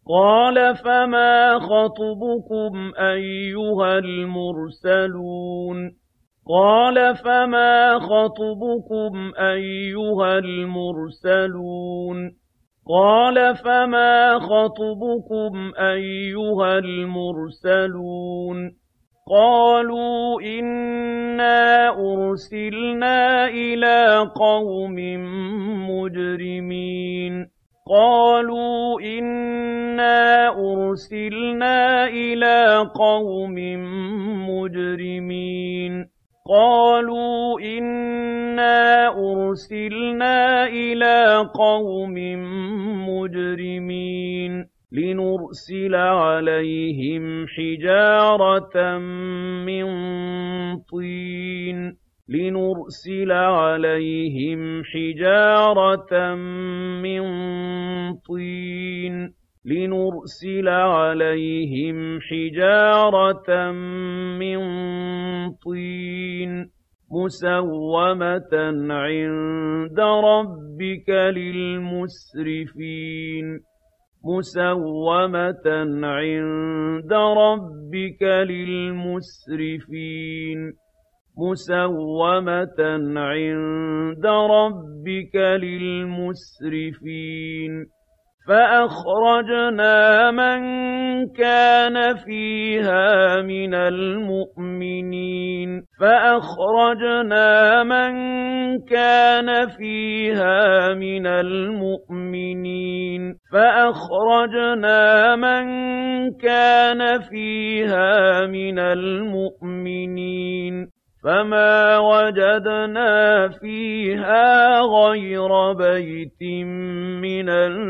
قَالَ فَمَا خَطْبُكُمْ أَيُّهَا الْمُرْسَلُونَ قَالَ فَمَا خَطْبُكُمْ أَيُّهَا الْمُرْسَلُونَ قَالَ فَمَا خَطْبُكُمْ أَيُّهَا الْمُرْسَلُونَ قَالُوا إِنَّا أُرْسِلْنَا إِلَىٰ قَوْمٍ مُّجْرِمِينَ قَالُوا إِنَّا أُرْسِلْنَا إِلَىٰ قَوْمٍ مُّجْرِمِينَ قَالُوا إِنَّا أُرْسِلْنَا إِلَىٰ قَوْمٍ مُّجْرِمِينَ لِنُرْسِلَ عَلَيْهِمْ حِجَارَةً مِّن طِينٍ لِنُرْسِلَ عَلَيْهِمْ حِجَارَةً مِّن طِينٍ لِنُرْسِلَ عَلَيْهِمْ حِجَارَةً مِّن طِينٍ مُّسَوَّمَةً عِندَ رَبِّكَ لِلْمُسْرِفِينَ مُّسَوَّمَةً عِندَ رَبِّكَ لِلْمُسْرِفِينَ مُّسَوَّمَةً عِندَ رَبِّكَ لِلْمُسْرِفِينَ فَأَخْرَجْنَا مَن كَانَ فِيهَا مِنَ الْمُؤْمِنِينَ فَأَخْرَجْنَا مَن كَانَ فِيهَا مِنَ الْمُؤْمِنِينَ فَأَخْرَجْنَا مَن كَانَ فِيهَا مِنَ الْمُؤْمِنِينَ فَمَا وَجَدْنَا فِيهَا غَيْرَ بَيْتٍ مِّنَ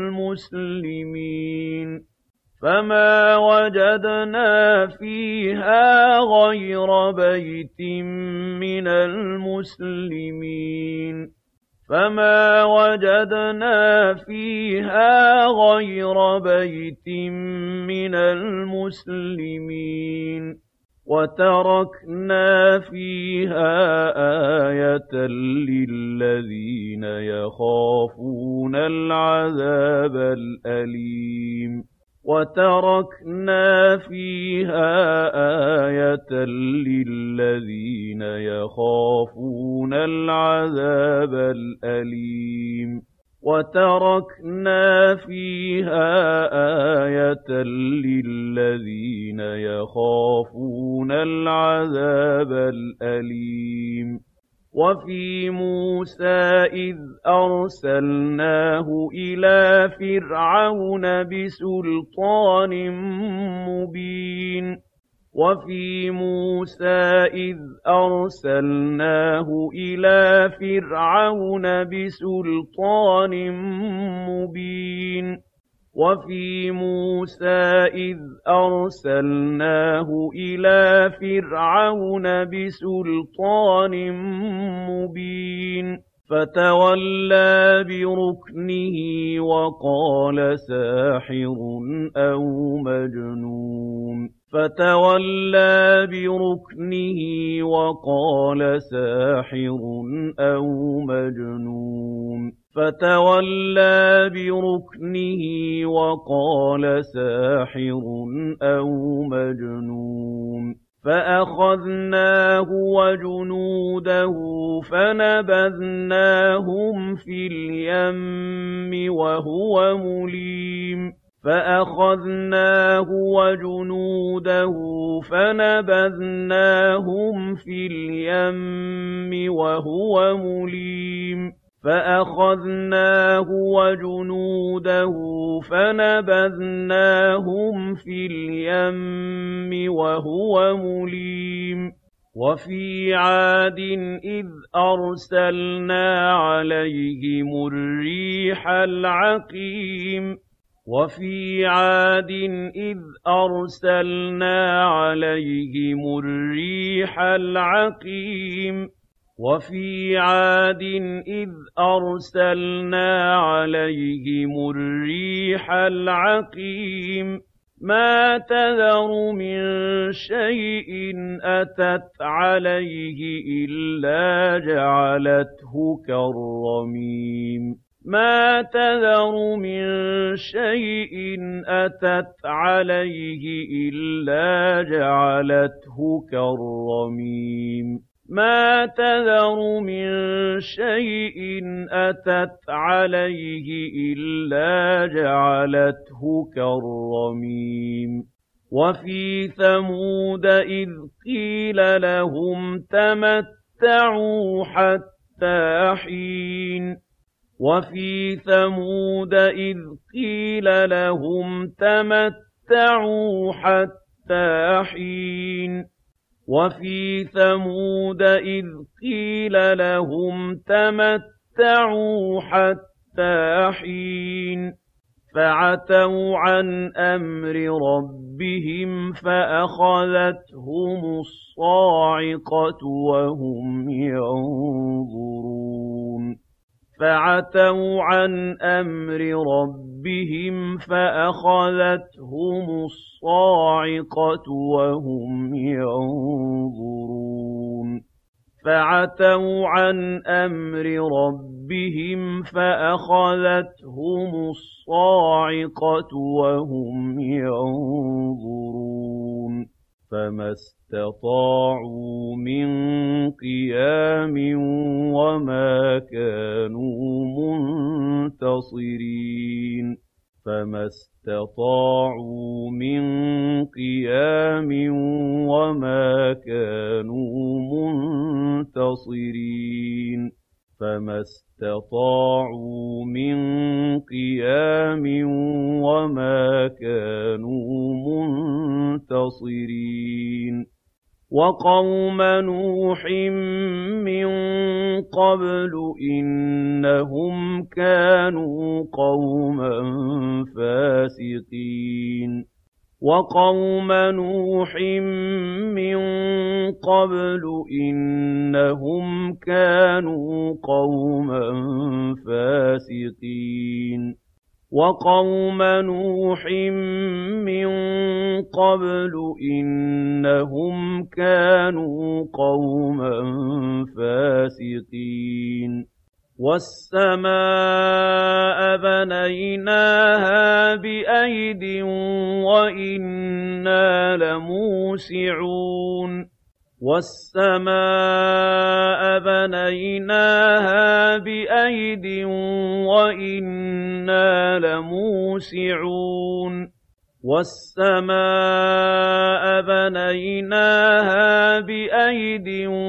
الْمُسْلِمِينَ فَمَا وَجَدْنَا فِيهَا غَيْرَ بَيْتٍ مِّنَ الْمُسْلِمِينَ فَمَا وَجَدْنَا فِيهَا غَيْرَ بَيْتٍ مِّنَ الْمُسْلِمِينَ وَتَرَكْنَا فِيهَا آيَةً لِّلَّذِينَ يَخَافُونَ الْعَذَابَ الْأَلِيمَ وَتَرَكْنَا فِيهَا آيَةً لِّلَّذِينَ يَخَافُونَ الْعَذَابَ الْأَلِيمَ وَتَرَكْنَا فِيهَا آيَةً لِّلَّذِينَ يَخَافُونَ الْعَذَابَ الْأَلِيمَ وَفِي مُوسَىٰ إِذْ أَرْسَلْنَاهُ إِلَىٰ فِرْعَوْنَ بِسُلْطَانٍ مُّبِينٍ وَفِي مُوسَىٰ إِذْ أَرْسَلْنَاهُ إِلَىٰ فِرْعَوْنَ بِسُلْطَانٍ مُّبِينٍ وَفِي مُوسَىٰ إِذْ أَرْسَلْنَاهُ إِلَىٰ فِرْعَوْنَ بِسُلْطَانٍ مُّبِينٍ فَتَوَلَّىٰ بِرُكْنِهِ وَقَالَ سَاحِرٌ أَوْ مَجْنُونٌ فَتَوَلَّىٰ بِرُكْنِهِ وَقَالَ سَاحِرٌ أَوْ مَجْنُونٌ فَتَوَلَّىٰ بِرُكْنِهِ وَقَالَ سَاحِرٌ أَوْ مَجْنُونٌ فَأَخَذْنَاهُ وَجُنُودَهُ فَنَبَذْنَاهُمْ فِي الْيَمِّ وَهُوَ مُلِيمٌ فَأَخَذْنَاهُ وَجُنُودَهُ فَنَبَذْنَاهُمْ فِي الْيَمِّ وَهُوَ مُلِيمٌ فَأَخَذْنَاهُ وَجُنُودَهُ فَنَبَذْنَاهُمْ فِي الْيَمِّ وَهُوَ مُلِيمٌ وَفِي عَادٍ إِذْ أَرْسَلْنَا عَلَيْهِمُ الرِّيحَ الْعَقِيمَ وَفِي عَادٍ إِذْ أَرْسَلْنَا عَلَيْهِمُ الرِّيحَ الْعَقِيمَ وَفِي عَادٍ إِذْ أَرْسَلْنَا عَلَيْهِمُ الرِّيحَ الْعَقِيمَ مَا تَذَرُ مِن شَيْءٍ أَتَتْ عَلَيْهِ إِلَّا جَعَلَتْهُ كَالرَّمِيمِ مَا تَذَرُ مِن شَيْءٍ أَتَتْ عَلَيْهِ إِلَّا جَعَلَتْهُ كَالرَّمِيمِ مَا تَذَرُ مِن شَيْءٍ أَتَتْ عَلَيْهِ إِلَّا جَعَلَتْهُ كَالرَّمِيمِ وَفِي ثَمُودَ إِذْ قِيلَ لَهُمْ تَمَتَّعُوا حَتَّىٰ حِينٍ وَفِي ثَمُودَ إِذْ قِيلَ لَهُمْ تَمَتَّعُوا حَتَّىٰ حِينٍ وَفِي ثَمُودَ إِذْ قِيلَ لَهُمْ تَمَتَّعُوا حَتَّىٰ حِينٍ فَعَتَوْا عَنْ أَمْرِ رَبِّهِمْ فَأَخَذَتْهُمُ الصَّاعِقَةُ وَهُمْ يَنظُرُونَ فَعَتَوْا عَنْ أَمْرِ رَبِّهِمْ فَأَخَذَتْهُمُ الصَّاعِقَةُ وَهُمْ يَنظُرُونَ فَعَتَوْا عَنْ أَمْرِ رَبِّهِمْ فَأَخَذَتْهُمُ الصَّاعِقَةُ وَهُمْ يَنظُرُونَ فَمَا اسْتَطَاعُوا مِن قِيَامٍ وَمَا كَانُوا مُنتَصِرِينَ فَمَا اسْتَطَاعُوا مِن قِيَامٍ وَمَا كَانُوا مُنتَصِرِينَ فَمَا اسْتَطَاعُوا مِن قِيَامٍ وَمَا كَانُوا مُنتَصِرِينَ وَقَوْمَ نُوحٍ مِّن قَبْلُ إِنَّهُمْ كَانُوا قَوْمًا فَاسِقِينَ وَقَوْمَ نُوحٍ مِّن قَبْلُ إِنَّهُمْ كَانُوا قَوْمًا فَاسِقِينَ وَقَوْمَ نُوحٍ مِّن قَبْلُ إِنَّهُمْ كَانُوا قَوْمًا فَاسِقِينَ وَالسَّمَاءَ بَنَيْنَاهَا بِأَيْدٍ وَإِنَّا لَمُوسِعُونَ وَالسَّمَاءَ بَنَيْنَاهَا بِأَيْدٍ وَإِنَّا لَمُوسِعُونَ وَالسَّمَاءَ بَنَيْنَاهَا بِأَيْدٍ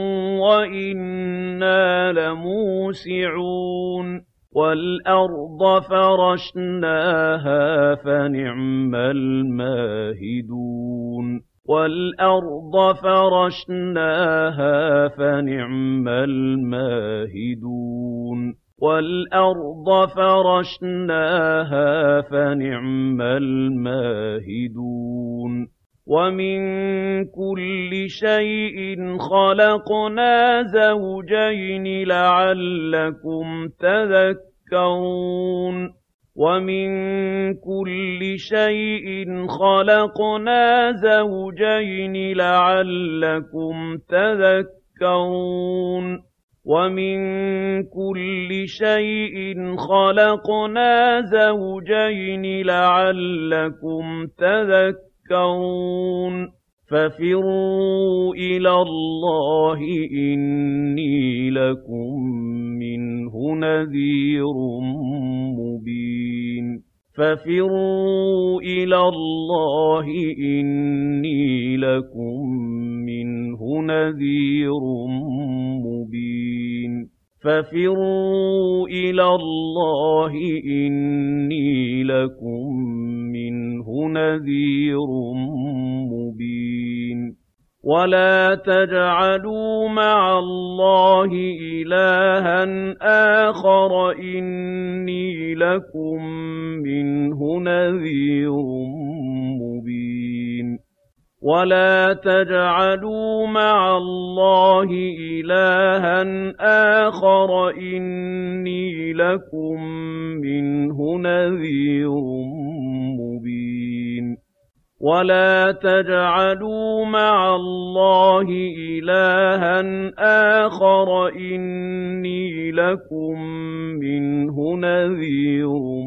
وَإِنَّا لَمُوسِعُونَ وَالْأَرْضَ فَرَشْنَاهَا فَنِعْمَ الْمَاهِدُونَ وَالْأَرْضَ فَرَشْنَاهَا فَنِعْمَ الْمَاهِدُونَ وَالْأَرْضَ فَرَشْنَاهَا فَنِعْمَ الْمَاهِدُونَ وَمِن كُلِّ شَيْءٍ خَلَقْنَا زَوْجَيْنِ لَعَلَّكُمْ تَذَكَّرُونَ وَمِن كُلِّ شَيْءٍ خَلَقْنَا زَوْجَيْنِ لَعَلَّكُمْ تَذَكَّرُونَ وَمِن كُلِّ شَيْءٍ خَلَقْنَا زَوْجَيْنِ لَعَلَّكُمْ تَذَكَّرُونَ فَفِرُّوا إِلَى اللَّهِ إِنِّي لَكُم مِّنْهُ نَذِيرٌ مُّبِينٌ فَفِرُّوا إِلَى اللَّهِ إِنِّي لَكُم مِّنْهُ نَذِيرٌ مُّبِينٌ فَفِرُّوا إِلَى اللَّهِ إِنِّي لَكُم مِّنْهُ نَذِيرٌ مُّبِينٌ وَلَا تَجْعَلُوا مَعَ اللَّهِ إِلَٰهًا آخَرَ إِنِّي لَكُم مِّنْهُ نَذِيرٌ مُّبِينٌ وَلَا تَجْعَلُوا مَعَ اللَّهِ إِلَٰهًا آخَرَ إِنِّي لَكُم مِّنْهُ نَذِيرٌ مُّبِينٌ ولا تجعلوا مع الله إلها آخر إني لكم منه نذير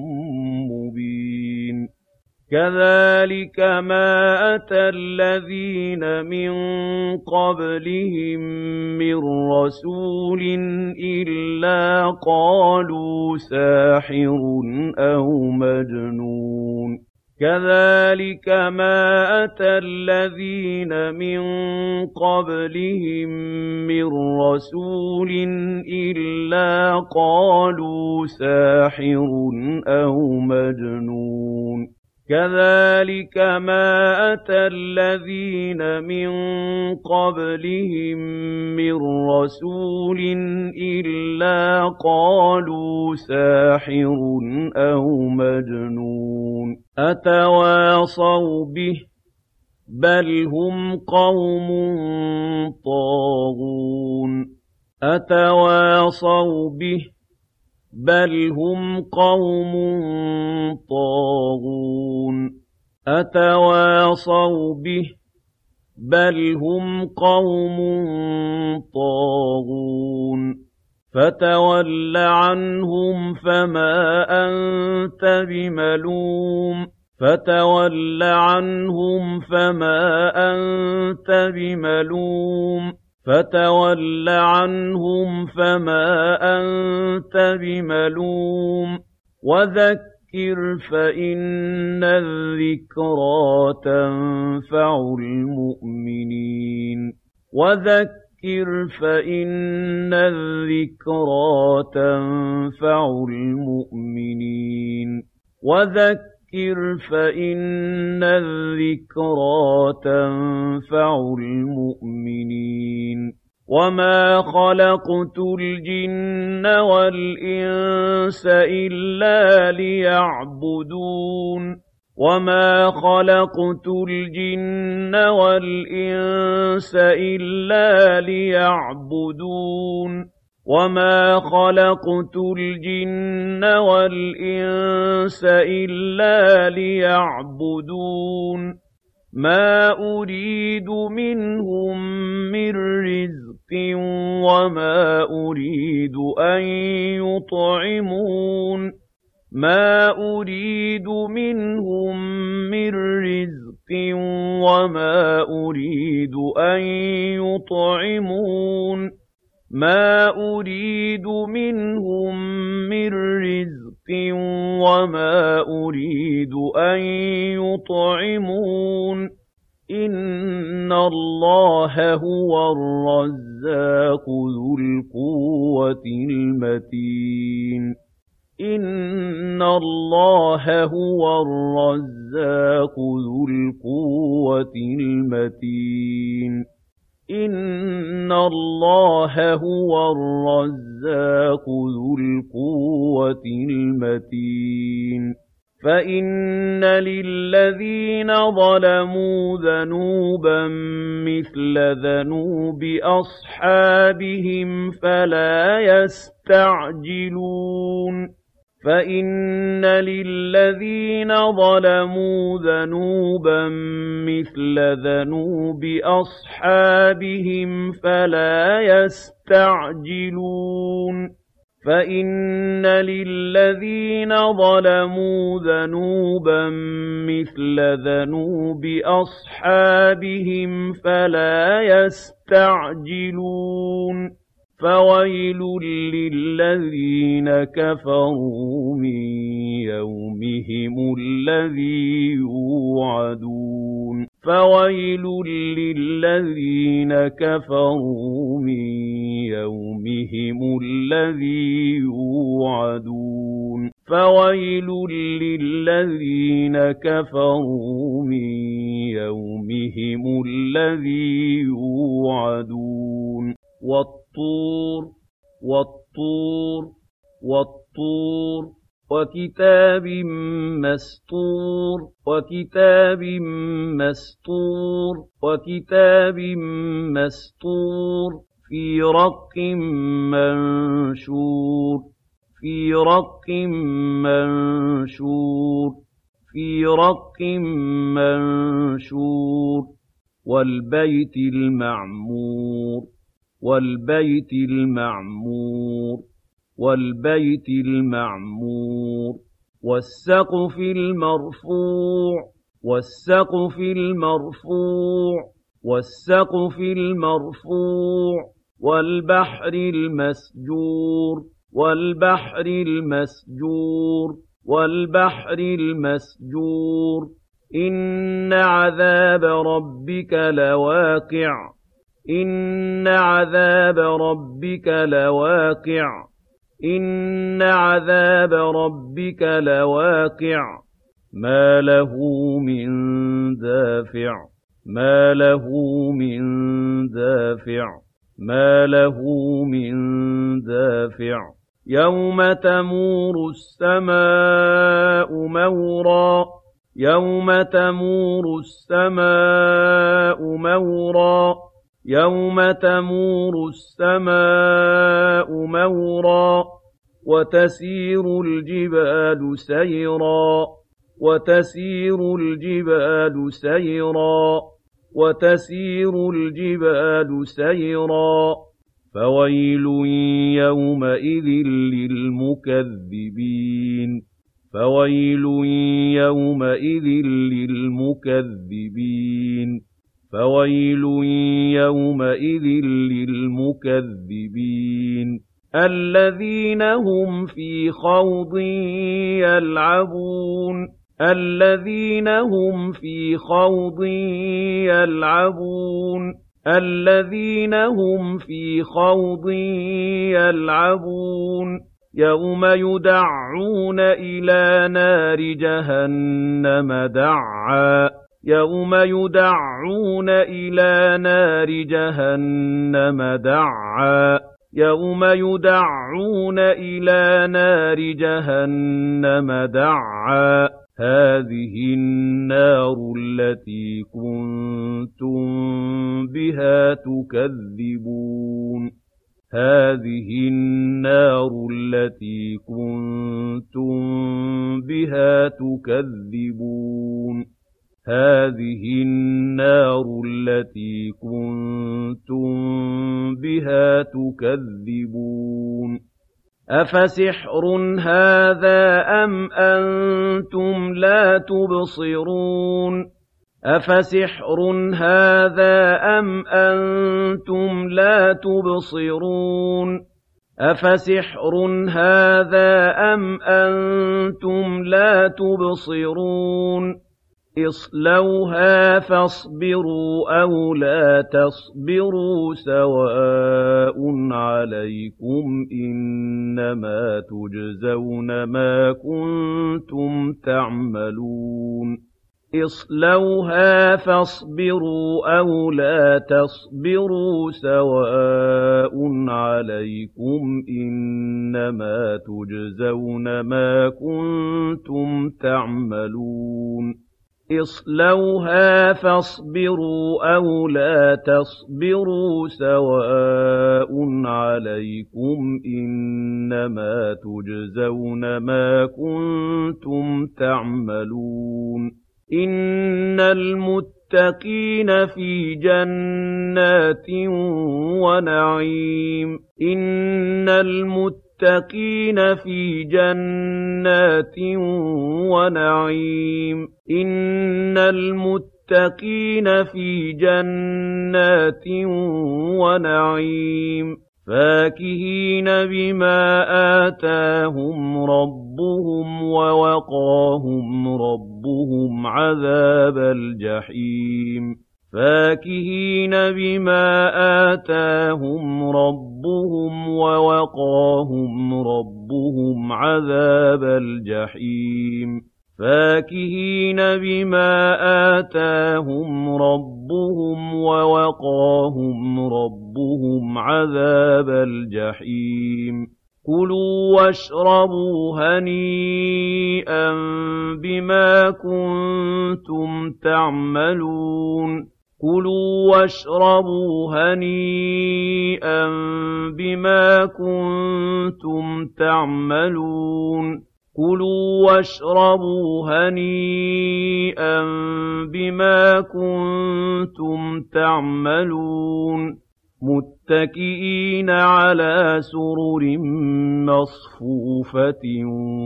مبين كذلك ما أتى الذين من قبلهم من رسول إلا قالوا ساحر أو مجنون كذلك ما أتى الذين من قبلهم من رسول إلا قالوا ساحر أو مجنون كذلك ما أتى الذين من قبلهم من رسول إلا قالوا ساحر أو مجنون أتواصوا به بل هم قوم طاغون أتواصوا به بل هم قوم طاغون أتواصوا به بل هم قوم طاغون فتول عنهم فما أنت بملوم فتول عنهم فما أنت بملوم فتول عنهم فما أنت بملوم وذكر فإن الذكرى تنفع المؤمنين وذكر فإن الذكرى تنفع المؤمنين وذكر فإن الذكرى تنفع المؤمنين وما خلقت الجن والإنس إلا ليعبدون وما خلقت الجن والإنس إلا ليعبدون وما خلقت الجن والإنس إلا ليعبدون ما أريد منهم من رزق وما أريد أن يطعمون ما أريد منهم من رزق وما أريد أن يطعمون ما أريد منهم من رزق وما أريد أن يطعمون إن الله هو الرزاق ذو القوة المتين إن الله هو الرزاق ذو القوة المتين إن الله هو الرزاق ذو القوة المتين فإن للذين ظلموا ذنوبا مثل ذنوب أصحابهم فلا يستعجلون فإن للذين ظلموا ذنوبا مثل ذنوب أصحابهم فلا يستعجلون فإن للذين ظلموا ذنوبا مثل ذنوب أصحابهم فلا يستعجلون فويل للذين كفروا من يومهم الذي يوعدون فويل للذين كفروا من يومهم الذي يوعدون فويل للذين كفروا من يومهم الذي يوعدون والطور وكتاب مسطور وكتاب مسطور وكتاب مسطور في رق منشور في رق منشور فِي رَقٍّ مَّنشُورٍ وَالْبَيْتِ الْمَعْمُورِ وَالْبَيْتِ الْمَعْمُورِ وَالْبَيْتِ الْمَعْمُورِ وَالسَّقْفِ الْمَرْفُوعِ وَالسَّقْفِ الْمَرْفُوعِ وَالسَّقْفِ الْمَرْفُوعِ وَالْبَحْرِ الْمَسْجُورِ وَالْبَحْرِ الْمَسْجُورِ وَالْبَحْرِ الْمَسْجُورِ إِنَّ عَذَابَ رَبِّكَ لَوَاقِعٌ إِنَّ عَذَابَ رَبِّكَ لَوَاقِعٌ إِنَّ عَذَابَ رَبِّكَ لَوَاقِعٌ مَا لَهُ مِن دَافِعٍ مَا لَهُ مِن دَافِعٍ مَا لَهُ مِن دَافِعٍ يَوْمَ تَمُورُ السَّمَاءُ مَوْرًا يَوْمَ تَمُورُ السَّمَاءُ مَوْرًا يَوْمَ تَمُورُ السَّمَاءُ مَوْرًا وَتَسِيرُ الْجِبَالُ سَيْرًا وَتَسِيرُ الْجِبَالُ سَيْرًا وَتَسِيرُ الْجِبَالُ سَيْرًا فَوَيْلٌ يَوْمَئِذٍ لِّلْمُكَذِّبِينَ فَوَيْلٌ يَوْمَئِذٍ لِّلْمُكَذِّبِينَ فَوَيْلٌ يَوْمَئِذٍ لِّلْمُكَذِّبِينَ الَّذِينَ هُمْ فِي خَوْضٍ يَلْعَبُونَ الَّذِينَ هُمْ فِي خَوْضٍ يَلْعَبُونَ الَّذِينَ هُمْ فِي خَوْضٍ يَلْعَبُونَ يَوْمَ يُدَعُّونَ إِلَىٰ نَارِ جَهَنَّمَ دَعًّا يَوْمَ يُدَعُّونَ إِلَىٰ نَارِ جَهَنَّمَ دَعًّا يَوْمَ يُدَعُّونَ إِلَىٰ نَارِ جَهَنَّمَ دَعًّا هَٰذِهِ النَّارُ الَّتِي كُنتُم بِهَا تُكَذِّبُونَ هَٰذِهِ النَّارُ الَّتِي كُنتُم بِهَا تُكَذِّبُونَ هَٰذِهِ النَّارُ الَّتِي كُنتُم بِهَا تُكَذِّبُونَ أَفَسِحْرٌ هَٰذَا أَمْ أَنتُمْ لَا تُبْصِرُونَ أَفَسِحْرٌ هَٰذَا أَمْ أَنتُمْ لَا تُبْصِرُونَ أَفَسِحْرٌ هَٰذَا أَمْ أَنتُمْ لَا تُبْصِرُونَ اصْلَوْهَا فَاصْبِرُوا أَوْ لَا تَصْبِرُوا سَوَاءٌ عَلَيْكُمْ إِنَّمَا تُجْزَوْنَ مَا كُنتُمْ تَعْمَلُونَ اصْلَوْهَا فَاصْبِرُوا أَوْ لَا تَصْبِرُوا سَوَاءٌ عَلَيْكُمْ إِنَّمَا تُجْزَوْنَ مَا كُنتُمْ تَعْمَلُونَ اصْلَوْهَا فَاصْبِرُوا أَوْ لَا تَصْبِرُوا سَوَاءٌ عَلَيْكُمْ إِنَّمَا تُجْزَوْنَ مَا كُنتُمْ تَعْمَلُونَ إِنَّ الْمُتَّقِينَ فِي جَنَّاتٍ وَنَعِيمٍ إِنَّ الْمُتَّقِينَ فِي جَنَّاتٍ ونعيم إِنَّ الْمُتَّقِينَ فِي جَنَّاتٍ وَنَعِيمٍ فَاكِهِينَ بِمَا آتَاهُمْ رَبُّهُمْ وَوَقَاهُمْ رَبُّهُمْ عَذَابَ الْجَحِيمِ فَاكِهِينَ بِمَا آتَاهُمْ رَبُّهُمْ وَوَقَاهُمْ رَبُّهُمْ عَذَابَ الْجَحِيمِ فَاكِهِينَ بِمَا آتَاهُمْ رَبُّهُمْ وَوَقَاهُمْ رَبُّهُمْ عَذَابَ الْجَحِيمِ كُلُوا وَاشْرَبُوا هَنِيئًا بِمَا كُنتُمْ تَعْمَلُونَ كُلُوا وَاشْرَبُوا هَنِيئًا بِمَا كُنتُمْ تَعْمَلُونَ كُلُوا وَاشْرَبُوا هَنِيئًا بِمَا كُنتُمْ تَعْمَلُونَ مُتَّكِئِينَ عَلَىٰ سُرُرٍ مَّصْفُوفَةٍ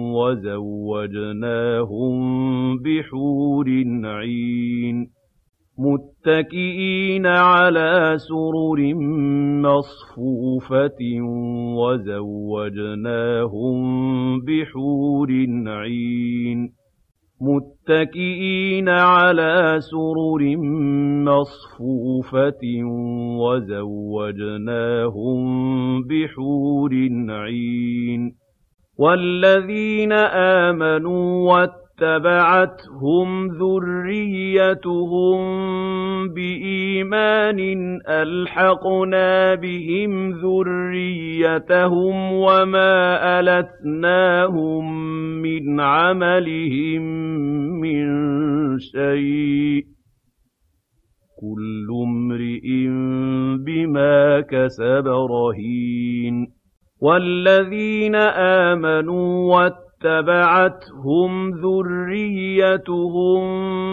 وَزَوَّجْنَاهُم بِحُورٍ عِينٍ مُتَّكِئِينَ عَلَىٰ سُرُرٍ مَّصْفُوفَةٍ وَزَوَّجْنَاهُم بِحُورٍ عِينٍ مُتَّكِئِينَ عَلَىٰ سُرُرٍ مَّصْفُوفَةٍ وَزَوَّجْنَاهُم بِحُورٍ عِينٍ وَالَّذِينَ آمَنُوا وَاتَّبَعَتْهُمْ ذُرِّيَّتُهُم بِإِيمَانٍ أَلْحَقْنَا بِهِمْ ذُرِّيَّتَهُمْ وَمَا أَلَتْنَاهُم مِّنْ عَمَلِهِم مِّن شَيْءٍ ۚ كُلُّ امْرِئٍ بِمَا كَسَبَ رَهِينٌ وَالَّذِينَ آمَنُوا وَاتَّبَعَتْهُمْ ذُرِّيَّتُهُم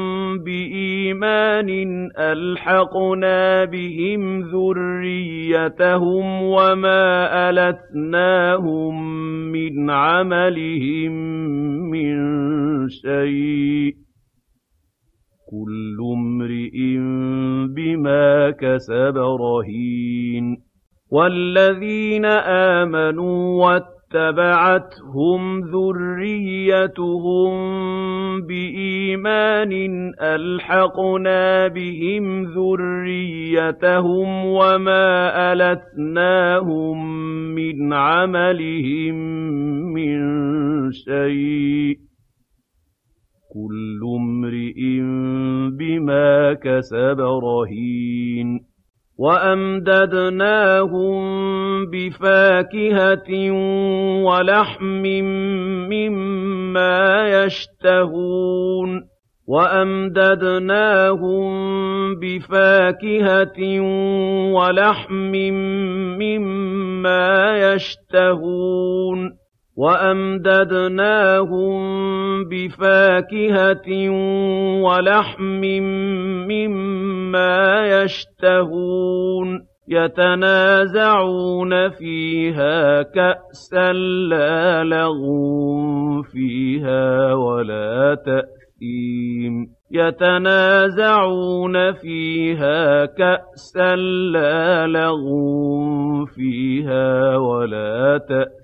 بِإِيمَانٍ أَلْحَقْنَا بِهِمْ ذُرِّيَّتَهُمْ وَمَا أَلَتْنَاهُم مِّنْ عَمَلِهِم مِّن شَيْءٍ ۚ كُلُّ امْرِئٍ بِمَا كَسَبَ رَهِينٌ وَالَّذِينَ آمَنُوا وَاتَّبَعَتْهُمْ ذُرِّيَّتُهُم بِإِيمَانٍ أَلْحَقْنَا بِهِمْ ذُرِّيَّتَهُمْ وَمَا أَلَتْنَاهُم مِّنْ عَمَلِهِم مِّن شَيْءٍ ۚ كُلُّ امْرِئٍ بِمَا كَسَبَ رَهِينٌ وَأَمْدَدْنَاهُم بِفَاكِهَةٍ وَلَحْمٍ مِّمَّا يَشْتَهُونَ وَأَمْدَدْنَاهُم بِفَاكِهَةٍ وَلَحْمٍ مِّمَّا يَشْتَهُونَ وَأَمْدَدْنَاهُم بِفَاكِهَةٍ وَلَحْمٍ مِّمَّا يَشْتَهُونَ يَتَنَازَعُونَ فِيهَا كَأْسًا لَّا لَغْوٌ فِيهَا وَلَا تَأْثِيمٌ يَتَنَازَعُونَ فِيهَا كَأْسًا لَّا لَغْوٌ فِيهَا وَلَا تَأْثِيمٌ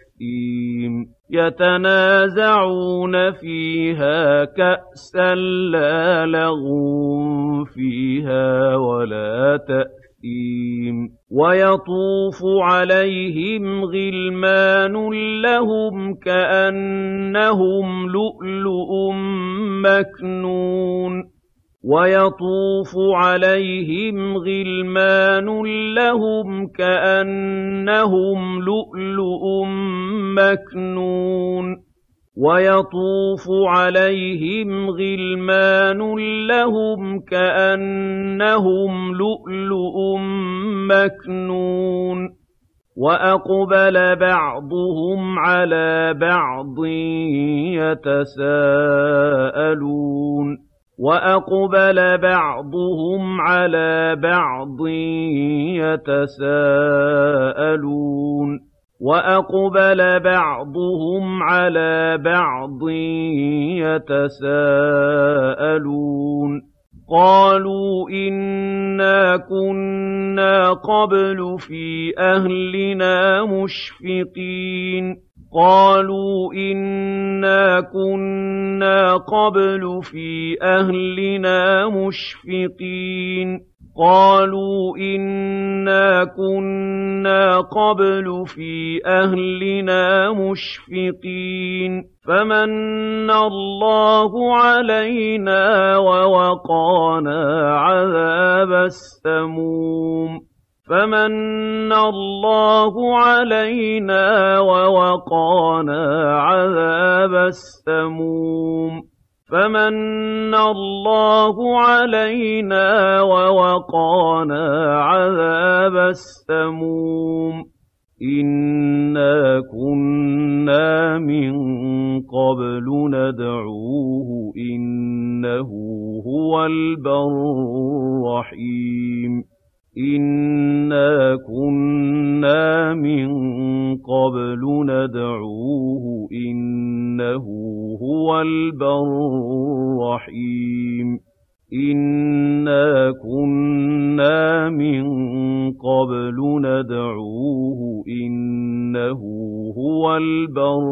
يَتَنَازَعُونَ فِيهَا كَأْسًا لَّا لَغْوٌ فِيهَا وَلَا تَأْثِيمٌ وَيَطُوفُ عَلَيْهِمْ غِلْمَانٌ لَّهُمْ كَأَنَّهُمْ لُؤْلُؤٌ مَّكْنُونٌ وَيَطُوفُ عَلَيْهِمْ غِلْمَانٌ لَّهُمْ كَأَنَّهُمْ لُؤْلُؤٌ مَّكْنُونٌ وَيَطُوفُ عَلَيْهِمْ غِلْمَانٌ لَّهُمْ كَأَنَّهُمْ لُؤْلُؤٌ مَّكْنُونٌ وَأَقْبَلَ بَعْضُهُمْ عَلَىٰ بَعْضٍ يَتَسَاءَلُونَ وَأَقْبَلَ بَعْضُهُمْ عَلَىٰ بَعْضٍ يَتَسَاءَلُونَ وَأَقْبَلَ بَعْضُهُمْ عَلَىٰ بَعْضٍ يَتَسَاءَلُونَ قَالُوا إِنَّا كُنَّا قَبْلُ فِي أَهْلِنَا مُشْفِقِينَ قَالُوا إِنَّا كُنَّا قَبْلُ فِي أَهْلِنَا مُشْفِقِينَ قَالُوا إِنَّا كُنَّا قَبْلُ فِي أَهْلِنَا مُشْفِقِينَ فَمَنَّ اللَّهُ عَلَيْنَا وَوَقَانَا عَذَابَ السَّمُومِ فَمَنَّ اللَّهُ عَلَيْنَا وَوَقَانَا عَذَابَ السَّمُومِ فَمَنَّ اللَّهُ عَلَيْنَا وَوَقَانَا عَذَابَ السَّمُومِ إِنَّا كُنَّا مِن قَبْلُ نَدْعُوهُ ۖ إِنَّهُ هُوَ الْبَرُّ الرَّحِيمُ إِنَّا كُنَّا مِن قَبْلُ نَدْعُوهُ ۖ إِنَّهُ هُوَ الْبَرُّ الرَّحِيمُ إِنَّا كُنَّا مِن قَبْلُ نَدْعُوهُ ۖ إِنَّهُ هُوَ الْبَرُّ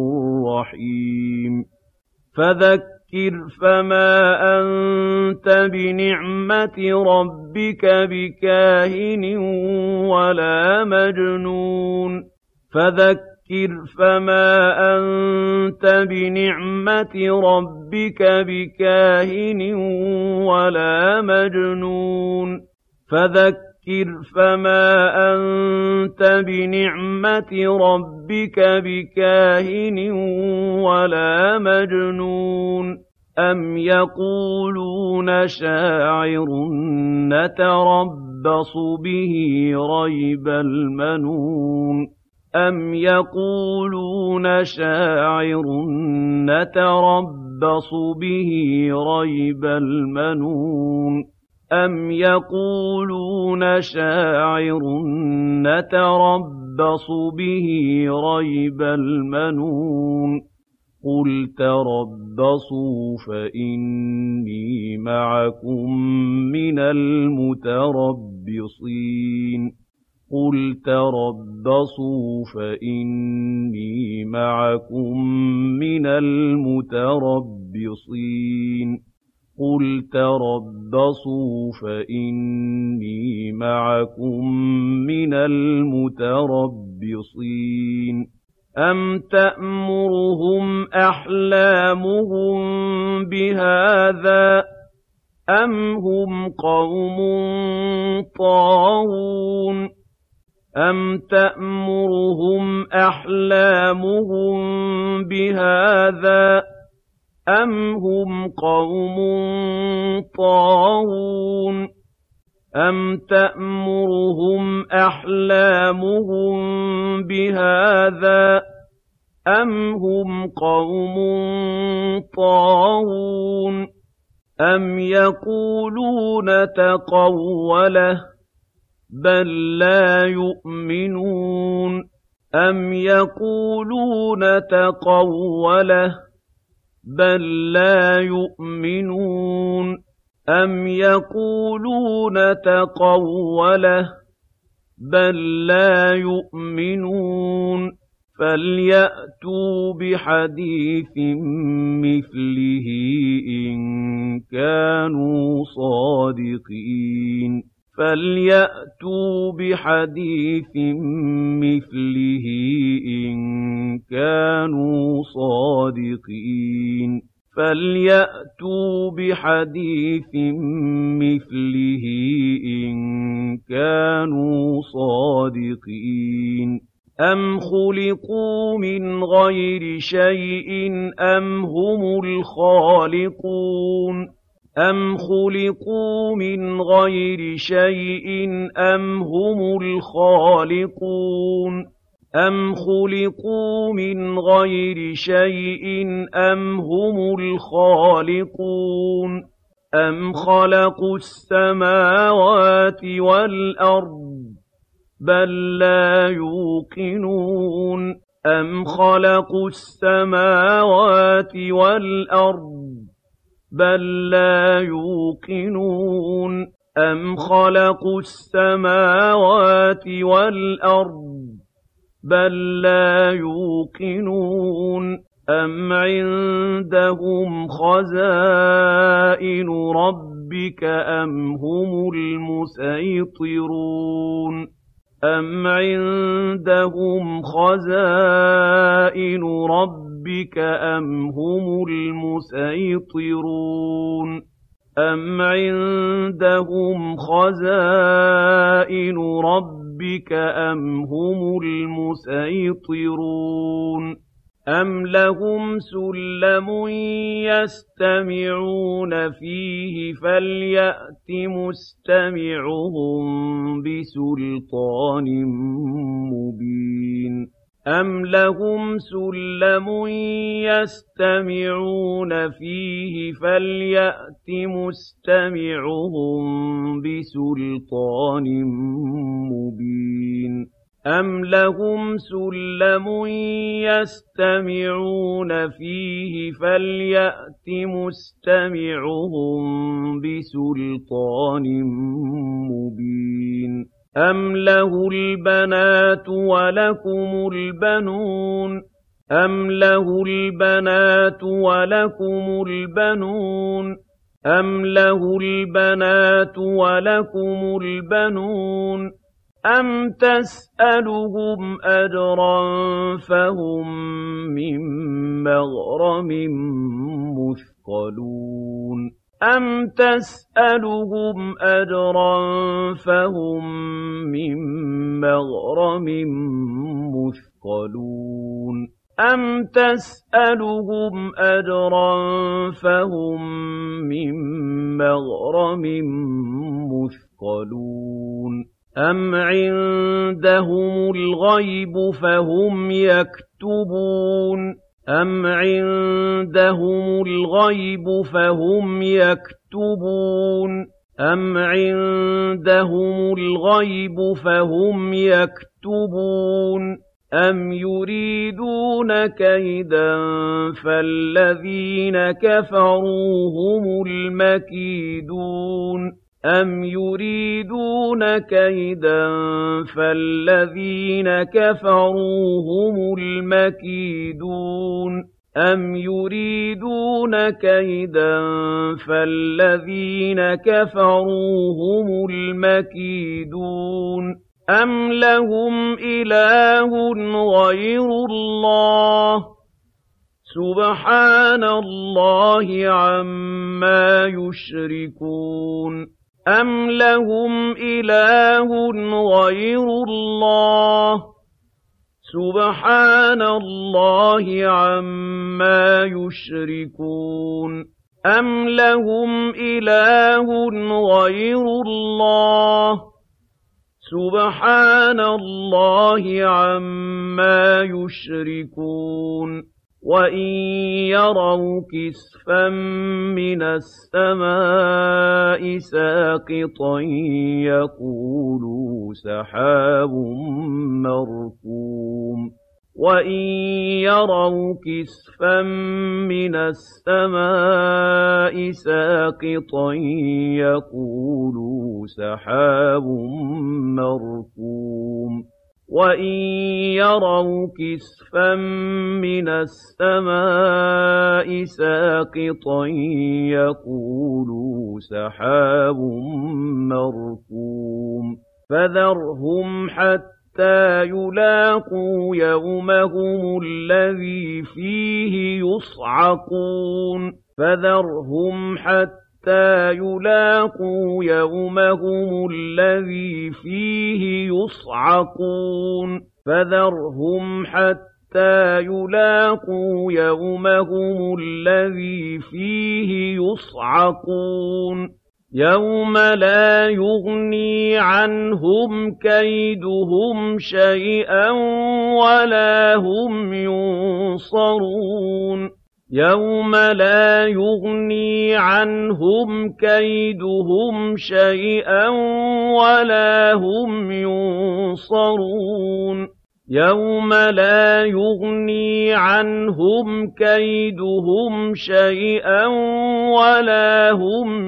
الرَّحِيمُ فَذَكِّرْ فَمَا أَنتَ بِنِعْمَةِ رَبِّكَ بِكَاهِنٍ وَلَا مَجْنُونٍ فَذَكِّرْ فَمَا أَنتَ بِنِعْمَةِ رَبِّكَ بِكَاهِنٍ وَلَا مَجْنُونٍ فَذَكِّرْ فَمَا أَنتَ بِنِعْمَةِ رَبِّكَ بِكَاهِنٍ وَلَا مَجْنُونٍ أَمْ يَقُولُونَ شَاعِرٌ نَّتَرَبَّصُ بِهِ رَيْبَ الْمَنُونِ أَمْ يَقُولُونَ شَاعِرٌ نَّتَرَبَّصُ بِهِ رَيْبَ الْمَنُونِ أَمْ يَقُولُونَ شَاعِرٌ نَّتَرَبَّصُ بِهِ رَيْبَ الْمَنُونِ قُلْ تَرَبَّصُوا فَإِنِّي مَعَكُم مِّنَ الْمُتَرَبِّصِينَ قُلْ تَرَبَّصُوا فَإِنِّي مَعَكُم مِّنَ الْمُتَرَبِّصِينَ قُلْ تَرَبَّصُوا فَإِنِّي مَعَكُم مِّنَ الْمُتَرَبِّصِينَ أَمْ تَأْمُرُهُمْ أَحْلَامُهُم بِهَٰذَا أَمْ هُمْ قَوْمٌ طَاغُونَ أَمْ تَأْمُرُهُمْ أَحْلَامُهُم بِهَٰذَا أَمْ هُمْ قَوْمٌ طَاغُونَ أَمْ تَأْمُرُهُمْ أَحْلَامُهُم بِهَٰذَا أَمْ هُمْ قَوْمٌ طَاغُونَ أَمْ يَقُولُونَ تَقَوَّلَهُ بَل لَّا يُؤْمِنُونَ أَمْ يَقُولُونَ تَقَوَّلَهُ بَل لَّا يُؤْمِنُونَ أَمْ يَقُولُونَ تَقَوَّلَهُ بَل لَّا يُؤْمِنُونَ فَلْيَأْتُوا بِحَدِيثٍ مِّثْلِهِ إِن كَانُوا صَادِقِينَ فَلْيَأْتُوا بِحَدِيثٍ مِّثْلِهِ إِن كَانُوا صَادِقِينَ فَلْيَأْتُوا بِحَدِيثٍ مِّثْلِهِ إِن كَانُوا صَادِقِينَ أَمْ خُلِقُوا مِنْ غَيْرِ شَيْءٍ أَمْ هُمُ الْخَالِقُونَ أَمْ خُلِقُوا مِنْ غَيْرِ شَيْءٍ أَمْ هُمُ الْخَالِقُونَ أَمْ خُلِقُوا مِنْ غَيْرِ شَيْءٍ أَمْ هُمُ الْخَالِقُونَ أَمْ خَلَقُوا السَّمَاوَاتِ وَالْأَرْضَ بَل لَّا يُوقِنُونَ أَمْ خَلَقُوا السَّمَاوَاتِ وَالْأَرْضَ بَل لَّا يُوقِنُونَ أَمْ خَلَقُوا السَّمَاوَاتِ وَالْأَرْضَ بَل لَّا يُوقِنُونَ أَمْ عِندَهُمْ خَزَائِنُ رَبِّكَ أَمْ هُمُ الْمُصَيْطِرُونَ أَمْ عِندَهُمْ خَزَائِنُ رَبِّكَ أَمْ هُمُ الْمُصَيْطِرُونَ أَمْ عِندَهُمْ خَزَائِنُ رَبِّكَ أَمْ هُمُ الْمُصَيْطِرُونَ أَمْ لَهُمْ سُلَّمٌ يَسْتَمِعُونَ فِيهِ فَلْيَأْتِ مُسْتَمِعُهُم بِسُلْطَانٍ مُّبِينٍ أَمْ لَهُمْ سُلَّمٌ يَسْتَمِعُونَ فِيهِ فَلْيَأْتِ مُسْتَمِعُهُم بِسُلْطَانٍ مُّبِينٍ أَمْ لَهُمْ سُلَّمٌ يَسْتَمِعُونَ فِيهِ فَلْيَأْتِ مُسْتَمِعُهُم بِسُلْطَانٍ مُّبِينٍ أَمْ لَهُ الْبَنَاتُ وَلَكُمُ الْبَنُونَ أَمْ لَهُ الْبَنَاتُ وَلَكُمُ الْبَنُونَ أَمْ لَهُ الْبَنَاتُ وَلَكُمُ الْبَنُونَ أَمْ تَسْأَلُهُمْ أَجْرًا فَهُم مِّن مَّغْرَمٍ مُّثْقَلُونَ أَمْ تَسْأَلُهُمْ أَجْرًا فَهُم مِّن مَّغْرَمٍ مُّثْقَلُونَ أَمْ تَسْأَلُهُمْ أَجْرًا فَهُم مِّن مَّغْرَمٍ مثقلون أَمْ عِندَهُمُ الْغَيْبُ فَهُمْ يَكْتُبُونَ أَمْ عِندَهُمُ الْغَيْبُ فَهُمْ يَكْتُبُونَ أَمْ عِندَهُمُ الْغَيْبُ فَهُمْ يَكْتُبُونَ أَمْ يُرِيدُونَ كَيْدًا فَالَّذِينَ كَفَرُوا هُمُ الْمَكِيدُونَ أَمْ يُرِيدُونَ كَيْدًا فَالَّذِينَ كَفَرُوا هُمُ الْمَكِيدُونَ أَمْ يُرِيدُونَ كَيْدًا فَالَّذِينَ كَفَرُوا هُمُ الْمَكِيدُونَ أَمْ لَهُمْ إِلَٰهٌ غَيْرُ اللَّهِ سُبْحَانَ اللَّهِ عَمَّا يُشْرِكُونَ أَمْ لَهُمْ إِلَٰهٌ غَيْرُ اللَّهِ سُبْحَانَ اللَّهِ عَمَّا يُشْرِكُونَ أَمْ لَهُمْ إِلَٰهٌ غَيْرُ اللَّهِ سُبْحَانَ اللَّهِ عَمَّا يُشْرِكُونَ وَإِن يَرَوْا كِسْفًا مِّنَ السَّمَاءِ سَاقِطًا يَقُولُوا سَحَابٌ مَّرْكُومٌ وَإِن يَرَوْا كِسْفًا مِّنَ السَّمَاءِ سَاقِطًا يَقُولُوا سَحَابٌ مَّرْكُومٌ وَإِن يَرَوْا كِسْفًا مِّنَ السَّمَاءِ سَاقِطًا يَقُولُوا سَحَابٌ مَّرْكُومٌ فَذَرْهُمْ حَتَّىٰ يُلَاقُوا يَوْمَهُمُ الَّذِي فِيهِ يُصْعَقُونَ فَذَرْهُمْ حَتَّىٰ يُلَاقُوا يَوْمَهُمُ الَّذِي فِيهِ يُصْعَقُونَ فَذَرْهُمْ حَتَّىٰ يُلَاقُوا يَوْمَهُمُ الَّذِي فِيهِ يُصْعَقُونَ يَوْمَ لَا يُغْنِي عَنْهُمْ كَيْدُهُمْ شَيْئًا وَلَا هُمْ يُنصَرُونَ يَوْمَ لَا يُغْنِي عَنْهُمْ كَيْدُهُمْ شَيْئًا وَلَا هُمْ يُنصَرُونَ يَوْمَ لَا يُغْنِي عَنْهُمْ كَيْدُهُمْ شَيْئًا وَلَا هُمْ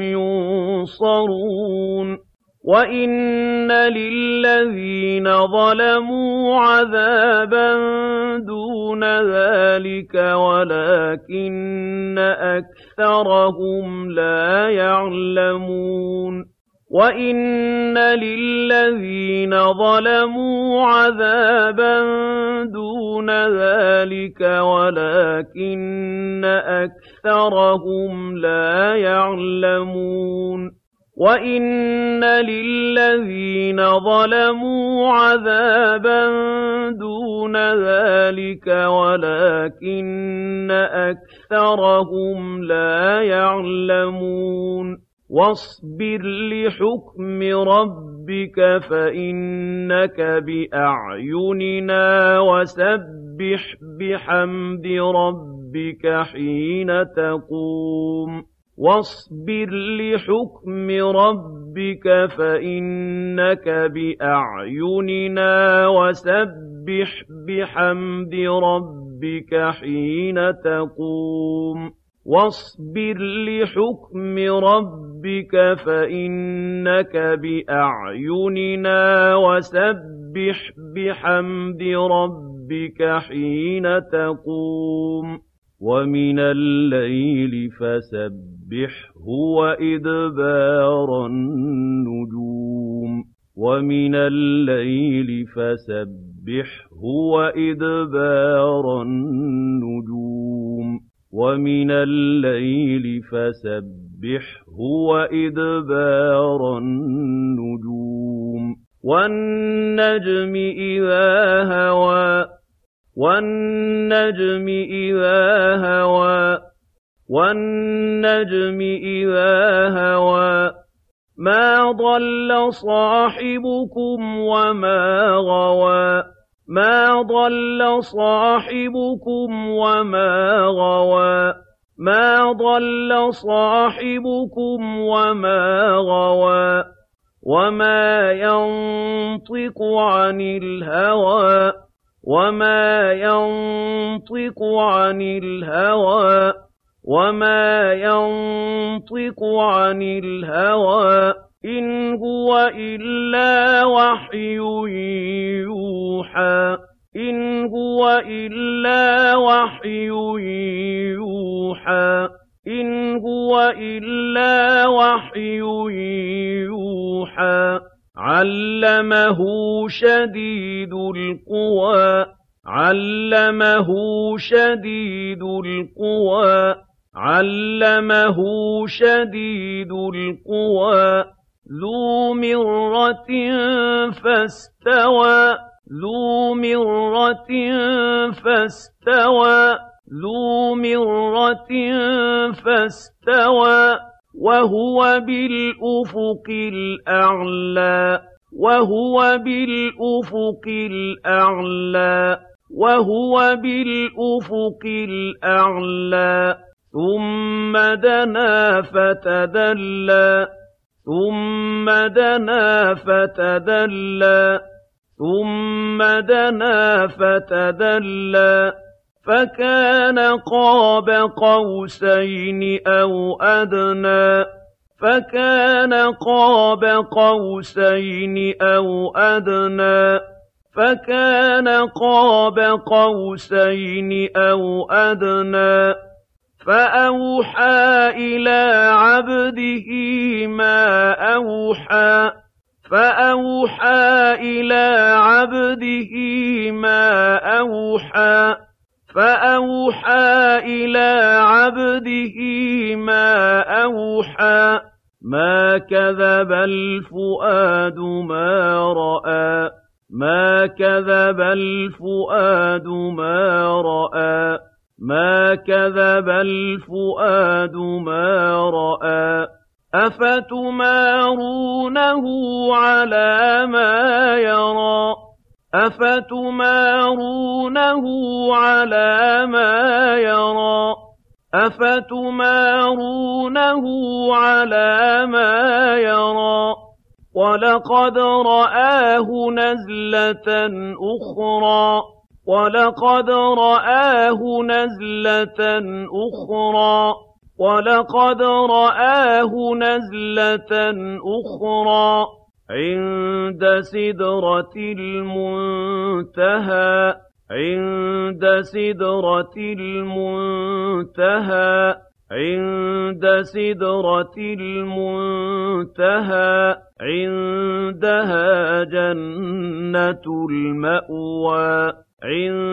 يُنصَرُونَ وَإِنَّ لِلَّذِينَ ظَلَمُوا عَذَابًا دُونَ ذَٰلِكَ وَلَٰكِنَّ أَكْثَرَهُمْ لَا يَعْلَمُونَ وَإِنَّ لِلَّذِينَ ظَلَمُوا عَذَابًا دُونَ ذَٰلِكَ وَلَٰكِنَّ أَكْثَرَهُمْ لَا يَعْلَمُونَ وَإِنَّ لِلَّذِينَ ظَلَمُوا عَذَابًا دُونَ ذَٰلِكَ وَلَٰكِنَّ أَكْثَرَهُمْ لَا يَعْلَمُونَ وَاصْبِرْ لِحُكْمِ رَبِّكَ فَإِنَّكَ بِأَعْيُنِنَا وَسَبِّحْ بِحَمْدِ رَبِّكَ حِينَ تَقُومُ وَاصْبِرْ لِحُكْمِ رَبِّكَ فَإِنَّكَ بِأَعْيُنِنَا وَسَبِّحْ بِحَمْدِ رَبِّكَ حِينَ تَقُومُ وَاصْبِرْ لِحُكْمِ رَبِّكَ فَإِنَّكَ بِأَعْيُنِنَا وَسَبِّحْ بِحَمْدِ رَبِّكَ حِينَ تَقُومُ وَمِنَ اللَّيْلِ فَسَبِّحْهُ وَإِدْبَارَ النُّجُومِ وَمِنَ اللَّيْلِ فَسَبِّحْهُ وَإِدْبَارَ النُّجُومِ وَمِنَ اللَّيْلِ فَسَبِّحْهُ وَإِدْبَارَ النُّجُومِ وَالنَّجْمِ إِذَا هَوَىٰ وَالنَّجْمِ إِذَا هَوَىٰ وَالنَّجْمِ إِذَا هَوَىٰ مَا ضَلَّ صَاحِبُكُمْ وَمَا غَوَىٰ مَا ضَلَّ صَاحِبُكُمْ وَمَا غَوَىٰ مَا ضَلَّ صَاحِبُكُمْ وَمَا غَوَىٰ وَمَا يَنطِقُ عَنِ الْهَوَىٰ وَمَا يَنطِقُ عَنِ الْهَوَىٰ وَمَا يَنطِقُ عَنِ الْهَوَىٰ إِنْ هُوَ إِلَّا وَحْيٌ يُوحَىٰ إِنْ هُوَ إِلَّا وَحْيٌ يُوحَىٰ إِنْ هُوَ إِلَّا وَحْيٌ يُوحَىٰ عَلَّمَهُ شَدِيدُ الْقُوَىٰ عَلَّمَهُ شَدِيدُ الْقُوَىٰ عَلَّمَهُ شَدِيدُ الْقُوَىٰ ذُو مِرَّةٍ فَاسْتَوَىٰ ذُو مِرَّةٍ فَاسْتَوَىٰ ذُو مِرَّةٍ فَاسْتَوَىٰ وَهُوَ بِالْأُفُقِ الْأَعْلَىٰ وَهُوَ بِالْأُفُقِ الْأَعْلَىٰ وَهُوَ بِالْأُفُقِ الْأَعْلَىٰ ثُمَّ دَنَا فَتَدَلَّىٰ ثُمَّ دَنَا فَتَدَلَّىٰ ثُمَّ دَنَا فَتَدَلَّىٰ فَكَانَ قَابَ قَوْسَيْنِ أَوْ أَدْنَىٰ فَكَانَ قَابَ قَوْسَيْنِ أَوْ أَدْنَىٰ فَكَانَ قَابَ قَوْسَيْنِ أَوْ أَدْنَىٰ فَأَوْحَىٰ إِلَىٰ عَبْدِهِ مَا أَوْحَىٰ فَأَوْحَىٰ إِلَىٰ عَبْدِهِ مَا أَوْحَىٰ فَأَوْحَىٰ إِلَىٰ عَبْدِهِ مَا أَوْحَىٰ مَا كَذَبَ الْفُؤَادُ مَا رَأَىٰ مَا كَذَبَ الْفُؤَادُ مَا رَأَىٰ مَا كَذَبَ الْفُؤَادُ مَا رَأَىٰ أَفَتُمَارُونَهُ عَلَىٰ مَا يَرَىٰ أَفَتُمَارُونَهُ عَلَىٰ مَا يَرَىٰ أَفَتُمَارُونَهُ عَلَىٰ مَا يَرَىٰ وَلَقَدْ رَآهُ نَزْلَةً أُخْرَىٰ وَلَقَدْ رَآهُ نَزْلَةً أُخْرَىٰ وَلَقَدْ رَآهُ نَزْلَةً أُخْرَىٰ عِندَ سِدْرَةِ الْمُنتَهَىٰ عِندَ سِدْرَةِ الْمُنتَهَىٰ عِندَ سِدْرَةِ الْمُنتَهَىٰ عِندَهَا جَنَّةُ الْمَأْوَىٰ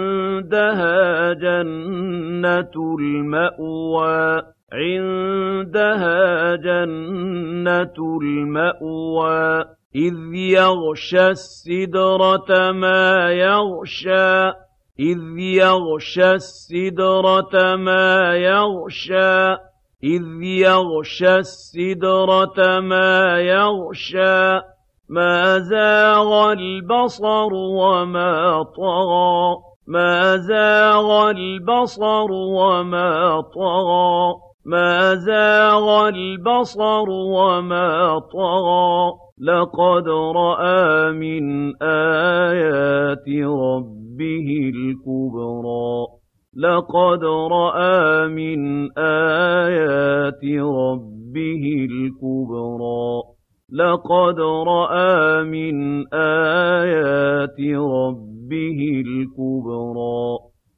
عِندَهَا جَنَّةُ الْمَأْوَىٰ عِندَهَا عندها جنة المأوى إذ يغشى السدرة ما يغشى إذ يغشى السدرة ما يغشى إذ يغشى السدرة ما يغشى ما زاغ البصر وما طغى ما زاغ البصر وما طغى ما زاغ البصر وما طغى لقد رأى من آيات ربه الكبرى لقد رأى من آيات ربه الكبرى لقد رأى من آيات ربه الكبرى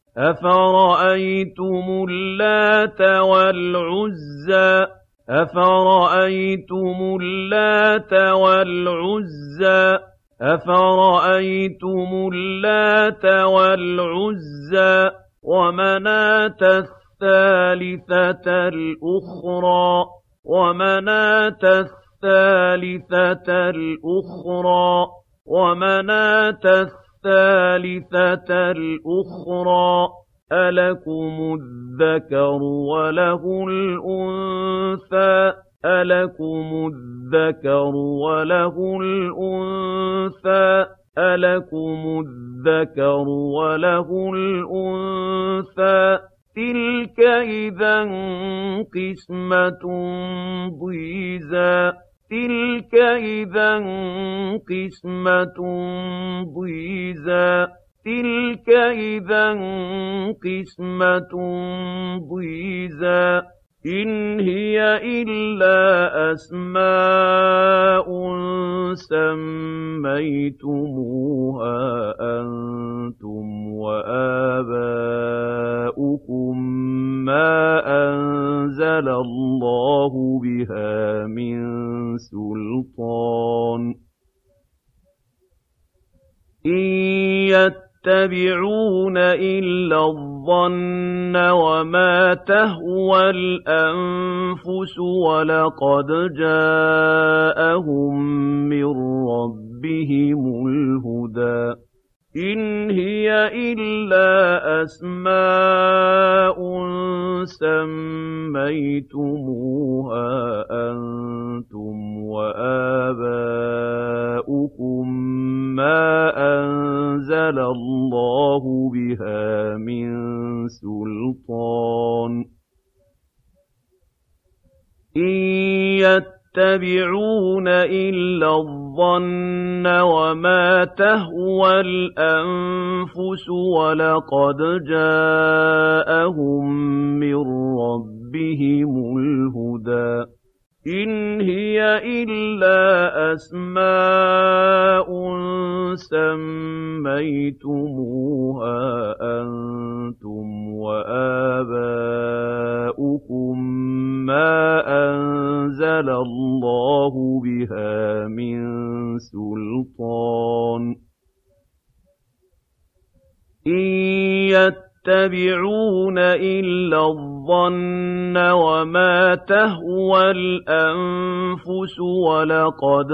أفرأيتم اللات والعزى أفرأيتم اللات والعزى أفرأيتم اللات والعزى ومناة الثالثة الأخرى ومناة الثالثة الأخرى ومناة الثالثة الأخرى ألكم الذكر وله الأنثى ألكم الذكر وله الأنثى ألكم الذكر وله الأنثى تلك إذا قسمة ضيزى تلك إذا قسمة ضيزى تلك إذا قسمة ضيزى إن هي إلا أسماء سميتموها أنتم وآباؤكم ما أنزل الله بها من سلطان إن يتبعون إلا الظن وما تهوى الأنفس ولقد جاءهم من ربهم الهدى إن هي إلا أسماء سميتموها أنتم وآباؤكم ما أنزل الله بها من سلطان إن يتبعون إلا الظن وما تهوى الأنفس ولقد جاءهم من ربهم الهدى إن هي إلا أسماء سميتموها أنتم وآباؤكم ما أنزل الله بها من سلطان إن يتبعون إلا الظن وما تهوى الأنفس ولقد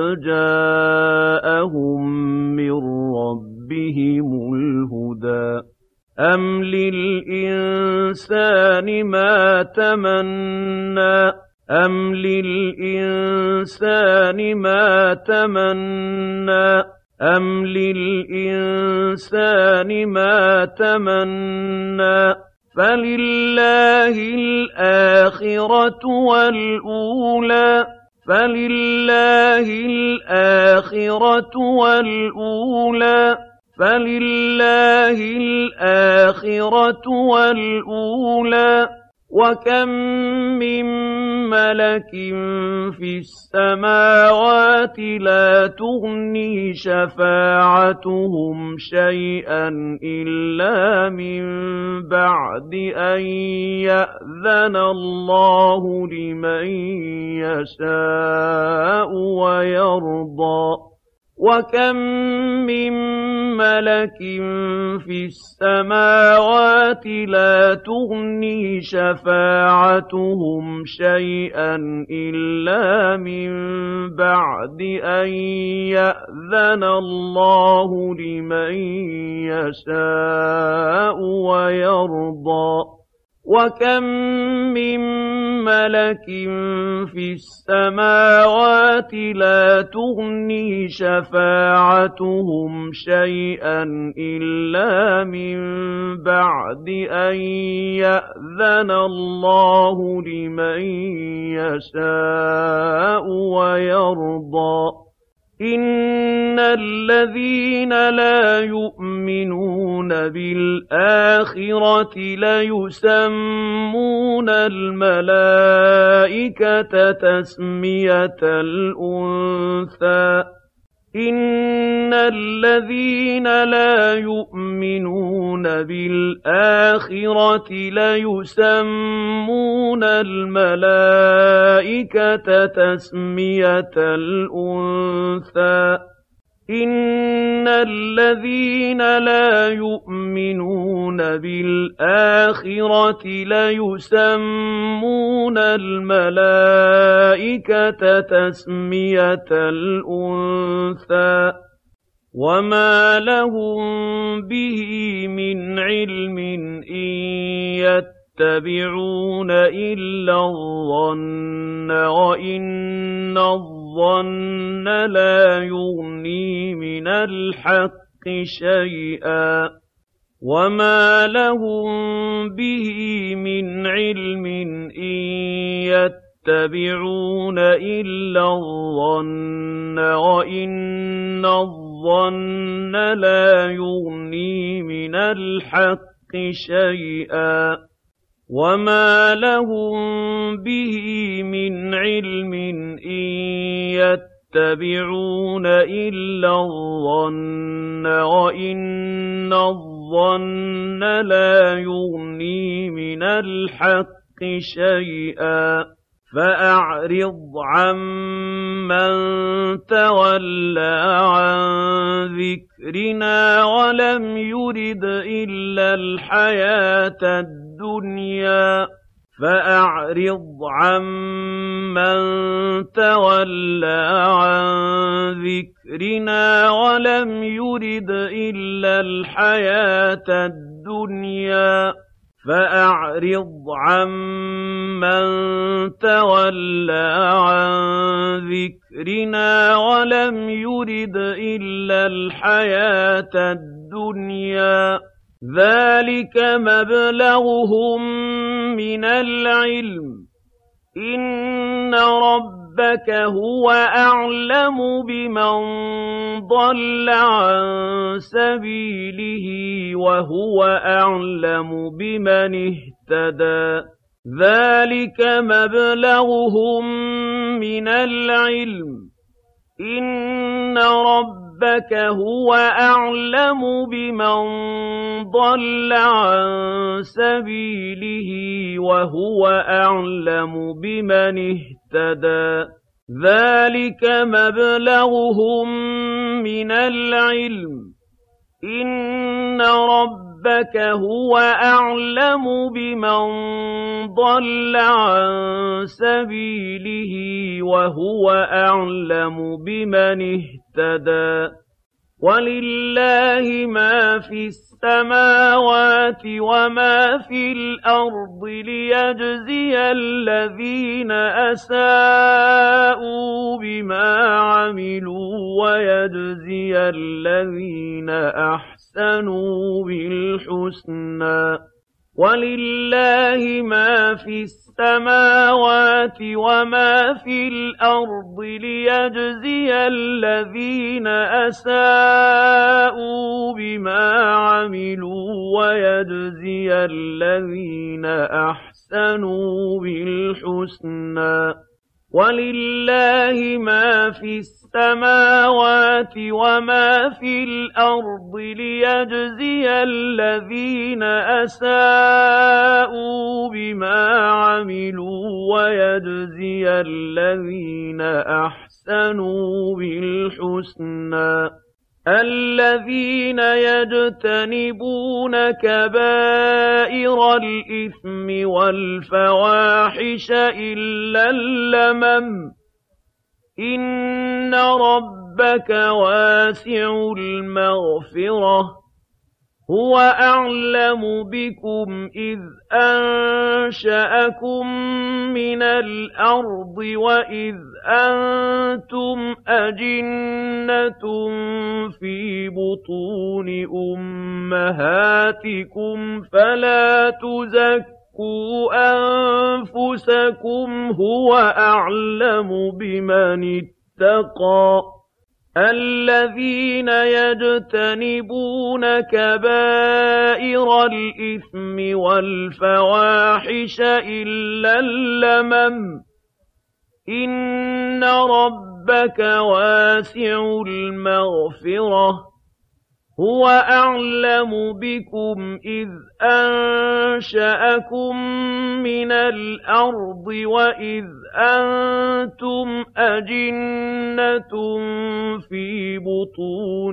جاءهم من ربهم الهدى أم للإنسان ما تمنى أم للإنسان ما تمنى أم للإنسان ما تمنى فلله الآخرة والأولى فلله الآخرة والأولى فلله الآخرة والأولى وكم من ملك في السماوات لا تغني شفاعتهم شيئا إلا من بعد أن يأذن الله لمن يشاء ويرضى وَكَم مِّن مَّلَكٍ فِي السَّمَاوَاتِ لَا تُغْنِي شَفَاعَتُهُمْ شَيْئًا إِلَّا مِن بَعْدِ أَن يَأْذَنَ اللَّهُ لِمَن يَشَاءُ وَيَرْضَىٰ وَكَم مِّن مَّلَكٍ فِي السَّمَاوَاتِ لَا تُغْنِي شَفَاعَتُهُمْ شَيْئًا إِلَّا مِن بَعْدِ أَن يَأْذَنَ اللَّهُ لِمَن يَشَاءُ وَيَرْضَىٰ إِنَّ الَّذِينَ لَا يُؤْمِنُونَ بِالْآخِرَةِ لَيُسَمُّونَ الْمَلَائِكَةَ تَسْمِيَةَ الْأُنثَىٰ إِنَّ الَّذِينَ لَا يُؤْمِنُونَ بِالْآخِرَةِ لَيُسَمُّونَ الْمَلَائِكَةَ تَسْمِيَةَ الْأُنثَىٰ إِنَّ الَّذِينَ لَا يُؤْمِنُونَ بِالْآخِرَةِ لَيُسَمُّونَ الْمَلَائِكَةَ تَسْمِيَةَ الْأُنثَىٰ وَمَا لَهُم بِهِ مِنْ عِلْمٍ إِن يَتَّبِعُونَ إِلَّا الظَّنَّ وَإِنَّ الظَّنَّ لَا يُغْنِي مِنَ الْحَقِّ شَيْئًا وَمَا لَهُم بِهِ مِنْ عِلْمٍ إِن يَتَّبِعُونَ إِلَّا الظَّنَّ وَإِنَّ الظَّنَّ لَا يُغْنِي مِنَ الْحَقِّ شَيْئًا وَمَا لَهُم بِهِ مِنْ عِلْمٍ إِن يَتَّبِعُونَ إِلَّا الظَّنَّ وَإِنَّ الظَّنَّ لَا يُغْنِي مِنَ الْحَقِّ شَيْئًا فَأَعْرِضْ عَمَّن تَوَلَّىٰ عَن ذِكْرِنَا وَلَمْ يُرِدْ إِلَّا الْحَيَاةَ الدُّنْيَا فَأَعْرِضْ عَمَّن تَوَلَّىٰ عَن ذِكْرِنَا وَلَمْ يُرِدْ إِلَّا الْحَيَاةَ الدُّنْيا فَأَعْرِضْ عَمَّن تَوَلَّىٰ عَن ذِكْرِنَا وَلَمْ يُرِدْ إِلَّا الْحَيَاةَ الدُّنْيا ذَٰلِكَ مَبْلَغُهُم مِّنَ الْعِلْمِ ۚ إِنَّ رَبَّكَ هُوَ أَعْلَمُ بِمَن ضَلَّ عَن سَبِيلِهِ وَهُوَ أَعْلَمُ بِمَنِ اهْتَدَىٰ ذَٰلِكَ مَبْلَغُهُم مِّنَ الْعِلْمِ ۚ إِنَّ رَبَّكَ هُوَ أَعْلَمُ بِمَن ضَلَّ عَن سَبِيلِهِ وَهُوَ أَعْلَمُ بِمَنِ اهْتَدَىٰ ذَٰلِكَ مَبْلَغُهُم مِّنَ الْعِلْمِ ۚ إِنَّ رَبَّكَ هُوَ أَعْلَمُ بِمَن ضَلَّ عَن سَبِيلِهِ وَهُوَ أَعْلَمُ بِمَنِ اهْتَدَىٰ وَلِلَّهِ مَا فِي السَّمَاوَاتِ وَمَا فِي الْأَرْضِ لِيَجْزِيَ الَّذِينَ أَسَاءُوا بِمَا عَمِلُوا وَيَجْزِيَ الَّذِينَ أَحْسَنُوا بِالْحُسْنَىٰ وَلِلَّهِ مَا فِي السَّمَاوَاتِ وَمَا فِي الْأَرْضِ لِيَجْزِيَ الَّذِينَ أَسَاءُوا بِمَا عَمِلُوا وَيَجْزِيَ الَّذِينَ أَحْسَنُوا بِالْحُسْنَىٰ وَلِلَّهِ مَا فِي السَّمَاوَاتِ وَمَا فِي الْأَرْضِ لِيَجْزِيَ الَّذِينَ أَسَاءُوا بِمَا عَمِلُوا وَيَجْزِيَ الَّذِينَ أَحْسَنُوا بِالْحُسْنَى الَّذِينَ يَجْتَنِبُونَ كَبَائِرَ الْإِثْمِ وَالْفَوَاحِشَ إِلَّا اللَّمَمَ إِنَّ رَبَّكَ وَاسِعُ الْمَغْفِرَةِ هُوَ أَعْلَمُ بِكُمْ إِذْ أَنشَأَكُم مِّنَ الْأَرْضِ وَإِذْ أَنتُمْ أَجِنَّةٌ فِي بُطُونِ أُمَّهَاتِكُمْ فَلَا تُزَكُّوا أَنفُسَكُمْ هُوَ أَعْلَمُ بِمَنِ اتَّقَىٰ الَّذِينَ يَجْتَنِبُونَ كَبَائِرَ الْإِثْمِ وَالْفَوَاحِشَ إِلَّا اللَّمَمَ إِنَّ رَبَّكَ وَاسِعُ الْمَغْفِرَةِ هُوَ أَعْلَمُ بِكُمْ إِذْ أَنشَأَكُم مِّنَ الْأَرْضِ وَإِذْ أَنتُمْ أَجِنَّةٌ فِي بُطُونِ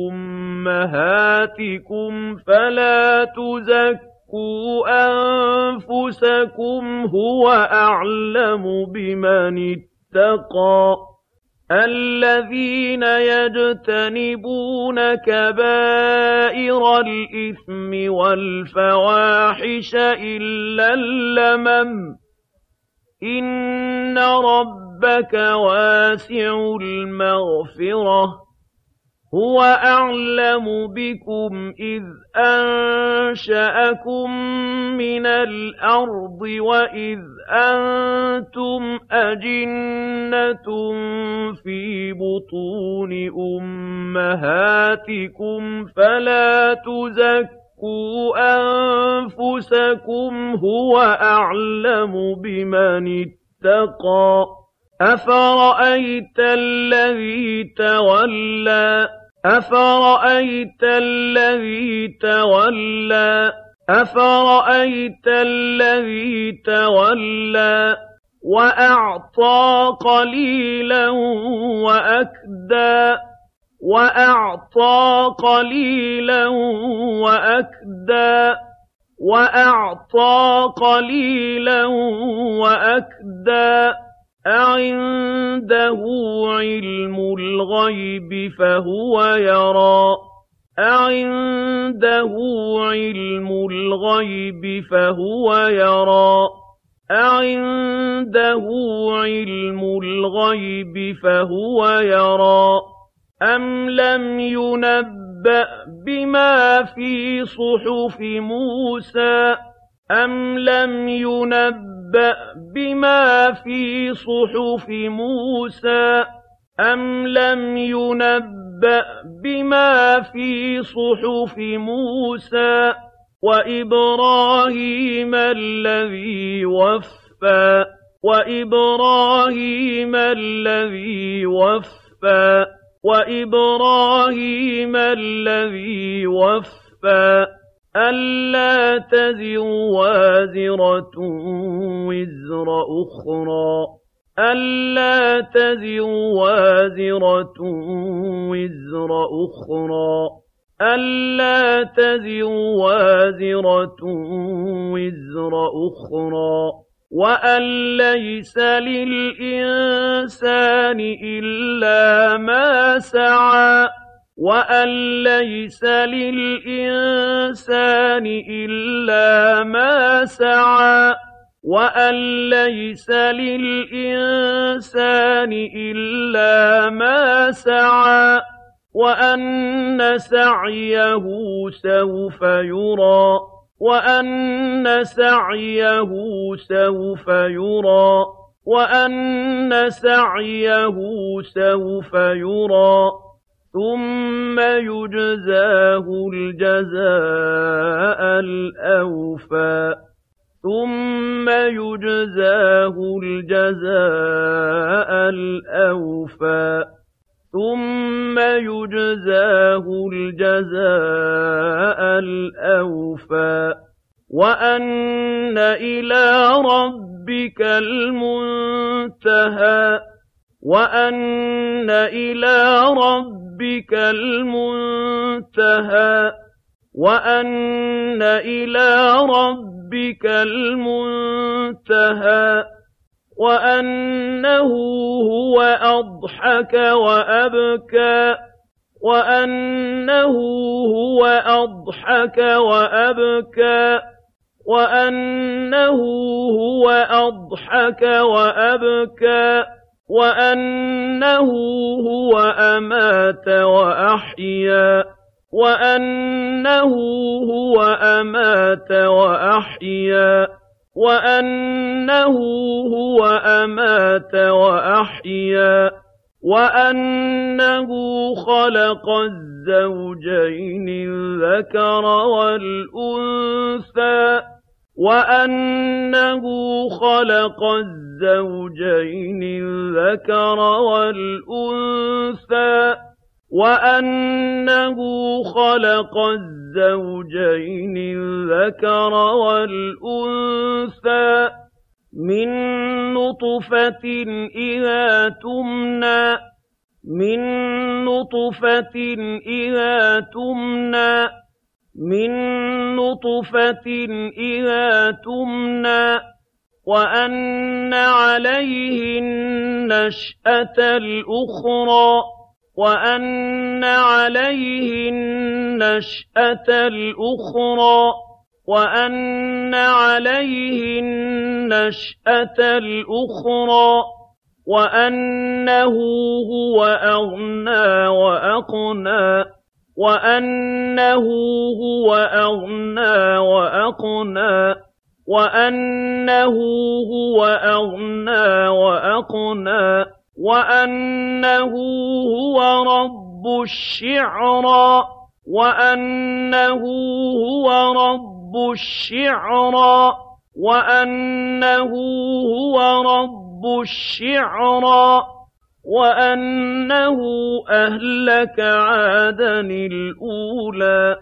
أُمَّهَاتِكُمْ فَلَا تُزَكُّوا أَنفُسَكُمْ هُوَ أَعْلَمُ بِمَنِ اتَّقَىٰ الَّذِينَ يَجْتَنِبُونَ كَبَائِرَ الْإِثْمِ وَالْفَوَاحِشَ إِلَّا اللَّمَمَ إِنَّ رَبَّكَ وَاسِعُ الْمَغْفِرَةِ هُوَ أَعْلَمُ بِكُمْ إِذْ أَنشَأَكُم مِّنَ الْأَرْضِ وَإِذْ أَنتُمْ أَجِنَّةٌ فِي بُطُونِ أُمَّهَاتِكُمْ فَلَا تُزَكُّوا أَنفُسَكُمْ هُوَ أَعْلَمُ بِمَنِ اتَّقَىٰ أَفَرَأَيْتَ الَّذِي تَوَلَّىٰ أَفَرَأَيْتَ الَّذِي تَوَلَّىٰ أَفَرَأَيْتَ الَّذِي تَوَلَّىٰ وَأَعْطَىٰ قَلِيلًا وَأَكْدَىٰ وَأَعْطَىٰ قَلِيلًا وَأَكْدَىٰ وَأَعْطَىٰ قَلِيلًا وَأَكْدَىٰ أَعِندَهُ عِلْمُ الْغَيْبِ فَهُوَ يَرَىٰ أَعِندَهُ عِلْمُ الْغَيْبِ فَهُوَ يَرَىٰ أَعِندَهُ عِلْمُ الْغَيْبِ فَهُوَ يَرَىٰ أَمْ لَمْ يُنَبَّأْ بِمَا فِي صُحُفِ مُوسَىٰ أَمْ لَمْ يُنَبَّأْ بِمَا فِي صُحُفِ مُوسَىٰ أَمْ لَمْ يُنَبَّأْ بِمَا فِي صُحُفِ مُوسَىٰ وَإِبْرَاهِيمَ الَّذِي وَفَّىٰ وَإِبْرَاهِيمَ الَّذِي وَفَّىٰ وَإِبْرَاهِيمَ الَّذِي وَفَّىٰ أَلَّا تَزِرُ وَازِرَةٌ وِزْرَ أُخْرَىٰ أَلَّا تَزِرُ وَازِرَةٌ وِزْرَ أُخْرَىٰ أَلَّا تَزِرُ وَازِرَةٌ وِزْرَ أُخْرَىٰ وَأَن لَّيْسَ لِلْإِنسَانِ إِلَّا مَا سَعَىٰ وَأَن لَّيْسَ لِلْإِنسَانِ إِلَّا مَا سَعَىٰ وَأَن لَّيْسَ لِلْإِنسَانِ إِلَّا مَا سَعَىٰ وَأَنَّ سَعْيَهُ سَوْفَ يُرَىٰ وَأَنَّ سَعْيَهُ سَوْفَ يُرَىٰ وَأَنَّ سَعْيَهُ سَوْفَ يُرَىٰ ثُمَّ يُجْزَاهُ الْجَزَاءَ الْأَوْفَىٰ ثُمَّ يُجْزَاهُ الْجَزَاءَ الْأَوْفَىٰ ثُمَّ يُجْزَاهُ الْجَزَاءَ الْأَوْفَىٰ وَأَنَّ إِلَىٰ رَبِّكَ الْمُنتَهَىٰ وَأَنَّ إِلَىٰ رَبِّكَ الْمُنتَهَىٰ وَأَنَّ إِلَىٰ رَبِّكَ الْمُنتَهَىٰ وَأَنَّهُ هُوَ أَضْحَكَ وَأَبْكَىٰ وَأَنَّهُ هُوَ أَضْحَكَ وَأَبْكَىٰ وَأَنَّهُ هُوَ أَضْحَكَ وَأَبْكَىٰ وَأَنَّهُ هُوَ أَمَاتَ وَأَحْيَا وَأَنَّهُ هُوَ أَمَاتَ وَأَحْيَا وَأَنَّهُ هُوَ أَمَاتَ وَأَحْيَا وَأَنَّهُ خَلَقَ الزَّوْجَيْنِ الذَّكَرَ وَالْأُنثَىٰ وَأَنَّهُ خَلَقَ الزَّوْجَيْنِ الذَّكَرَ وَالْأُنثَىٰ وَأَنَّهُ خَلَقَ الزَّوْجَيْنِ الذَّكَرَ وَالْأُنثَىٰ مِن نُّطْفَةٍ إِذَا تُمْنَىٰ مِن نُّطْفَةٍ إِذَا تُمْنَىٰ مِن نُّطْفَةٍ إِذَا تُمْنَىٰ وَأَنَّ عَلَيْهِ النَّشْأَةَ الْأُخْرَىٰ وَأَنَّ عَلَيْهِ النَّشْأَةَ الْأُخْرَىٰ وَأَنَّ عَلَيْهِ النَّشْأَةَ الْأُخْرَىٰ وَأَنَّهُ هُوَ أَغْنَىٰ وَأَقْنَىٰ وَأَنَّهُ هُوَ أَغْنَىٰ وَأَقْنَىٰ وَأَنَّهُ هُوَ أَغْنَىٰ وَأَقْنَىٰ وَأَنَّهُ هُوَ رَبُّ الشِّعْرَىٰ وَأَنَّهُ هُوَ رَبُّ الشِّعْرَىٰ وَأَنَّهُ هُوَ رَبُّ الشِّعْرَىٰ وَأَنَّهُ أَهْلَكَ عَادًا الْأُولَىٰ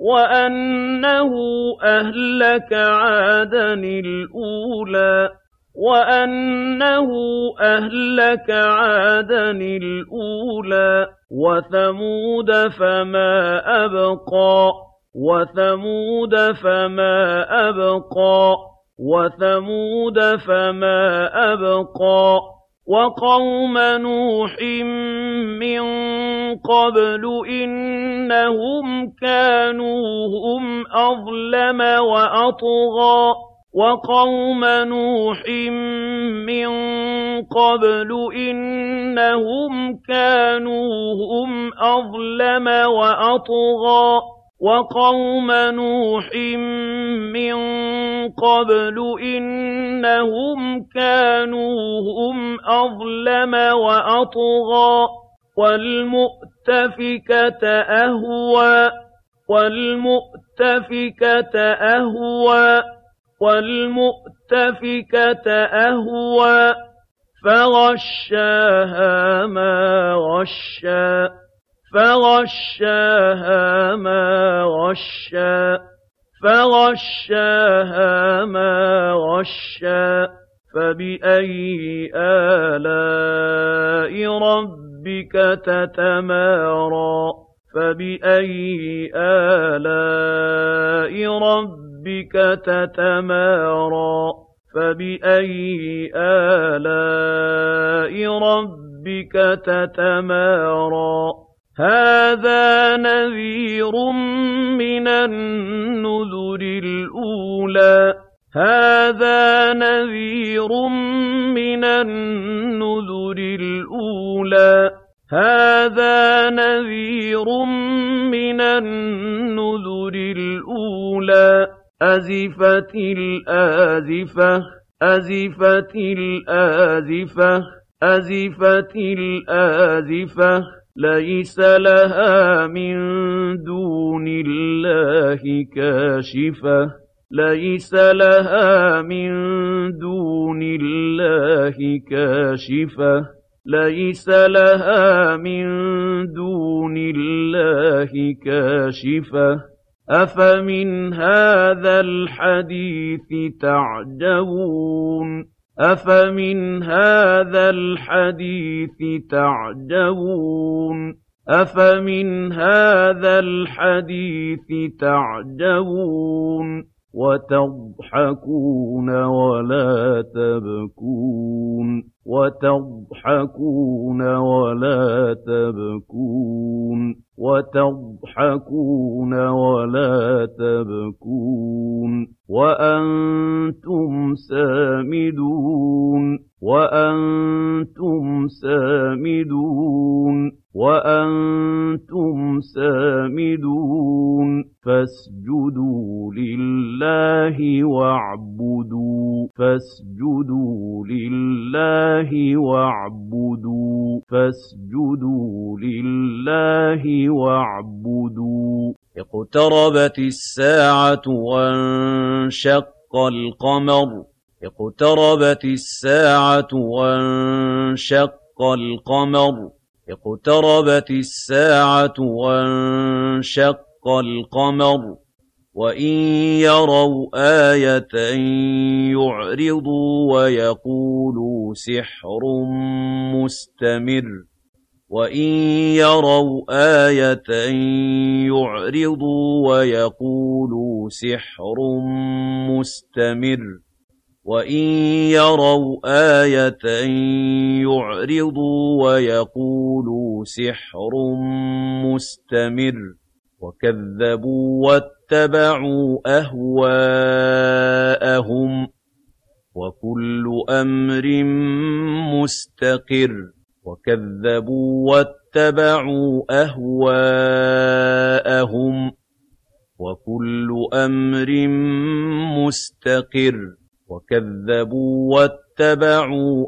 وَأَنَّهُ أَهْلَكَ عَادًا الْأُولَىٰ وَأَنَّهُ أَهْلَكَ عَادًا الْأُولَىٰ وَثَمُودَ فَمَا أَبْقَىٰ وَثَمُودَ فَمَا أَبْقَىٰ وَثَمُودَ فَمَا أَبْقَىٰ وَقَوْمَ نُوحٍ مِّن قَبْلُ إِنَّهُمْ كَانُوا هُمْ أَظْلَمَ وَأَطْغَىٰ وَقَوْمَ نُوحٍ مِّن قَبْلُ إِنَّهُمْ كَانُوا هُمْ أَظْلَمَ وَأَطْغَىٰ وَقَوْمَ نُوحٍ مِّن قَبْلُ إِنَّهُمْ كَانُوا هُمْ أَظْلَمَ وَأَطْغَىٰ وَالْمُؤْتَفِكَةَ أَهْوَىٰ وَالْمُؤْتَفِكَةَ أَهْوَىٰ وَالْمُؤْتَفِكَةَ أَهْوَىٰ فَغَشَّاهَا مَا غَشَّىٰ فَغَشَّاهَا مَا غَشَّىٰ فَغَشَّاهَا مَا غَشَّىٰ فَبِأَيِّ آلَاءِ رَبِّكَ تَتَمَارَىٰ فَبِأَيِّ آلَاءِ رَبِّكَ تَتَمَارَىٰ فَبِأَيِّ آلَاءِ رَبِّكَ تَتَمَارَىٰ هَٰذَا نَذِيرٌ مِّنَ النُّذُرِ الْأُولَىٰ هَٰذَا نَذِيرٌ مِّنَ النُّذُرِ الْأُولَىٰ هَٰذَا نَذِيرٌ مِّنَ النُّذُرِ الْأُولَىٰ أَزِفَتِ الْآزِفَةُ أَزِفَتِ الْآزِفَةُ أَزِفَتِ الْآزِفَةُ لَيْسَ لَهَا مِن دُونِ اللَّهِ كَاشِفَةٌ لَيْسَ لَهَا مِن دُونِ اللَّهِ كَاشِفَةٌ لَيْسَ لَهَا مِن دُونِ اللَّهِ كَاشِفَةٌ أَفَمِنْ هَٰذَا الْحَدِيثِ تَعْجَبُونَ أَفَمِنْ هَٰذَا الْحَدِيثِ تَعْجَبُونَ أَفَمِنْ هَٰذَا الْحَدِيثِ تَعْجَبُونَ وَتَضْحَكُونَ وَلَا تَبْكُونَ وَتَضْحَكُونَ وَلَا تَبْكُونَ وَتَضْحَكُونَ وَلَا تَبْكُونَ وَأَنتُمْ سَامِدُونَ وَأَنتُمْ سَامِدُونَ وَأَنتُمْ سَامِدُونَ فَاسْجُدُوا لِلَّهِ وَاعْبُدُوا فَاسْجُدُوا لِلَّهِ وَاعْبُدُوا فَاسْجُدُوا لِلَّهِ وَاعْبُدُوا اقتربت الساعة وانشق القمر اقتربت الساعة وانشق القمر اقتربت الساعة وانشق القمر وإن يروا آية يعرضوا ويقولوا سحر مستمر وإن يروا آية يعرضوا ويقولوا سحر مستمر وإن يروا آية يعرضوا ويقولوا سحر مستمر وكذبوا واتبعوا أهواءهم وكل أمر مستقر وكذبوا واتبعوا أهواءهم وكل أمر مستقر وكذبوا واتبعوا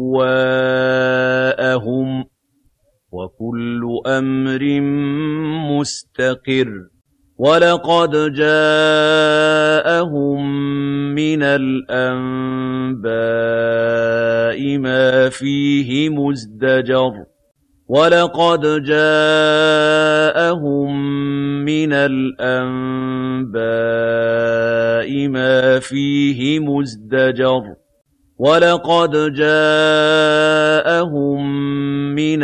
أهواءهم وكل أمر مستقر وَلَقَدْ جَاءَهُم مِّنَ الْأَنبَاءِ مَا فِيهِ مُزْدَجَرٌ وَلَقَدْ جَاءَهُم مِّنَ الْأَنبَاءِ مَا فِيهِ مُزْدَجَرٌ وَلَقَدْ جَاءَهُم مِّنَ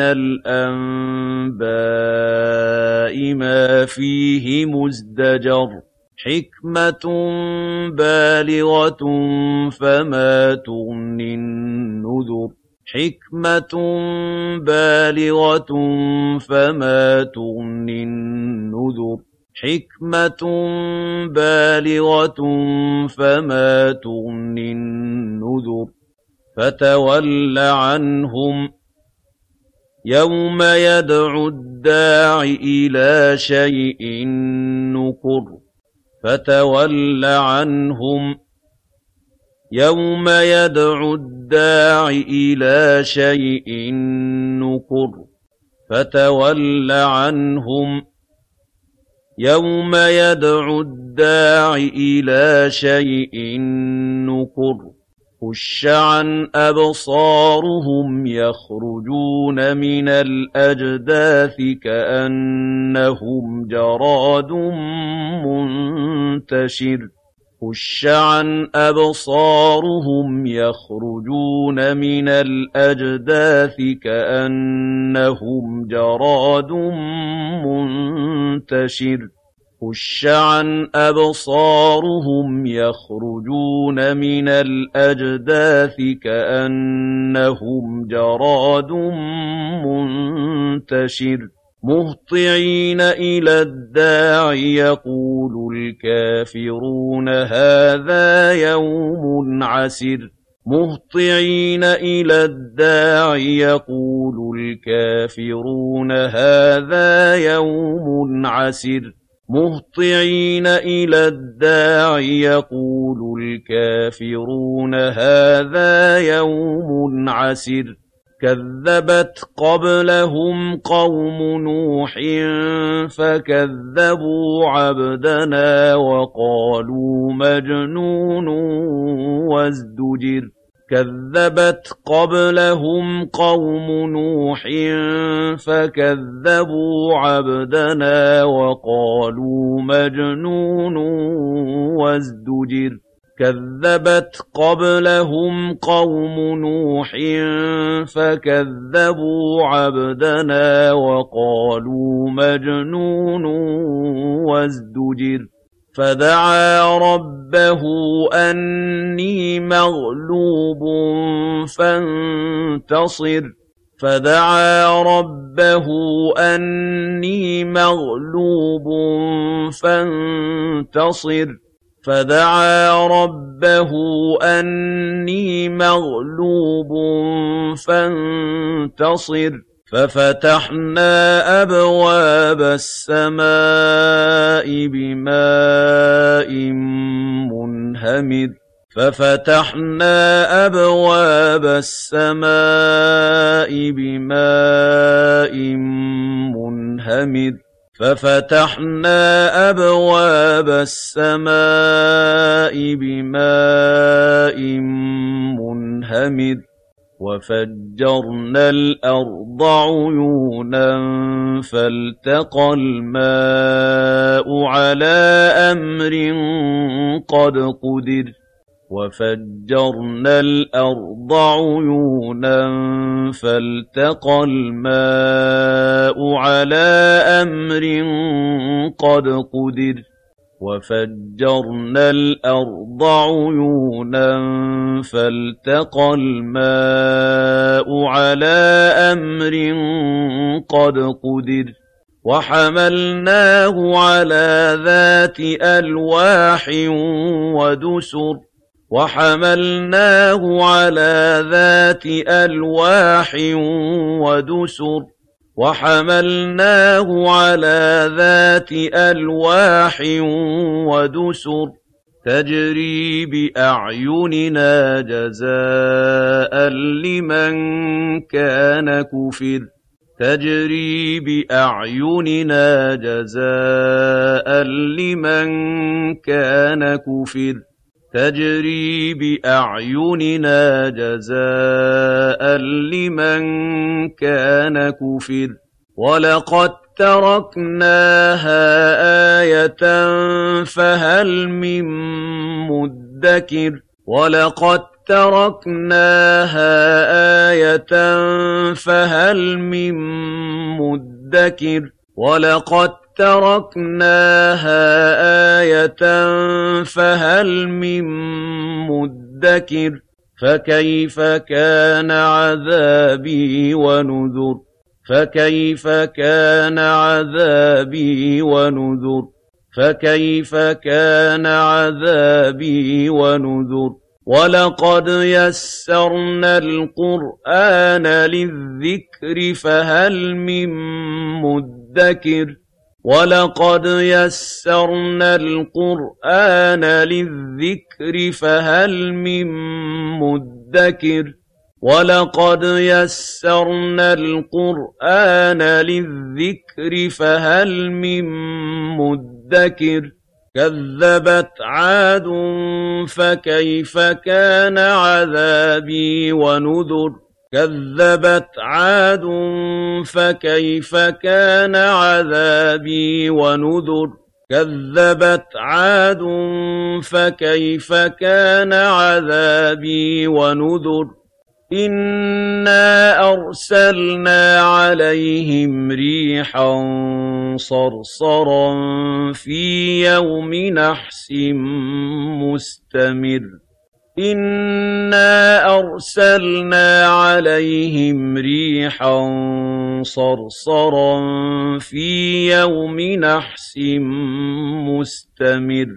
الْأَنبَاءِ مَا فِيهِ مُزْدَجَرٌ حِكْمَةٌ بَالِغَةٌ فَمَا تُغْنِ النُّذُرُ حِكْمَةٌ بَالِغَةٌ فَمَا تُغْنِ النُّذُرُ حِكْمَةٌ بَالِغَةٌ فَمَا تُغْنِ النُّذُرُ فَتَوَلَّ عَنْهُمْ يَوْمَ يَدْعُ الدَّاعِ إِلَىٰ شَيْءٍ نُّكُرٍ فَتَوَلَّ عَنْهُمْ يَوْمَ يَدْعُ الدَّاعِ إِلَىٰ شَيْءٍ نُّكُرٍ فَتَوَلَّ عَنْهُمْ يَوْمَ يَدْعُ الدَّاعِ إِلَىٰ شَيْءٍ نُّكُرٍ خُشَّ عَنْ أَبْصَارُهُمْ يَخْرُجُونَ مِنَ الْأَجْدَاثِ كَأَنَّهُمْ جَرَادٌ مُّنتَشِرٌ خُشَّ عَنْ أَبْصَارُهُمْ يَخْرُجُونَ مِنَ الْأَجْدَاثِ كَأَنَّهُمْ جَرَادٌ مُّنتَشِرٌ خُشَّ عَنْ أَبْصَارُهُمْ يَخْرُجُونَ مِنَ الْأَجْدَاثِ كَأَنَّهُمْ جَرَادٌ مُّنتَشِرٌ مُهْطِعِينَ إِلَى الدَّاعِ يَقُولُ الْكَافِرُونَ هَٰذَا يَوْمٌ عَسِرٌ مُهْطِعِينَ إِلَى الدَّاعِ يَقُولُ الْكَافِرُونَ هَٰذَا يَوْمٌ عَسِرٌ مُهْطِعِينَ إِلَى الدَّاعِ يَقُولُ الْكَافِرُونَ هَٰذَا يَوْمٌ عَسِرٌ كَذَّبَتْ قَبْلَهُمْ قَوْمُ نُوحٍ فَكَذَّبُوا عَبْدَنَا وَقَالُوا مَجْنُونٌ وَازْدُجِرَ كَذَّبَتْ قَبْلَهُمْ قَوْمُ نُوحٍ فَكَذَّبُوا عَبْدَنَا وَقَالُوا مَجْنُونٌ وَازْدُجِرَ كَذَّبَتْ قَبْلَهُمْ قَوْمُ نُوحٍ فَكَذَّبُوا عَبْدَنَا وَقَالُوا مَجْنُونٌ وَازْدُجِرَ فَدَعَا رَبَّهُ أَنِّي مَغْلُوبٌ فَانتَصِرْ فَدَعَا رَبَّهُ أَنِّي مَغْلُوبٌ فَانتَصِرْ فَدَعَا رَبَّهُ أَنِّي مَغْلُوبٌ فَانتَصِرْ فَفَتَحْنَا أَبْوَابَ السَّمَاءِ بِمَاءٍ مُّنْهَمِرٍ فَفَتَحْنَا أَبْوَابَ السَّمَاءِ بِمَاءٍ مُّنْهَمِرٍ فَفَتَحْنَا أَبْوَابَ السَّمَاءِ بِمَاءٍ مُّنْهَمِرٍ وَفَجَّرْنَا الْأَرْضَ عُيُونًا فَالْتَقَى الْمَاءُ عَلَىٰ أَمْرٍ قَدْ قُدِرَ وَفَجَّرْنَا الْأَرْضَ عُيُونًا فَالْتَقَى الْمَاءُ عَلَىٰ أَمْرٍ قَدْ قُدِرَ وَفَجَّرْنَا الْأَرْضَ عُيُونًا فَالْتَقَى الْمَاءُ عَلَىٰ أَمْرٍ قَدْ قُدِرَ وَحَمَلْنَاهُ عَلَىٰ ذَاتِ أَلْوَاحٍ وَدُسُرٍ وَحَمَلْنَاهُ عَلَىٰ ذَاتِ أَلْوَاحٍ وَدُسُرٍ وَحَمَلْنَاهُ عَلَىٰ ذَاتِ أَلْوَاحٍ وَدُسُرٍ تَجْرِي بِأَعْيُنِنَا جَزَاءً لِّمَن كَانَ كُفِرَ تَجْرِي بِأَعْيُنِنَا جَزَاءً لِّمَن كَانَ كُفِرَ تَجْرِي بِأَعْيُنِنَا جَزَاءً لِّمَن كَانَ كُفِرَ وَلَقَد تَّرَكْنَاهَا آيَةً فَهَلْ مِن مُّدَّكِرٍ وَلَقَد تَّرَكْنَاهَا آيَةً فَهَلْ مِن مُّدَّكِرٍ وَلَقَد تَّرَكْنَاهَا آيَةً فَهَلْ مِن مُّدَّكِرٍ فَكَيْفَ كَانَ عَذَابِي وَنُذُرِ فَكَيْفَ كَانَ عَذَابِي وَنُذُرِ فَكَيْفَ كَانَ عَذَابِي وَنُذُرِ وَلَقَدْ يَسَّرْنَا الْقُرْآنَ لِلذِّكْرِ فَهَلْ مِن مُّدَّكِرٍ وَلَقَدْ يَسَّرْنَا الْقُرْآنَ لِلذِّكْرِ فَهَلْ مِن مُّدَّكِرٍ وَلَقَدْ يَسَّرْنَا الْقُرْآنَ لِلذِّكْرِ فَهَلْ مِن مُّدَّكِرٍ كَذَّبَتْ عَادٌ فَكَيْفَ كَانَ عَذَابِي وَنُذُرِ كَذَّبَتْ عَادٌ فَكَيْفَ كَانَ عَذَابِي وَنُذُرِ كَذَّبَتْ عَادٌ فَكَيْفَ كَانَ عَذَابِي وَنُذُرِ إِنَّا أَرْسَلْنَا عَلَيْهِمْ رِيحًا صَرْصَرًا فِي يَوْمِ نَحْسٍ مُّسْتَمِرٍّ إِنَّا أَرْسَلْنَا عَلَيْهِمْ رِيحًا صَرْصَرًا فِي يَوْمِ نَحْسٍ مُّسْتَمِرٍّ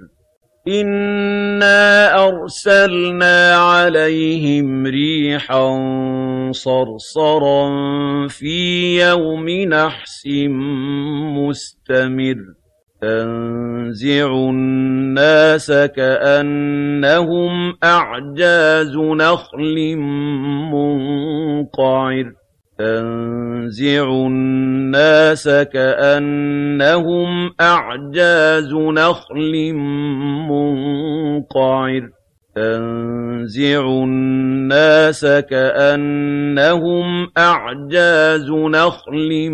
إِنَّا أَرْسَلْنَا عَلَيْهِمْ رِيحًا صَرْصَرًا فِي يَوْمِ نَحْسٍ مُّسْتَمِرٍّ تنزع الناس كأنهم أعجاز نخل منقعر تنزع الناس كأنهم أعجاز نخل منقعر تنزع الناس كأنهم أعجاز نخل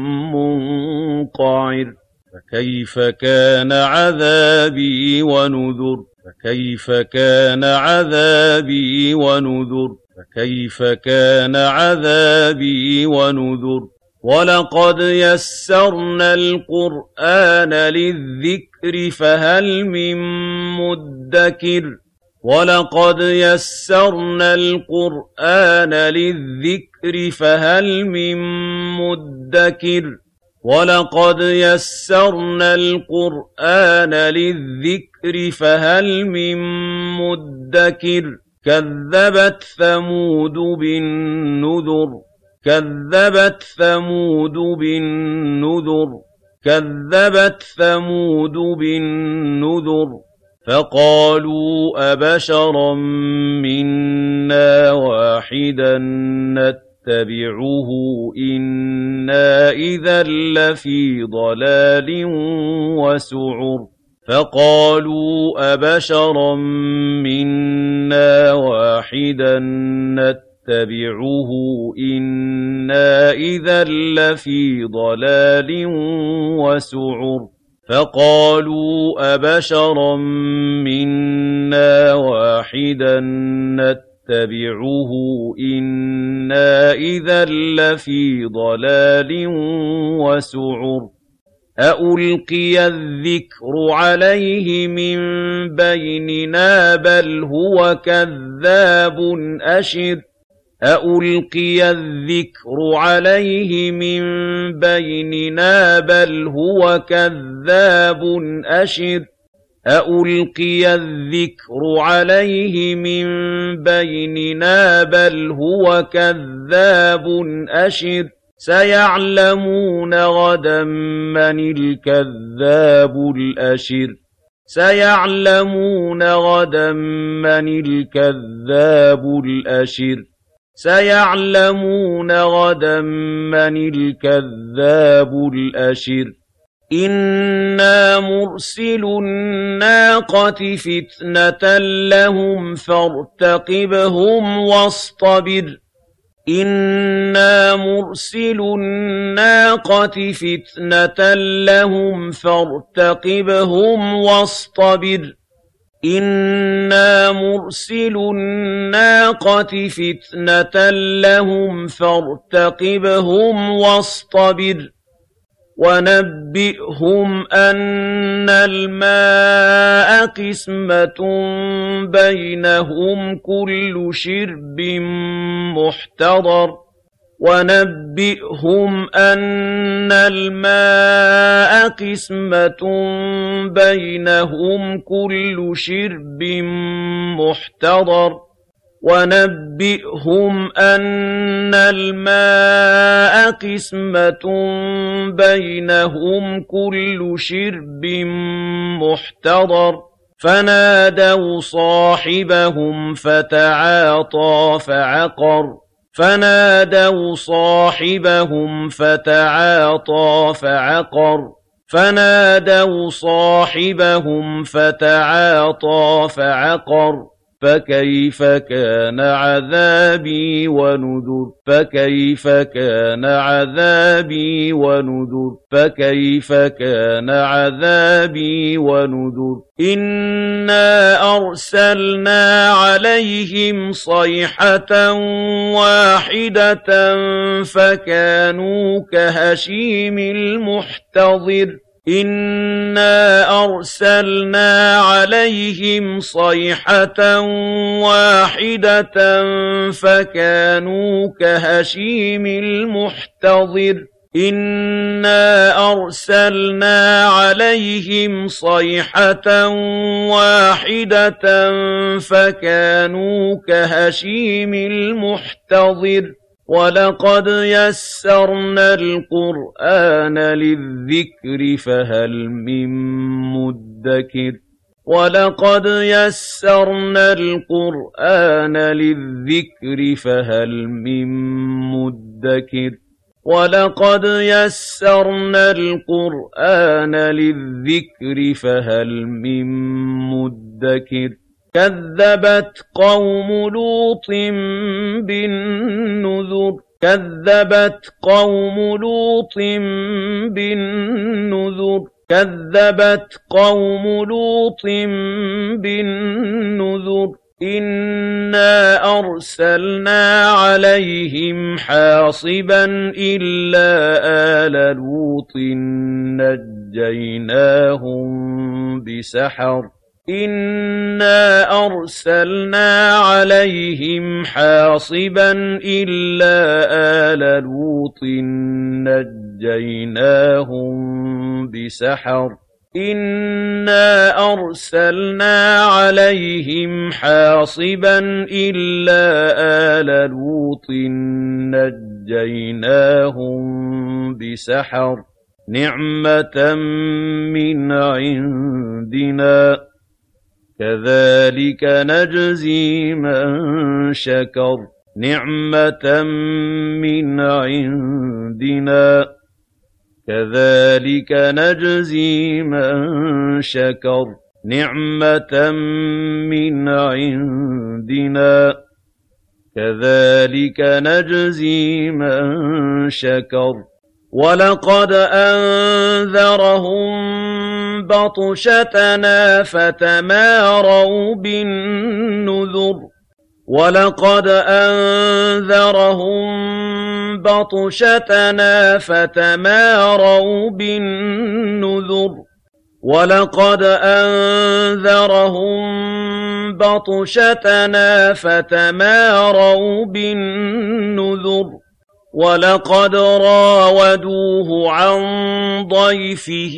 منقعر فكيف كان عذابي ونذر فكيف كان عذابي ونذر فكيف كان عذابي ونذر ولقد يسرنا القرآن للذكر فهل من مدكر ولقد يسرنا القرآن للذكر فهل من مدكر ولقد يسرنا القرآن للذكر فهل من مدكر كذبت ثمود بالنذر كذبت ثمود بالنذر كذبت ثمود بالنذر فقالوا أبشرا منا واحدا نتبعه إنا إذا لفي ضلال وسعر فقالوا أبشرا منا واحدا نتبعه إنا إذا لفي ضلال وسعر فقالوا أبشرا منا واحدا نتبعه إنا إذا لفي ضلال وسعر أألقي الذكر عليه من بيننا بل هو كذاب أشر أألقي الذكر عليه من بيننا بل هو كذاب أشر أألقي الذكر عليه من بيننا بل هو كذاب أشر سيعلمون غدا من الكذاب الأشر سيعلمون غدا من الكذاب الأشر سيعلمون غدا من الكذاب الأشر إنا مرسل الناقة فتنة لهم فارتقبهم واصطبر إنا مرسل الناقة فتنة لهم فارتقبهم واصطبر إنا مرسل الناقة فتنة لهم فارتقبهم واصطبر ونبئهم أن الماء قسمة بينهم كل شرب محتضر ونبئهم أن الماء قسمة بينهم كل شرب محتضر ونبئهم أن الماء قسمة بينهم كل شرب محتضر فنادوا صاحبهم فتعاطى فعقر فنادوا صاحبهم فتعاطى فعقر فنادوا صاحبهم فتعاطى فعقر فكيف كان عذابي ونذر فكيف كان عذابي ونذر فكيف كان عذابي ونذر إنا أرسلنا عليهم صيحة واحدة فكانوا كهشيم المحتضر إنا أرسلنا عليهم صيحة واحدة فكانوا كهشيم المحتضر إنا أرسلنا عليهم صيحة واحدة فكانوا كهشيم المحتضر وَلَقَدْ يَسَّرْنَا الْقُرْآنَ لِلذِّكْرِ فَهَلْ مِن مُّدَّكِرٍ وَلَقَدْ يَسَّرْنَا الْقُرْآنَ لِلذِّكْرِ فَهَلْ مِن مُّدَّكِرٍ وَلَقَدْ يَسَّرْنَا الْقُرْآنَ لِلذِّكْرِ فَهَلْ مِن مُّدَّكِرٍ كَذَّبَتْ قَوْمُ لُوطٍ بِالنُّذُرِ كَذَّبَتْ قَوْمُ لُوطٍ بِالنُّذُرِ كَذَّبَتْ قَوْمُ لُوطٍ بِالنُّذُرِ إِنَّا أَرْسَلْنَا عَلَيْهِمْ حَاصِبًا إِلَّا آلَ لُوطٍ نَجَّيْنَاهُم بِسَحَرٍ إِنَّا أَرْسَلْنَا عَلَيْهِمْ حَاصِبًا إِلَّا آلَ لُوطٍ نَجَّيْنَاهُم بِسَحَرٍ إِنَّا أَرْسَلْنَا عَلَيْهِمْ حَاصِبًا إِلَّا آلَ لُوطٍ نَجَّيْنَاهُم بِسَحَرٍ نِعْمَةً مِّنْ عِندِنَا كَذَلِكَ نَجْزِي مَن شَكَرَ نِعْمَةً مِّنْ عِندِنَا كَذَلِكَ نَجْزِي مَن شَكَرَ نِعْمَةً مِّنْ عِندِنَا كَذَلِكَ نَجْزِي مَن شَكَرَ وَلَقَدْ أَنذَرَهُم بَطْشَتَنَا فَتَمَارَوْا بِالنُّذُرِ وَلَقَدْ أَنذَرَهُم بَطْشَتَنَا فَتَمَارَوْا بِالنُّذُرِ وَلَقَدْ أَنذَرَهُم بَطْشَتَنَا فَتَمَارَوْا بِالنُّذُرِ وَلَقَدْ رَاوَدُوهُ عَن ضَيْفِهِ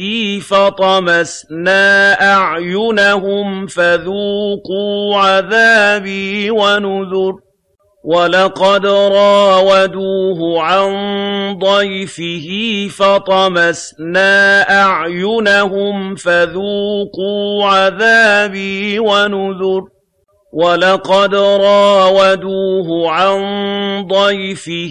فَطَمَسْنَا أَعْيُنَهُمْ فَذُوقُوا عَذَابِي وَنُذُرِ وَلَقَدْ رَاوَدُوهُ عَن ضَيْفِهِ فَطَمَسْنَا أَعْيُنَهُمْ فَذُوقُوا عَذَابِي وَنُذُرِ وَلَقَدْ رَاوَدُوهُ عَن ضَيْفِهِ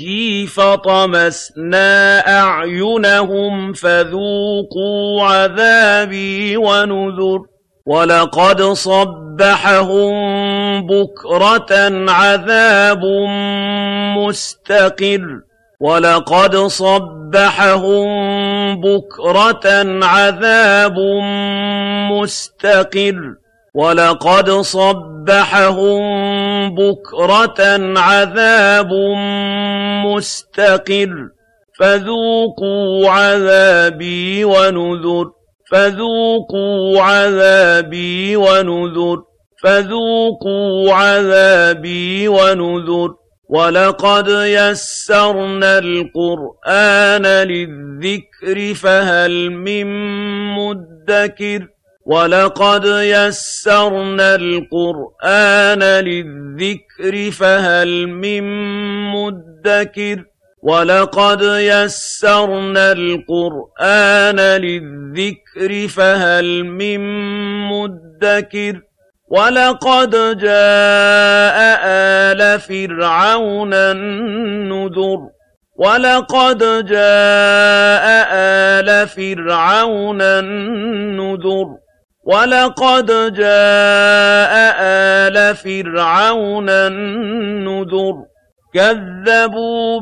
فَطَمَسْنَا أَعْيُنَهُمْ فَذُوقُوا عَذَابِي وَنُذُرِ وَلَقَدْ صَبَّحَهُم بُكْرَةً عَذَابٌ مُّسْتَقِرٌّ وَلَقَدْ صَبَّحَهُم بُكْرَةً عَذَابٌ مُّسْتَقِرٌّ وَلَقَدْ صَبَّحَهُم بُكْرَةً عَذَابٌ مُّسْتَقِرٌّ فَذُوقُوا عَذَابِي وَنُذُرِ فَذُوقُوا عَذَابِي وَنُذُرِ فَذُوقُوا عَذَابِي وَنُذُرِ وَلَقَدْ يَسَّرْنَا الْقُرْآنَ لِلذِّكْرِ فَهَلْ مِن مُّدَّكِرٍ وَلَقَدْ يَسَّرْنَا الْقُرْآنَ لِلذِّكْرِ فَهَلْ مِن مُّدَّكِرٍ وَلَقَدْ يَسَّرْنَا الْقُرْآنَ لِلذِّكْرِ فَهَلْ مِن مُّدَّكِرٍ وَلَقَدْ جَاءَ آلَ فِرْعَوْنَ النُّذُرُ وَلَقَدْ جَاءَ آلَ فِرْعَوْنَ النُّذُرُ وَلَقَدْ جَاءَ آلَ فِرْعَوْنَ النُّذُرُ كَذَّبُوا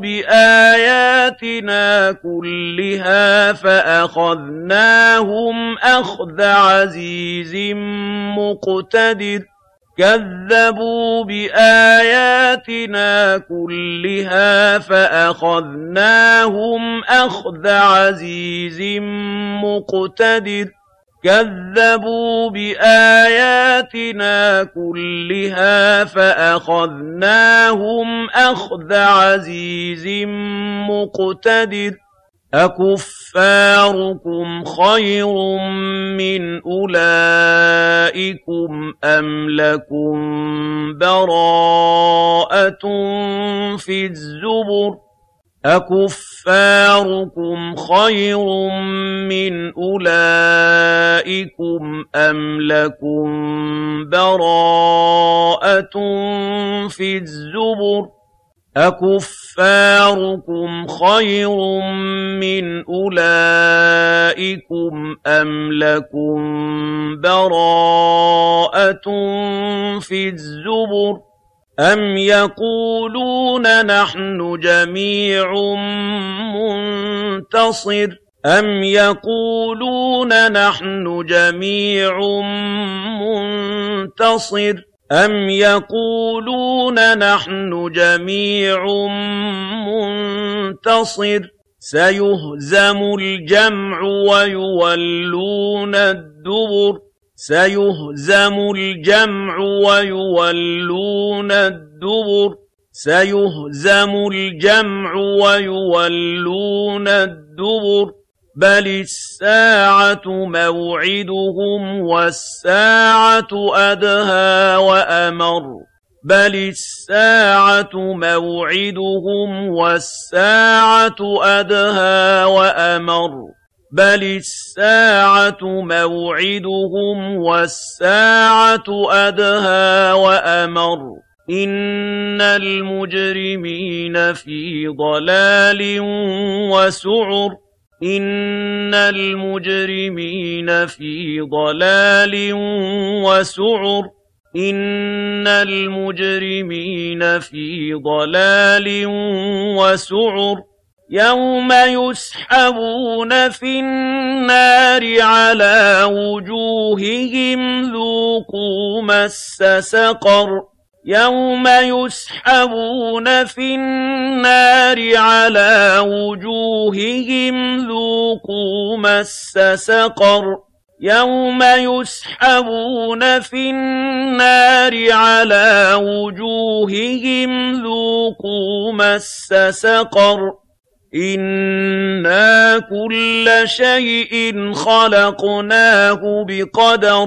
بِآيَاتِنَا كُلِّهَا فَأَخَذْنَاهُمْ أَخْذَ عَزِيزٍ مُّقْتَدِرٍ كَذَّبُوا بِآيَاتِنَا كُلِّهَا فَأَخَذْنَاهُمْ أَخْذَ عَزِيزٍ مُّقْتَدِرٍ كَذَّبُوا بِآيَاتِنَا كُلِّهَا فَأَخَذْنَاهُمْ أَخْذَ عَزِيزٍ مُّقْتَدِرٍ أكفاركم خير من أولئكم أم لكم براءة في الزبر أكفاركم خير من أولئكم أم لكم براءة في الزبر أكفاركم خير من أولئكم أم لكم براءة في الزبر أم يقولون نحن جميع منتصر أم يقولون نحن جميع منتصر أم يقولون نحن جميع منتصر سيهزم الجمع ويولون الدبر سيهزم الجمع ويولون الدبر سيهزم الجمع ويولون الدبر بل الساعة موعدهم والساعة أدهى وأمر بل الساعة موعدهم والساعة أدهى وأمر بل الساعة موعدهم والساعة أدهى وأمر إن المجرمين في ضلال وسعر إن المجرمين في ضلال وسعر إن المجرمين في ضلال وسعر يوم يسحبون في النار على وجوههم ذوقوا مس سقر يوم يسحبون في النار على وجوههم ذوقوا مس سقر يوم يسحبون في النار على وجوههم ذوقوا مس سقر إنا كل شيء خلقناه بقدر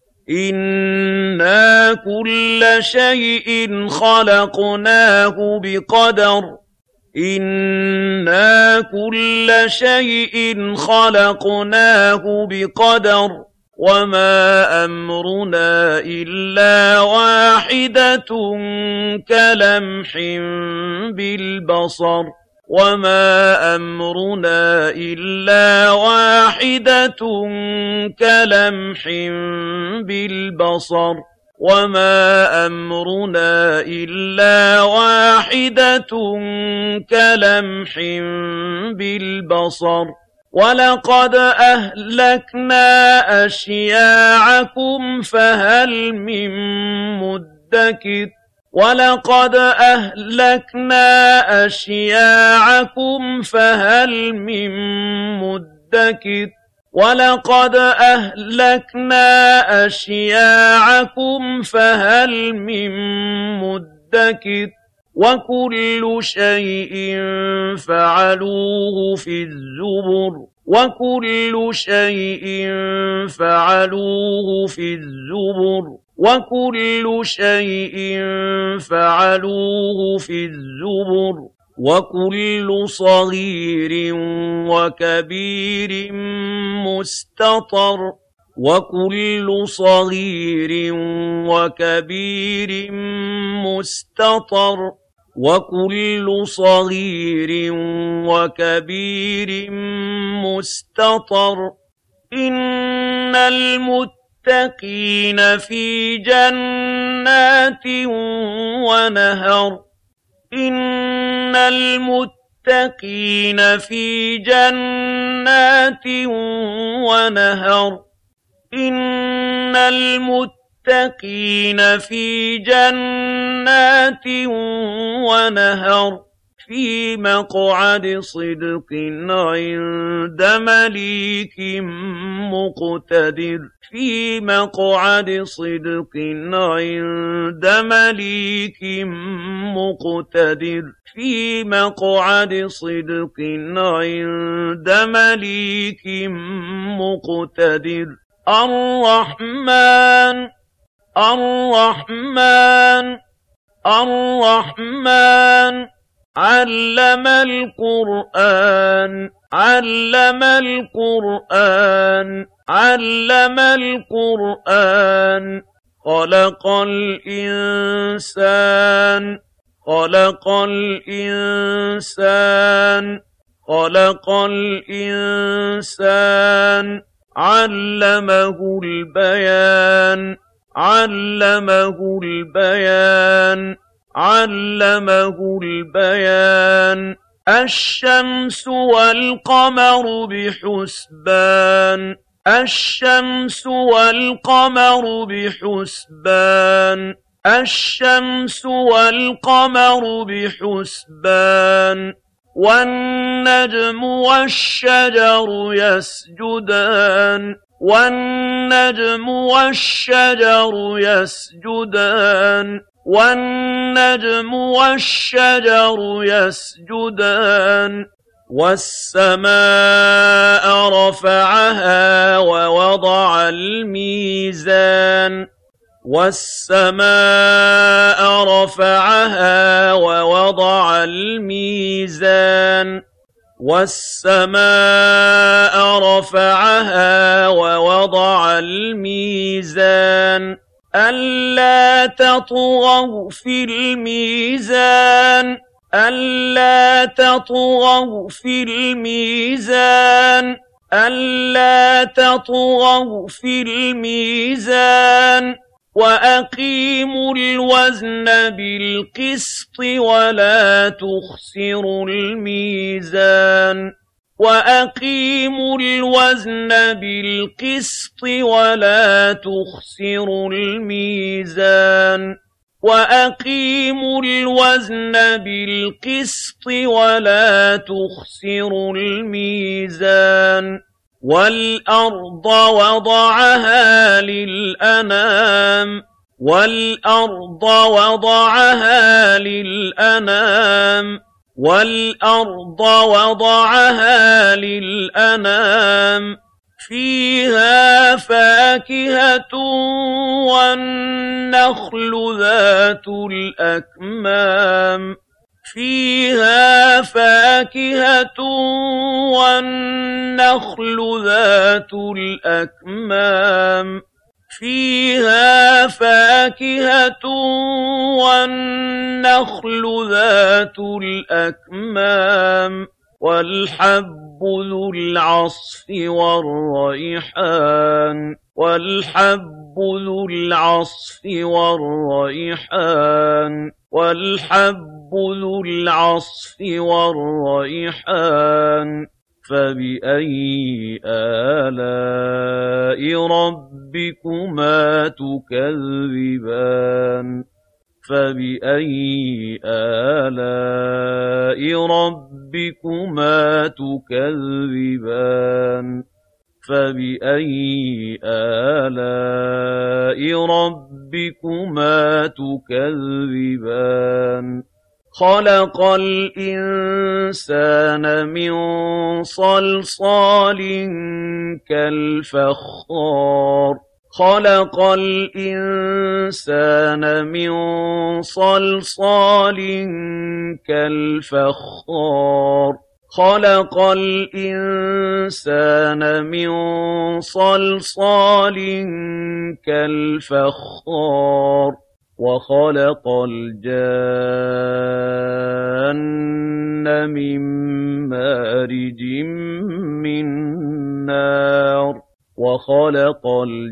إنا كل شيء خلقناه بقدر إنا كل شيء خلقناه بقدر وما أمرنا إلا واحدة كلمح بالبصر وما أمرنا إلا واحدة كلمح بالبصر وما أمرنا إلا واحدة كلمح بالبصر ولقد أهلكنا أشياعكم فهل من مدكر ولقد أهلكنا أشياعكم فهل من مدكر ولقد أهلكنا أشياعكم فهل من مدكر وكل شيء فعلوه في الزبر وكل شيء فعلوه في الزبر وكل شيء فعلوه في الزبر وكل صغير وكبير مستطر وكل صغير وكبير مستطر وكل صغير وكبير مستطر إن المتقين في جنات ونهر إن المتقين في جنات ونهر إن المتقين في جنات ونهر في مقعد صدق عند مليك مقتدر في مقعد صدق عند مليك مقتدر في مقعد صدق عند مليك مقتدر الرحمن الرحمن الرحمن علم القرآن علم القرآن علم القرآن خلق الإنسان خلق الإنسان خلق الإنسان علمه البيان علمه البيان علمه البيان الشمس والقمر بحسبان الشمس والقمر بحسبان الشمس والقمر بحسبان والنجم والشجر يسجدان والنجم والشجر يسجدان والنجم والشجر يسجدان والسماء رفعها ووضع الميزان والسماء رفعها ووضع الميزان والسماء رفعها ووضع الميزان ألا تطغوا في الميزان ألا تطغوا في الميزان ألا تطغوا في الميزان وأقيموا الوزن بالقسط ولا تخسروا الميزان وأقيموا الوزن بالقسط ولا تخسروا الميزان وأقيموا الوزن بالقسط ولا تخسروا الميزان والأرض وضعها للأنام والأرض وضعها للأنام والأرض وضعها للأنام فيها فاكهة والنخل ذات الأكمام فيها فاكهة والنخل ذات الأكمام فيها فاكهة والنخل ذات الأكمام والحب ذو العصف والريحان والحب ذو العصف والريحان والحب ذو العصف والريحان فبأي آلاء ربكما تكذبان فبأي آلاء ربكما تكذبان فبأي آلاء ربكما تكذبان خلق الإنسان من صلصال كالفخار خلق الإنسان من صلصال كالفخار خلق الإنسان من صلصال كالفخار وخلق الجان من مارج من نار وخلق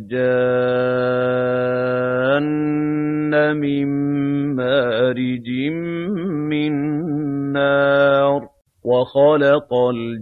الجان من مارج من نار وخلق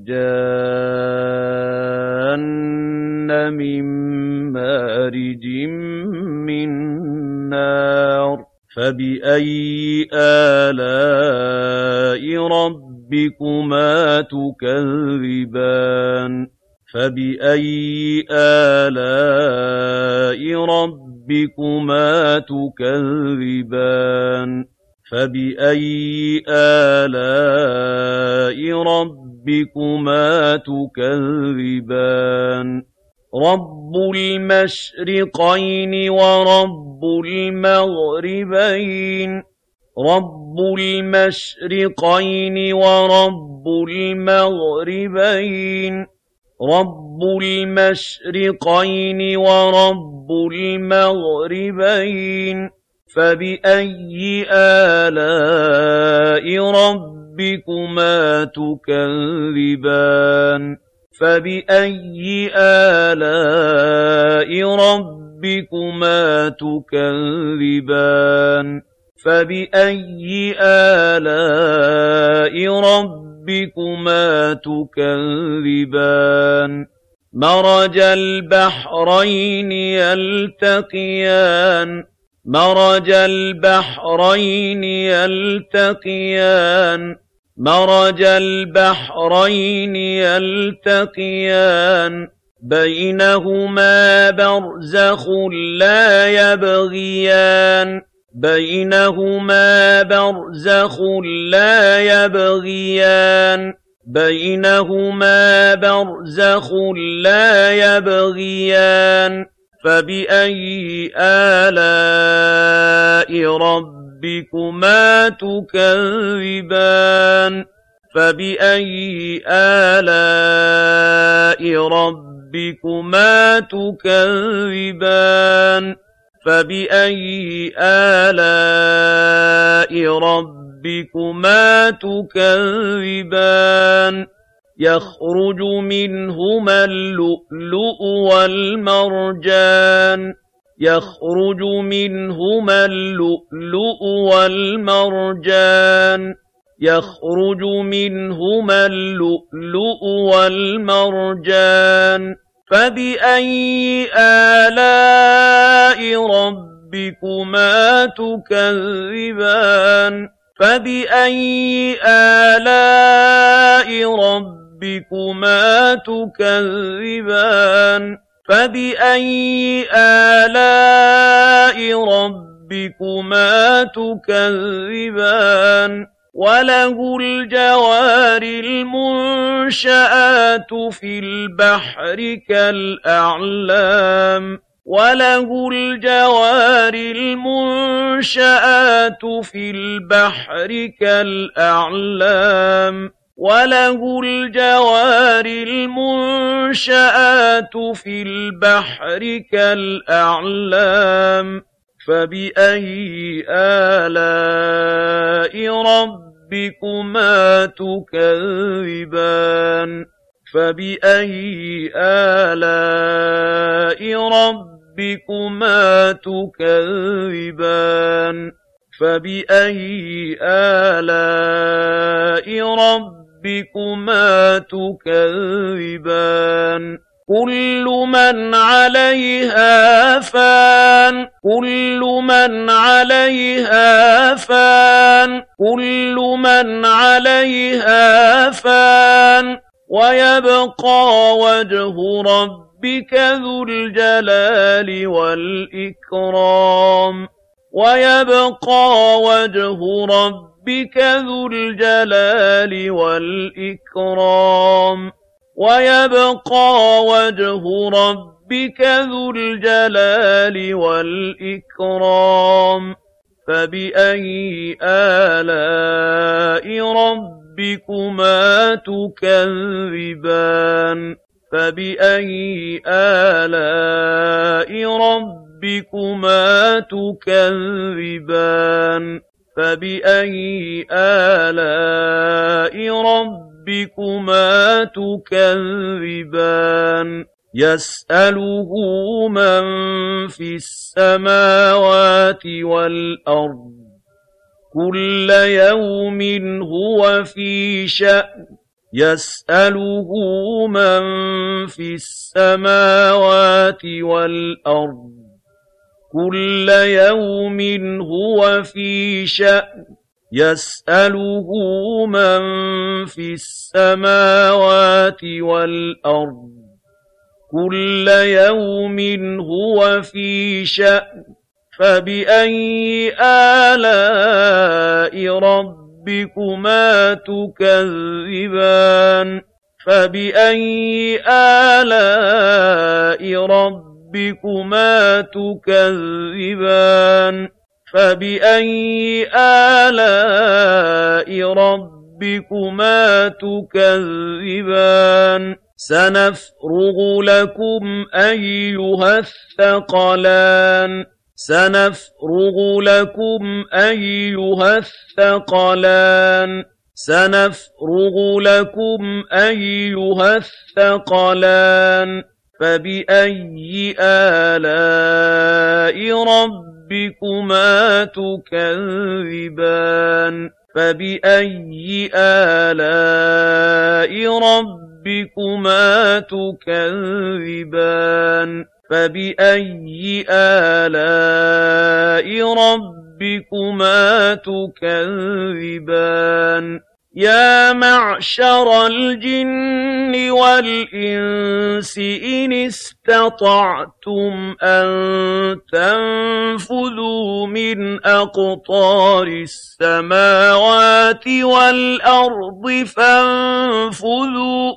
الجان من مارج من نار فبأي آلاء رَبِّكُمَا تُكَذِّبَانِ فَبِأَيِّ آلَاءِ رَبِّكُمَا تُكَذِّبَانِ فَبِأَيِّ آلَاءِ رَبِّكُمَا تُكَذِّبَانِ رَبُّ الْمَشْرِقَيْنِ وَرَبُّ المغربين رَبُّ الْمَشْرِقَيْنِ وَرَبُّ المغربين رَبُّ الْمَشْرِقَيْنِ وَرَبُّ المغربين فَبِأَيِّ آلَاءِ رَبِّكُمَا تُكَذِّبَانِ فَبِأَيِّ آلَاءِ رَبِّكُمَا تُكَذِّبَانِ فَبِأَيِّ آلَاءِ رَبِّكُمَا تُكَذِّبَانِ مَرَجَ الْبَحْرَيْنِ يَلْتَقِيَانِ مَرَجَ الْبَحْرَيْنِ يَلْتَقِيَانِ مَرَجَ الْبَحْرَيْنِ يَلْتَقِيَانِ بَيْنَهُمَا بَرْزَخٌ لَّا يَبْغِيَانِ بَيْنَهُمَا بَرْزَخٌ لَّا يَبْغِيَانِ بَيْنَهُمَا بَرْزَخٌ لَّا يَبْغِيَانِ فَبِأَيِّ آلَاءِ رَبِّكُمَا تُكَذِّبَانِ فَبِأَيِّ آلَاءِ رَبِّكُمَا تُكَذِّبَانِ فَبِأَيِّ آلَاءِ رَبِّكُمَا تُكَذِّبَانِ يَخْرُجُ مِنْهُمَا اللُّؤْلُؤُ وَالْمَرْجَانُ يَخْرُجُ مِنْهُمَا اللُّؤْلُؤُ وَالْمَرْجَانُ يَخْرُجُ مِنْهُمَا اللُّؤْلُؤُ وَالْمَرْجَانُ فَبِأَيِّ آلَاءِ رَبِّكُمَا تُكَذِّبَانِ فَبِأَيِّ آلَاءِ رَبِّكُمَا تُكَذِّبَانِ فَبِأَيِّ آلَاءِ رَبِّكُمَا تُكَذِّبَانِ وَلَهُ الْجَوَارِ الْمُنشَآتُ فِي الْبَحْرِ كَالْأَعْلَامِ وَلَهُ الْجَوَارِ الْمُنشَآتُ فِي الْبَحْرِ كَالْأَعْلَامِ وَلَهُ الْجَوَارِ الْمُنشَآتُ فِي الْبَحْرِ كَالْأَعْلَامِ فَبِأَيِّ آلَاءِ رَبِّكُمَا تُكَذِّبَانِ فَبِأَيِّ آلَاءِ رَبِّكُمَا تُكَذِّبَانِ فَبِأَيِّ آلَاءِ رَبِّكُمَا تُكَذِّبَانِ كُلُّ مَنْ عَلَيْهَا فَانٍ كُلُّ مَنْ عَلَيْهَا فَانٍ كُلُّ مَنْ عَلَيْهَا فَانٍ وَيَبْقَى وَجْهُ رَبِّكَ ذُو الْجَلَالِ وَالْإِكْرَامِ وَيَبْقَى وَجْهُ رَبِّكَ ذُو الْجَلَالِ وَالْإِكْرَامِ وَيَبْقَى وَجْهُ رَبِّكَ ذُو الْجَلَالِ وَالْإِكْرَامِ فَبِأَيِّ آلَاءِ رَبِّكُمَا تُكَذِّبَانِ فَبِأَيِّ آلَاءِ رَبِّكُمَا تُكَذِّبَانِ فَبِأَيِّ آلَاءِ رَبِّكُمَا تُكَذِّبَانِ يَسْأَلُهُ مَن فِي السَّمَاوَاتِ وَالْأَرْضِ كُلَّ يَوْمٍ هُوَ فِي شَأْنٍ يَسْأَلُهُ مَن فِي السَّمَاوَاتِ وَالْأَرْضِ كُلَّ يَوْمٍ هُوَ فِي شَأْنٍ يَسْأَلُهُ مَن فِي السَّمَاوَاتِ وَالْأَرْضِ كُلَّ يَوْمٍ هُوَ فِي شَأْنٍ فَبِأَيِّ آلَاءِ رَبِّكُمَا تُكَذِّبَانِ فَبِأَيِّ آلَاءِ رَبِّكُمَا تُكَذِّبَانِ فَبِأَيِّ آلَاءِ رَبِّكُمَا تُكَذِّبَانِ سَنَفْرُغُ لَكُمْ أَيُّهَ الثَّقَلَانِ سَنَفْرُغُ لَكُمْ أَيُّهَ الثَّقَلَانِ سَنَفْرُغُ لَكُمْ أَيُّهَ الثَّقَلَانِ فَبِأَيِّ آلَاءِ رَبِّكُمَا تُكَذِّبَانِ فَبِأَيِّ آلَاءِ رَبِّكُمَا تُكَذِّبَانِ فَبِأَيِّ آلَاءِ رَبِّكُمَا تُكَذِّبَانِ يَا مَعْشَرَ الْجِنِّ وَالْإِنسِ إِنِ اسْتَطَعْتُمْ أَن تَنفُذُوا مِنْ أَقْطَارِ السَّمَاوَاتِ وَالْأَرْضِ فَانفُذُوا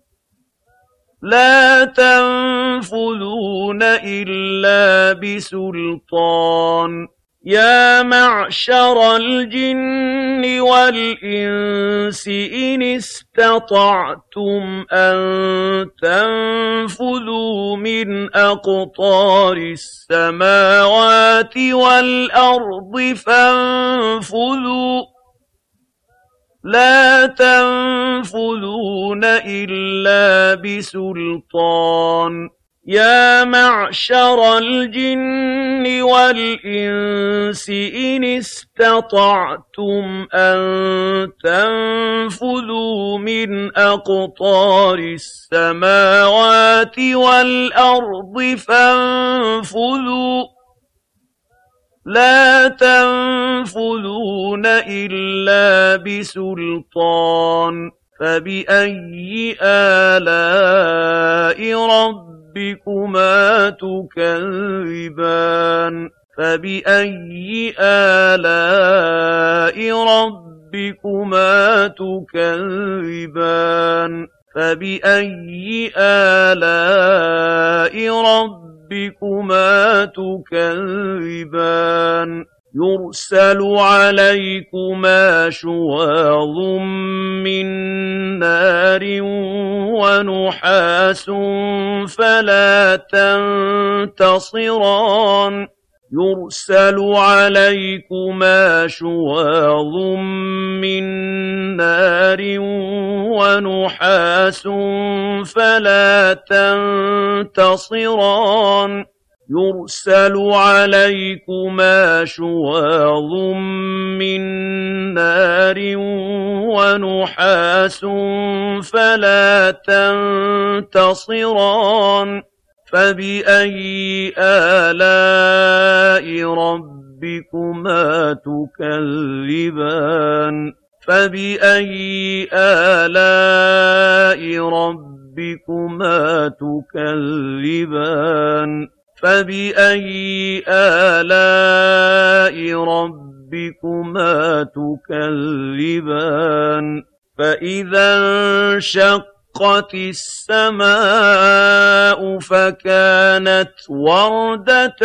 لَا تَنفُذُونَ إِلَّا بِسُلْطَانٍ يَا مَعْشَرَ الْجِنِّ وَالْإِنسِ إِنِ اسْتَطَعْتُمْ أَن تَنفُذُوا مِنْ أَقْطَارِ السَّمَاوَاتِ وَالْأَرْضِ فَانفُذُوا لَا تَنفُذُونَ إِلَّا بِسُلْطَانٍ يَا مَعْشَرَ الْجِنِّ وَالْإِنسِ إِنِ اسْتَطَعْتُمْ أَن تَنفُذُوا مِنْ أَقْطَارِ السَّمَاوَاتِ وَالْأَرْضِ فَانفُذُوا لَا تَنفُذُونَ إِلَّا بِسُلْطَانٍ فَبِأَيِّ آلَاءِ رَبِّكُمَا تُكَذِّبَانِ فَبِأَيِّ آلَاءِ رَبِّكُمَا تُكَذِّبَانِ فَبِأَيِّ آلَاءِ رَبِّكُمَا تُكَذِّبَانِ يُرْسَلُ عَلَيْكُمَا شُوَاظٌ مِّن نَّارٍ وَنُحَاسٌ فَلَا تَنتَصِرَانِ يُرْسَلُ عَلَيْكُمَا شُوَاظٌ مِّن نَّارٍ وَنُحَاسٌ فَلَا تَنتَصِرَانِ يُرْسَلُ عَلَيْكُمَا شُوَاظٌ مِّن نَّارٍ وَنُحَاسٌ فَلَا تَنتَصِرَانِ فَبِأَيِّ آلَاءِ رَبِّكُمَا تُكَذِّبَانِ فَبِأَيِّ آلَاءِ رَبِّكُمَا تُكَذِّبَانِ فَبِأَيِّ آلَاءِ رَبِّكُمَا تُكَذِّبَانِ فَإِذَا انشَقَّتِ السَّمَاءُ فَكَانَتْ وَرْدَةً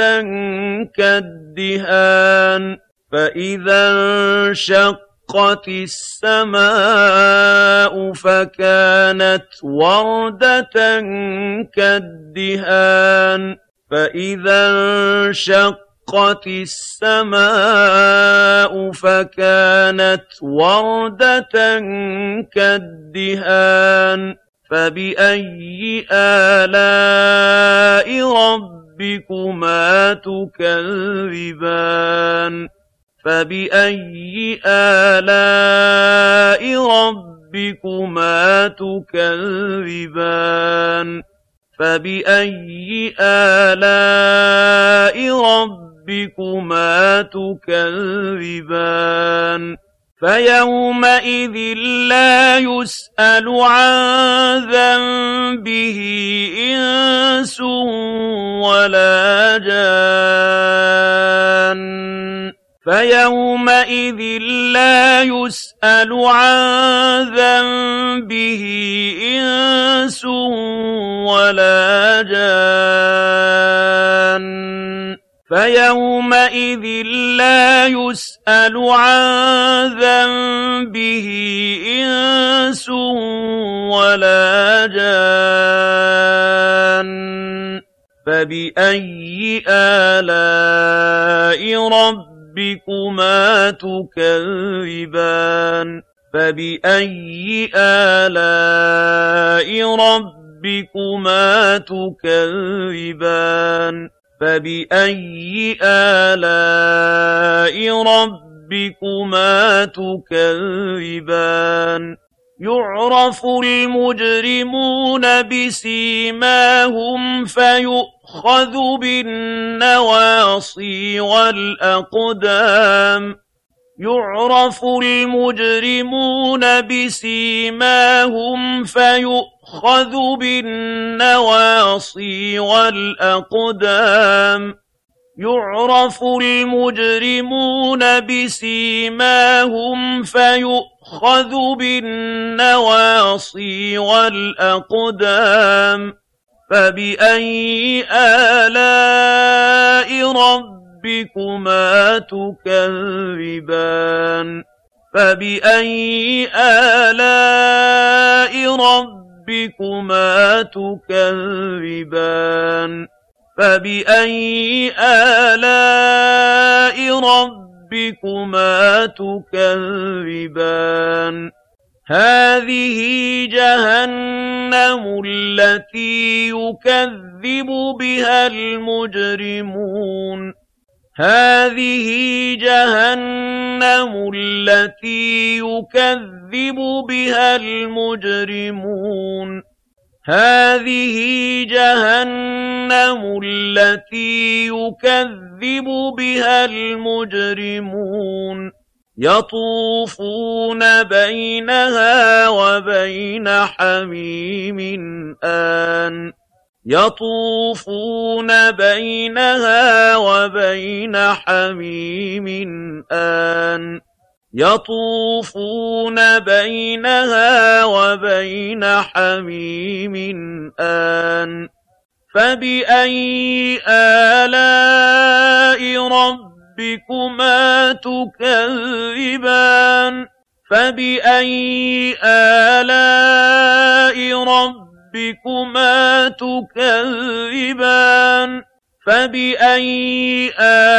كَالدِّهَانِ فَإِذَا انشَقَّتِ السَّمَاءُ فَكَانَتْ وَرْدَةً كَالدِّهَانِ فَإِذَا انشَقَّتِ السَّمَاءُ فَكَانَتْ وَرْدَةً كَالدِّهَانِ فَبِأَيِّ آلَاءِ رَبِّكُمَا تُكَذِّبَانِ فَبِأَيِّ آلَاءِ رَبِّكُمَا تُكَذِّبَانِ فَبِأَيِّ آلَاءِ رَبِّكُمَا تُكَذِّبَانِ فيومئذ لا يسأل عن ذنبه إنس ولا جان فيومئذ لا يسأل عن ذنبه إنس ولا جان فيومئذ لا يسأل عن ذنبه إنس ولا جان فبأي آلاء ربكما تكذبان فبأي آلاء ربكما تكذبان فبأي آلاء ربكما تكذبان يعرف المجرمون بسيماهم فيؤخذ بالنواصي والأقدام يعرف المجرمون بسيماهم فيؤخذ بالنواصي والأقدام يعرف المجرمون بسيماهم فيؤخذ بالنواصي والأقدام فبأي آلاء ربكما تكذبان فبأي آلاء ربكما تكذبان فبأي آلاء ربكما تكذبان هذه جهنم التي يكذب بها المجرمون هذه جهنم التي يكذب بها المجرمون هذه جهنم التي يكذب بها المجرمون يطوفون بينها وبين حميم آن يطوفون بينها وبين حميم آن يطوفون بينها وبين حميم آن فبأي آلاء ربكما تكذبان فبأي آلاء ربكما تكذبان فبأي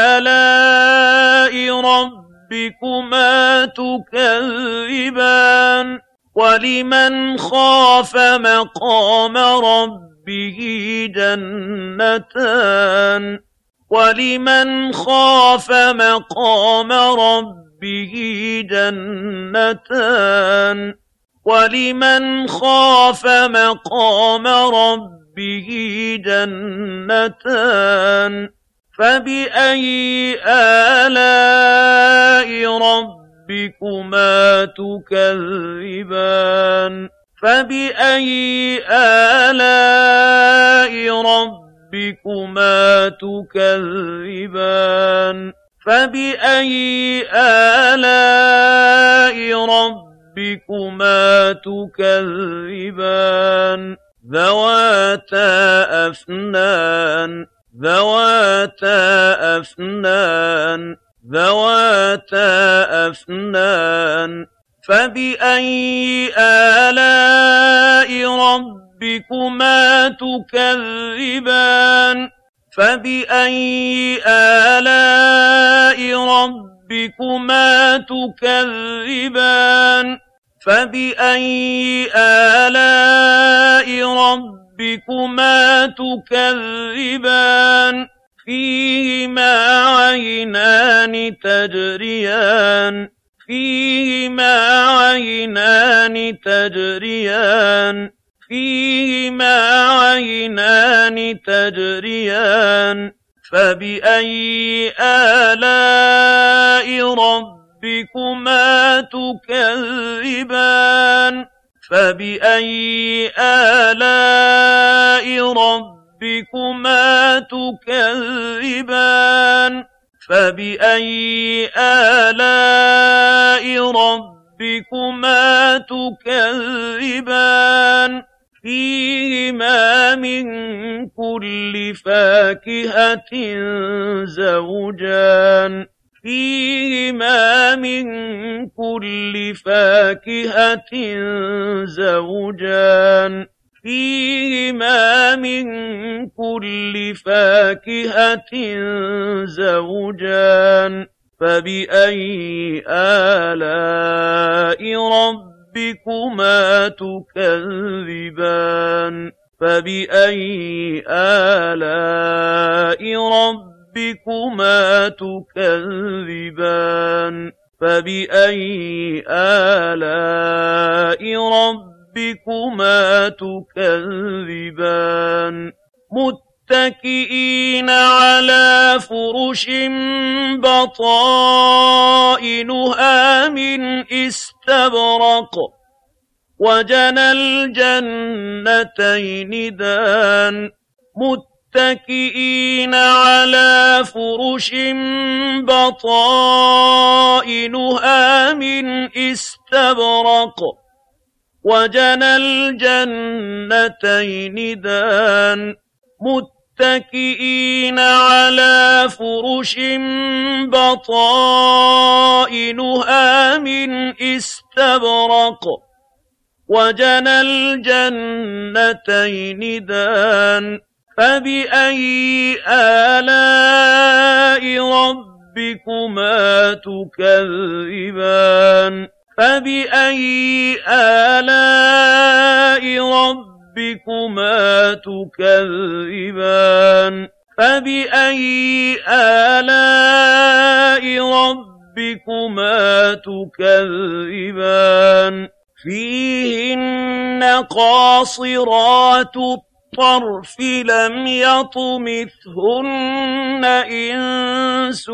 آلاء ربكما تكذبان ولمن خاف مقام ربه جنتان ولمن خاف مقام ربه جنتان ولمن خاف مقام ربه جنتان فبأي آلاء ربكما تكذبان فبأي آلاء ربكما تكذبان فبأي آلاء ربكما تكذبان ذواتا أفنان ذواتا أفنان ذواتا أفنان فبأي آلاء ربكما تكذبان فبأي آلاء ربكما تكذبان فبأي آلاء ربكما تكذبان فيهما عينان تجريان فيهما عينان تجريان فيهما عينان تجريان فبأي آلاء ربكما ربكما تكذبان فبأي آلاء ربكما تكذبان فبأي آلاء ربكما تكذبان فيهما من كل فاكهة زوجان فيهما من كل فاكهة زوجان فيهما من كل فاكهة زوجان فبأي آلاء ربكما تكذبان فبأي آلاء ربكما تكذبان فبأي آلاء ربكما تكذبان متكئين على فرش بطائنها من استبرق وجنى الجنتين دان متكئين على فرش بطائنها من استبرق وجنى الجنتين دان متكئين على فرش بطائنها من استبرق وجنى الجنتين دان فبأي آلاء ربكما تكذبان فبأي آلاء ربكما تكذبان فبأي آلاء ربكما تكذبان فيهن قاصرات الطرف لم يطمثهن إنس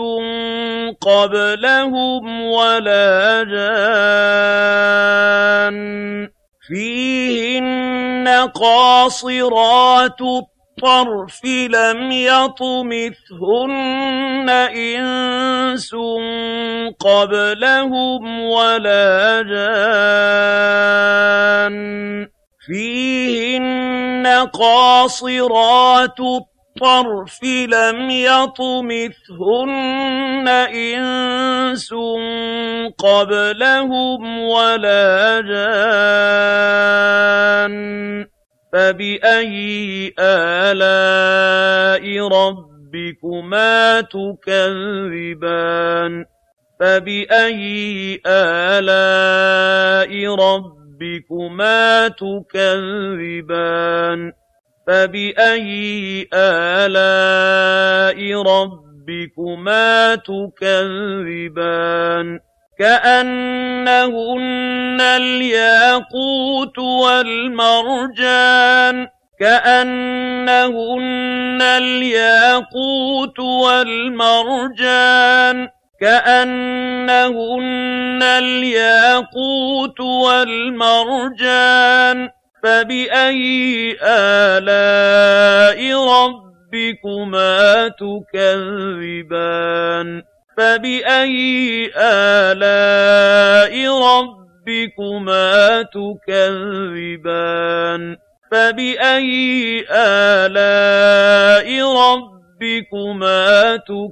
قبلهم ولا جان فيهن قاصرات الطرف لم يطمثهن إنس قبلهم ولا جان فيهن قاصرات الطرف لم يطمثهن إنس قبلهم ولا جان فبأي آلاء ربكما تكذبان فبأي آلاء ربكما تكذبان فبأي آلاء ربكما تكذبان كأنهن الياقوت والمرجان كأنهن الياقوت والمرجان كأنهن الياقوت والمرجان فبأي آلاء ربكما تكذبان فبأي آلاء ربكما تكذبان فبأي آلاء ربكما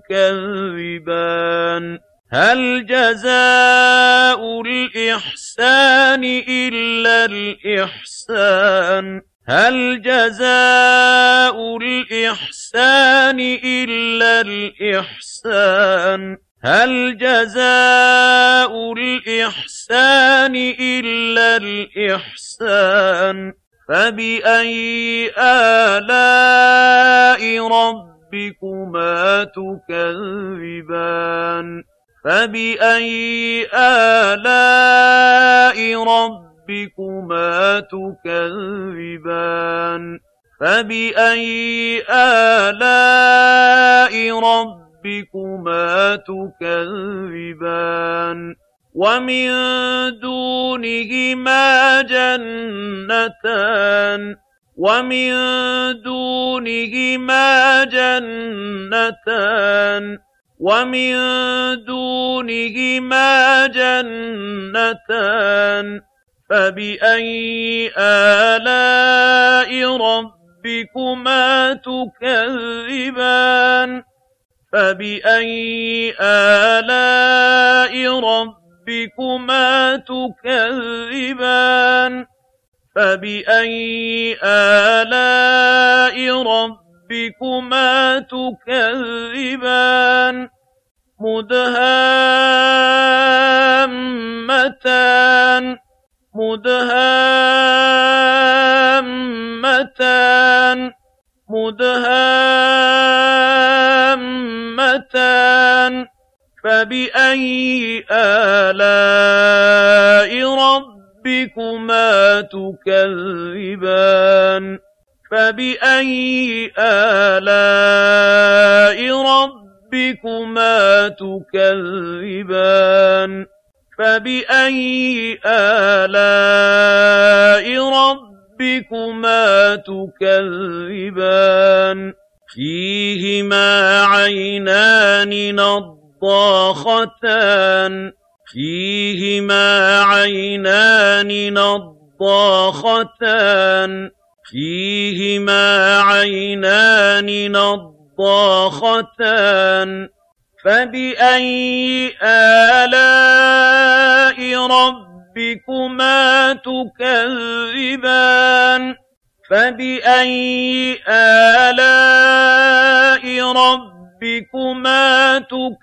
تكذبان هل جزاء الإحسان إلا الإحسان هل جزاء الإحسان إلا الإحسان هل جزاء الإحسان إلا الإحسان فبأي آلاء ربكما تكذبان فبأي آلاء ربكما تكذبان فبأي آلاء ربكما ربكما تكذبان ومن دونهما جنتان ومن دونهما جنتان ومن دونهما جنتان فبأي آلاء ربكما تكذبان فبأي آلاء ربكما تكذبان فبأي آلاء ربكما تكذبان مدهامتان مدهامتان مدهامتان فبأي آلاء ربكما تكذبان فبأي آلاء ربكما تكذبان فبأي آلاء ربكما تكذبان فيهما عينان نضاختان فيهما عينان نضاختان فيهما عينان نضاختان فبأي آلاء ربكما تكذبان فبأي آلاء ربكما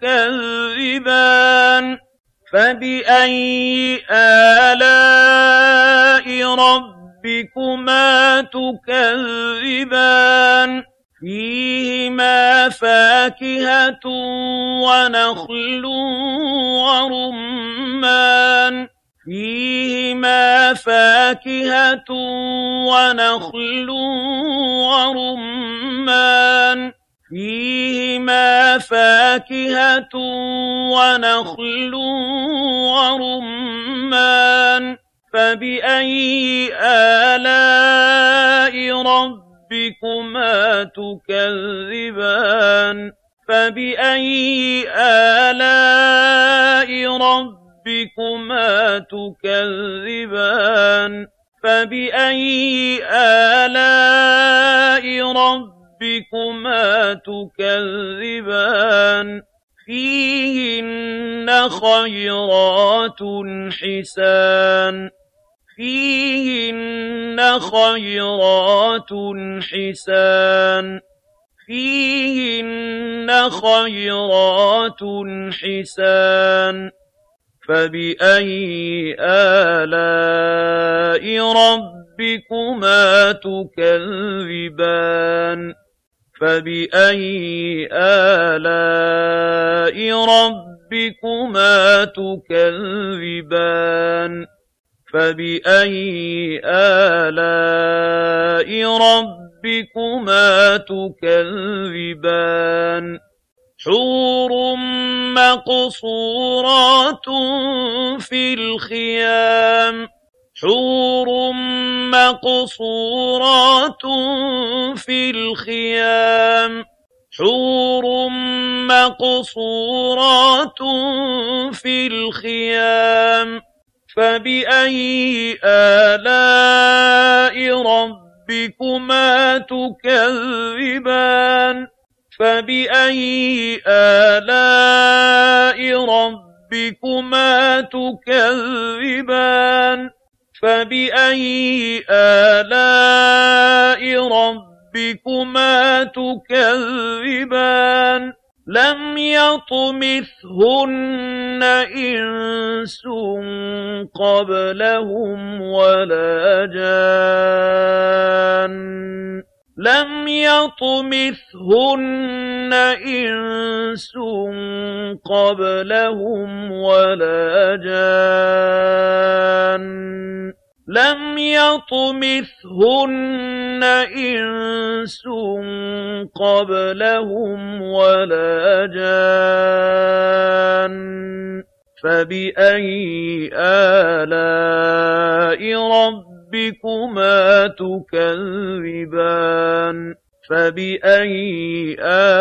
تكذبان فبأي آلاء ربكما تكذبان فيهما فاكهة ونخل ورمان فيهما فاكهة ونخل ورمان فيهما فاكهة ونخل ورمان فبأي آلاء ربكما تكذبان فبأي آلاء ربكما تكذبان فبأي آلاء ربكما تكذبان فيهن خيرات حسان فيهن خيرات حسان فيهن خيرات حسان فبأي آلاء ربكما تكذبان فبأي آلاء ربكما تكذبان فبأي آلاء ربكما تكذبان حور مقصورات في الخيام حور مقصورات في الخيام حور مقصورات في الخيام فبأي آلاء ربكما تكذبان فبأي آلاء ربكما تكذبان فبأي آلاء ربكما تكذبان لم يطمثهن إنس قبلهم ولا جان لم يطمثهن إنس قبلهم ولا جان لم يطمثهن إنس قبلهم ولا جان فبأي آلاء ربكما تكذبان فبأي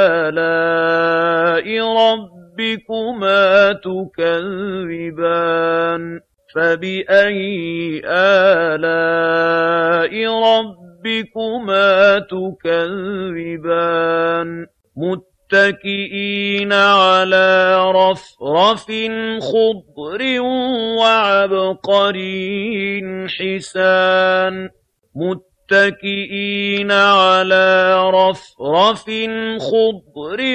آلاء ربكما تكذبان فبأي آلاء ربكما تكذبان متكئين على رفرف خضر وعبقري حسان متكئين على رفرف خضر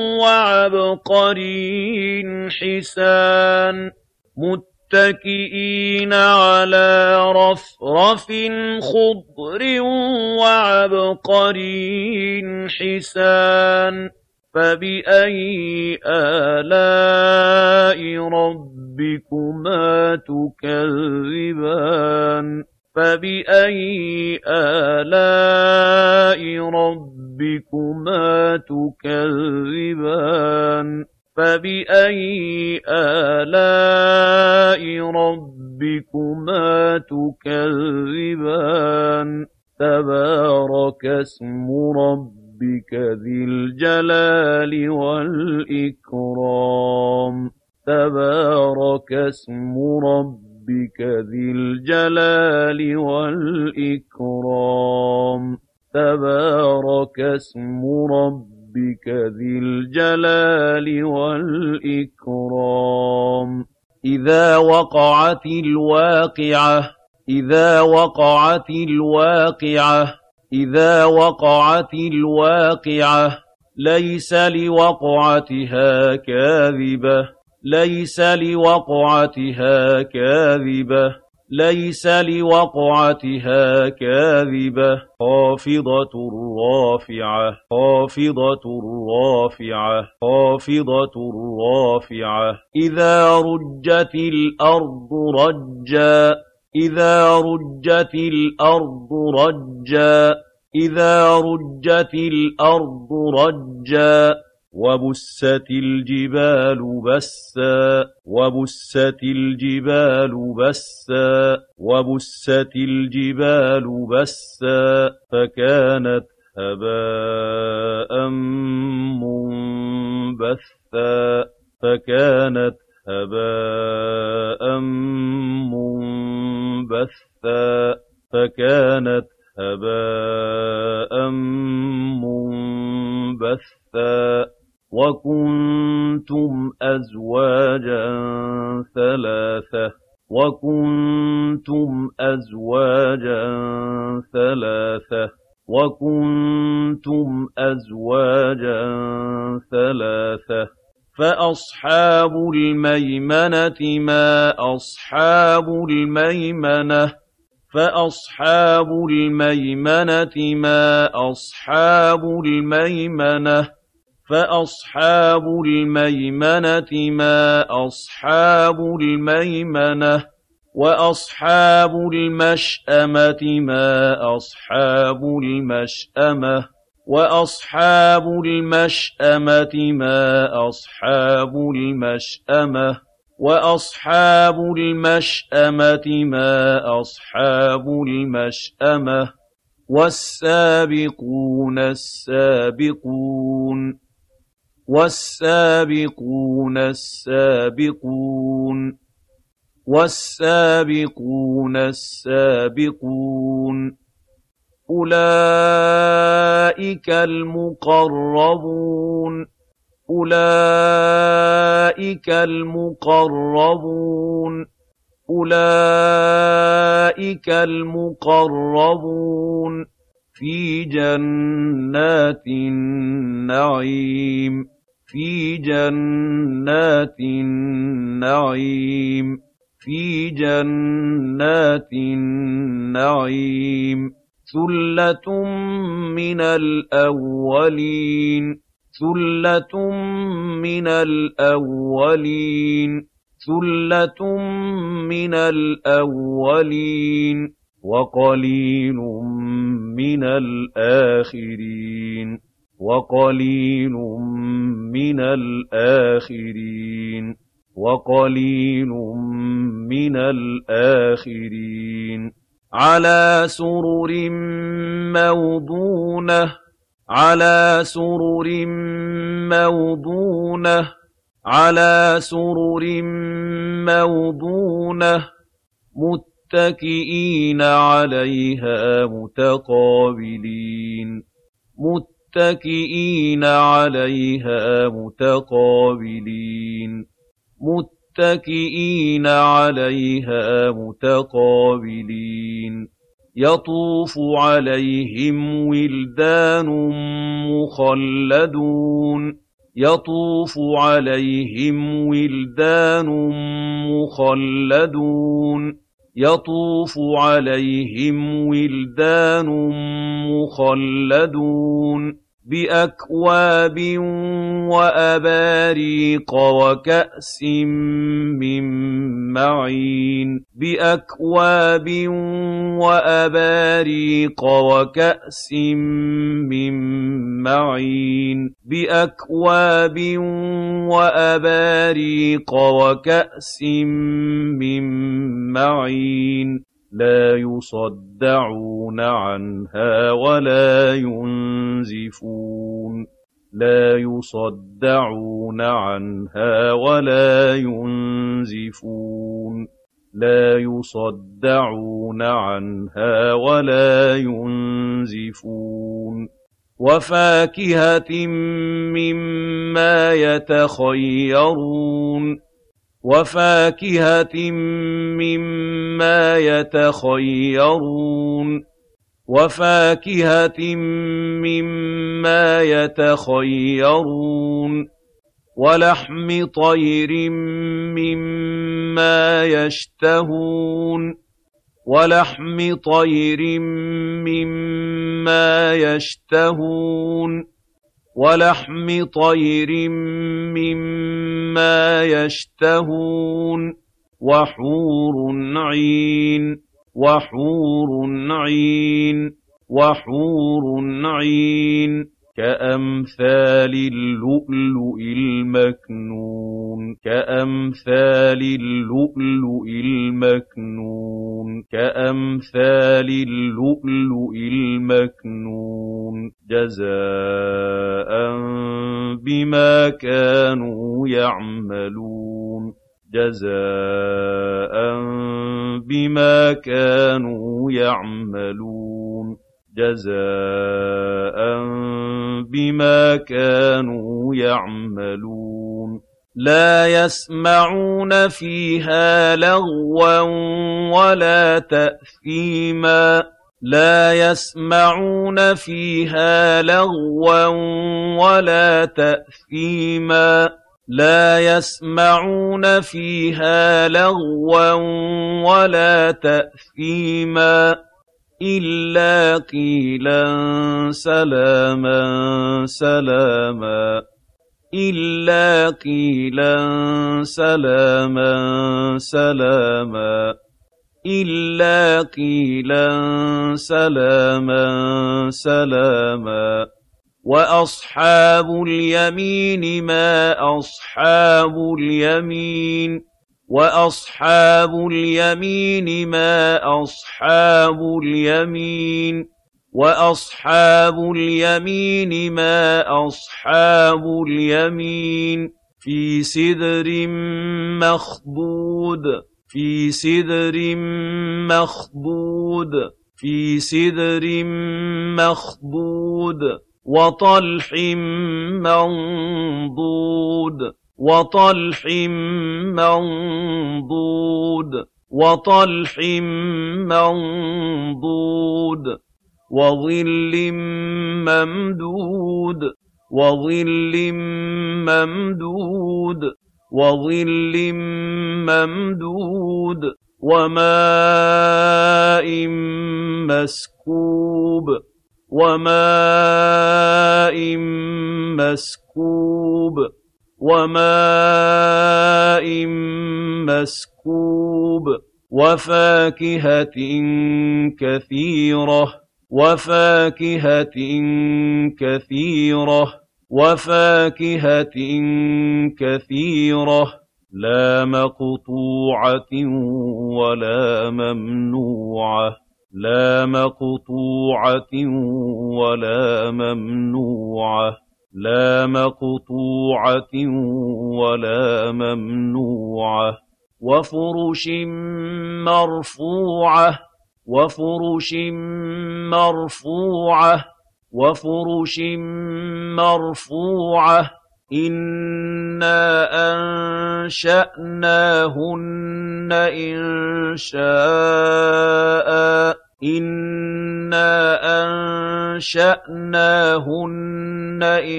وعبقري حسان متكئين على رفرف خضر وعبقري حسان فبأي آلاء ربكما تكذبان فبأي آلاء ربكما تكذبان فبأي آلاء ربكما تكذبان تبارك اسم ربك ذي الجلال والإكرام تبارك اسم ربك ذي الجلال والإكرام تبارك اسم ربك ذي الجلال والإكرام إذا وقعت الواقعة إذا وقعت الواقعة إذا وقعت الواقعة ليس لوقعتها كاذبة ليس لوقعتها كاذبة ليس لوقعتها كاذبة خافضة رافعة خافضة رافعة خافضة رافعة إذا رجت الأرض رجا إذا رجت الأرض رجا إذا رجت الأرض رجا وبست الجبال بسا وبست الجبال بسا وبست الجبال بسا فكانت هباء منبثا فكانت هباء منبثا فكانت هباء منبثا وكنتم أزواجا ثلاثة وكنتم أزواجا ثلاثة وكنتم أزواجا ثلاثة فأصحاب الميمنة ما أصحاب الميمنة فأصحاب الميمنة ما أصحاب الميمنة فأصحاب الميمنة ما أصحاب الميمنة وأصحاب المشأمة ما أصحاب المشأمة وأصحاب المشأمة ما أصحاب المشأمة وأصحاب المشأمة ما أصحاب المشأمة والسابقون السابقون والسابقون السابقون والسابقون السابقون أولئك المقربون أولئك المقربون أولئك المقربون في جنات النعيم في جنات النعيم في جنات النعيم ثلة من الأولين ثلة من الأولين ثُلَّةٌ مِّنَ الْأَوَّلِينَ وَقَلِيلٌ مِّنَ الْآخِرِينَ وَقَلِيلٌ مِّنَ الْآخِرِينَ وَقَلِيلٌ مِّنَ الْآخِرِينَ عَلَىٰ سُرُرٍ مَّوْضُونَةٍ عَلَىٰ سُرُرٍ مَّوْضُونَةٍ عَلَىٰ سُرُرٍ مَّوْضُونَةٍ مُتَّكِئِينَ عَلَيْهَا مُتَقَابِلِينَ مُتَّكِئِينَ عَلَيْهَا مُتَقَابِلِينَ مُتَّكِئِينَ عَلَيْهَا مُتَقَابِلِينَ يَطُوفُ عَلَيْهِمْ وِلْدَانٌ مُّخَلَّدُونَ يَطُوفُ عَلَيْهِمْ وِلْدَانٌ مُّخَلَّدُونَ يَطُوفُ عَلَيْهِمْ وِلْدَانٌ مُّخَلَّدُونَ بِأَكْوَابٍ وَأَبَارِيقَ وَكَأْسٍ مِّن مَّعِينٍ بِأَكْوَابٍ وَأَبَارِيقَ وَكَأْسٍ مِّن مَّعِينٍ بِأَكْوَابٍ وَأَبَارِيقَ وَكَأْسٍ مِّن مَّعِينٍ لَّا يُصَدَّعُونَ عَنْهَا وَلَا يُنزِفُونَ لَا يُصَدَّعُونَ عَنْهَا وَلَا يُنزِفُونَ لَا يُصَدَّعُونَ عَنْهَا وَلَا يُنزِفُونَ وَفَاكِهَةٍ مِّمَّا يَتَخَيَّرُونَ وَفَاكِهَةٍ مِّمَّا يَتَخَيَّرُونَ وَفَاكِهَةٍ مِّمَّا يَتَخَيَّرُونَ وَلَحْمِ طَيْرٍ مِّمَّا يَشْتَهُونَ وَلَحْمِ طَيْرٍ مِّمَّا يَشْتَهُونَ وَلَحْمِ طَيْرٍ مِّمَّا يَشْتَهُونَ وَحُورٌ عِينٌ وَحُورٌ عِينٌ وَحُورٌ عِينٌ كَأَمْثَالِ اللُّؤْلُؤِ الْمَكْنُونِ كَأَمْثَالِ اللُّؤْلُؤِ الْمَكْنُونِ كَأَمْثَالِ اللُّؤْلُؤِ الْمَكْنُونِ جَزَاءً بِمَا كَانُوا يَعْمَلُونَ جَزَاءً بِمَا كَانُوا يَعْمَلُونَ جَزَاءً بِمَا كَانُوا يَعْمَلُونَ لَا يَسْمَعُونَ فِيهَا لَغْوًا وَلَا تَأْثِيمًا لَا يَسْمَعُونَ فِيهَا لَغْوًا وَلَا تَأْثِيمًا لَا يَسْمَعُونَ فِيهَا لَغْوًا وَلَا تَأْثِيمًا إِلَّا قِيلًا سَلَامًا سَلَامًا إِلَّا قِيلًا سَلَامًا سَلَامًا إِلَّا قِيلًا سَلَامًا سَلَامًا وَأَصْحَابُ الْيَمِينِ مَا أَصْحَابُ الْيَمِينِ وَأَصْحَابُ الْيَمِينِ مَا أَصْحَابُ الْيَمِينِ وَأَصْحَابُ الْيَمِينِ مَا أَصْحَابُ الْيَمِينِ فِي سِدْرٍ مَّخْضُودٍ فِي سِدْرٍ مَّخْضُودٍ فِي سِدْرٍ مَّخْضُودٍ وَطَلْحٍ مَّنضُودٍ وَطَلْحٍ مَّنضُودٍ وَطَلْحٍ مَّنضُودٍ وَظِلٍّ مَّمْدُودٍ وَظِلٍّ مَّمْدُودٍ وَظِلٍّ مَّمْدُودٍ وَمَاءٍ مَّسْكُوبٍ وَمَاءٍ مَّسْكُوبٍ وَمَاءٍ مَّسْكُوبٍ وَفَاكِهَةٍ كَثِيرَةٍ وَفَاكِهَةٍ كَثِيرَةٍ وَفَاكِهَةٍ كَثِيرَةٍ لَّا مَقْطُوعَةٍ وَلَا مَمْنُوعَةٍ لَّا مَقْطُوعَةٍ وَلَا مَمْنُوعَةٍ لَّا مَقْطُوعَةٍ وَلَا مَمْنُوعَةٍ وَفُرُشٍ مَّرْفُوعَةٍ وَفُرُشٍ مَّرْفُوعَةٍ وَفُرُشٍ مَّرْفُوعَةٍ إِنَّا أَنشَأْنَاهُنَّ إِنشَاءً إِنَّا أَنشَأْنَاهُنَّ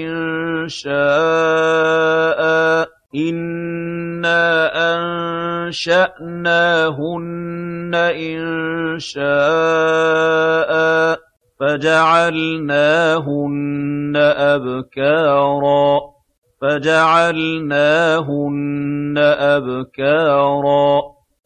إِنشَاءً إِنَّا أَنشَأْنَاهُنَّ إِنشَاءً فَجَعَلْنَاهُنَّ أَبْكَارًا فَجَعَلْنَاهُنَّ أَبْكَارًا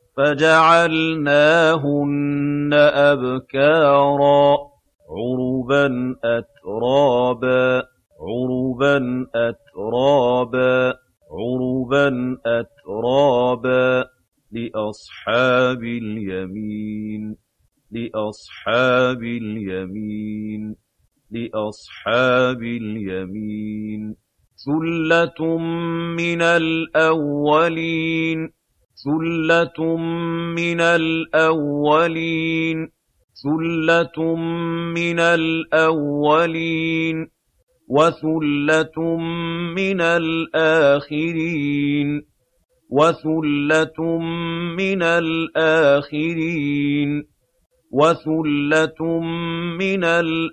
فَجَعَلْنَاهُنَّ أَبْكَارًا عُرُبًا أَتْرَابًا عُرُبًا أَتْرَابًا عُرُبًا أَتْرَابًا لِأَصْحَابِ الْيَمِينِ لِأَصْحَابِ الْيَمِينِ لِأَصْحَابِ الْيَمِينِ ثُلَّةٌ مِّنَ الْأَوَّلِينَ ثُلَّةٌ مِّنَ الْأَوَّلِينَ ثُلَّةٌ مِّنَ الْأَوَّلِينَ وَثُلَّةٌ مِّنَ الْآخِرِينَ وَثُلَّةٌ مِّنَ الْآخِرِينَ وَثُلَّةٌ مِّنَ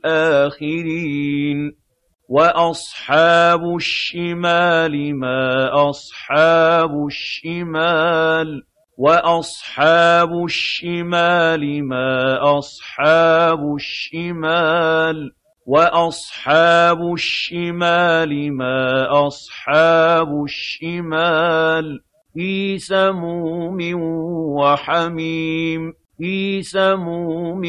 الْآخِرِينَ وَأَصْحَابُ الشِّمَالِ مَا أَصْحَابُ الشِّمَالِ وَأَصْحَابُ الشِّمَالِ مَا أَصْحَابُ الشِّمَالِ وَأَصْحَابُ الشِّمَالِ مَا أَصْحَابُ الشِّمَالِ فِي سَمُومٍ وَحَمِيمٍ فِي سَمُومٍ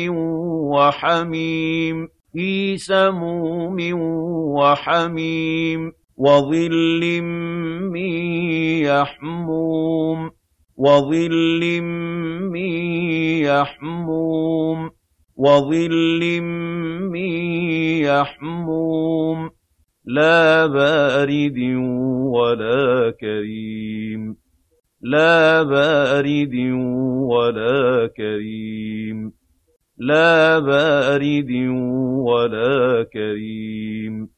وَحَمِيمٍ فِي سَمُومٍ وَحَمِيمٍ وَظِلٍّ مِّن يَحْمُومٍ وَظِلٍّ مِّن يَحْمُومٍ وَظِلٍّ مِّن يَحْمُومٍ لَّا بَارِدٍ وَلَا كَرِيمٍ لَّا بَارِدٍ وَلَا كَرِيمٍ لَّا بَارِدٍ وَلَا كَرِيمٍ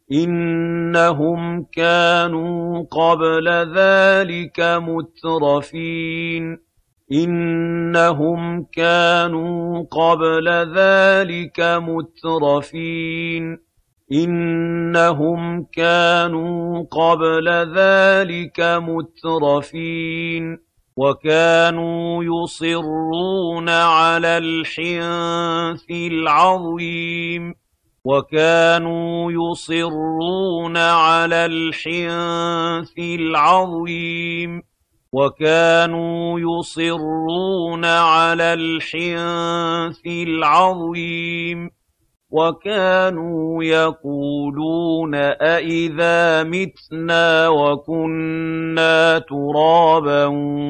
إِنَّهُمْ كَانُوا قَبْلَ ذَلِكَ مُتْرَفِينَ إِنَّهُمْ كَانُوا قَبْلَ ذَلِكَ مُتْرَفِينَ إِنَّهُمْ كَانُوا قَبْلَ ذَلِكَ مُتْرَفِينَ وَكَانُوا يُصِرُّونَ عَلَى الْحِنثِ الْعَظِيمِ وَكَانُوا يُصِرُّونَ عَلَى الْحِنثِ الْعَظِيمِ وَكَانُوا يُصِرُّونَ عَلَى الْحِنثِ الْعَظِيمِ وَكَانُوا يَقُولُونَ أَإِذَا مِتْنَا وَكُنَّا تُرَابًا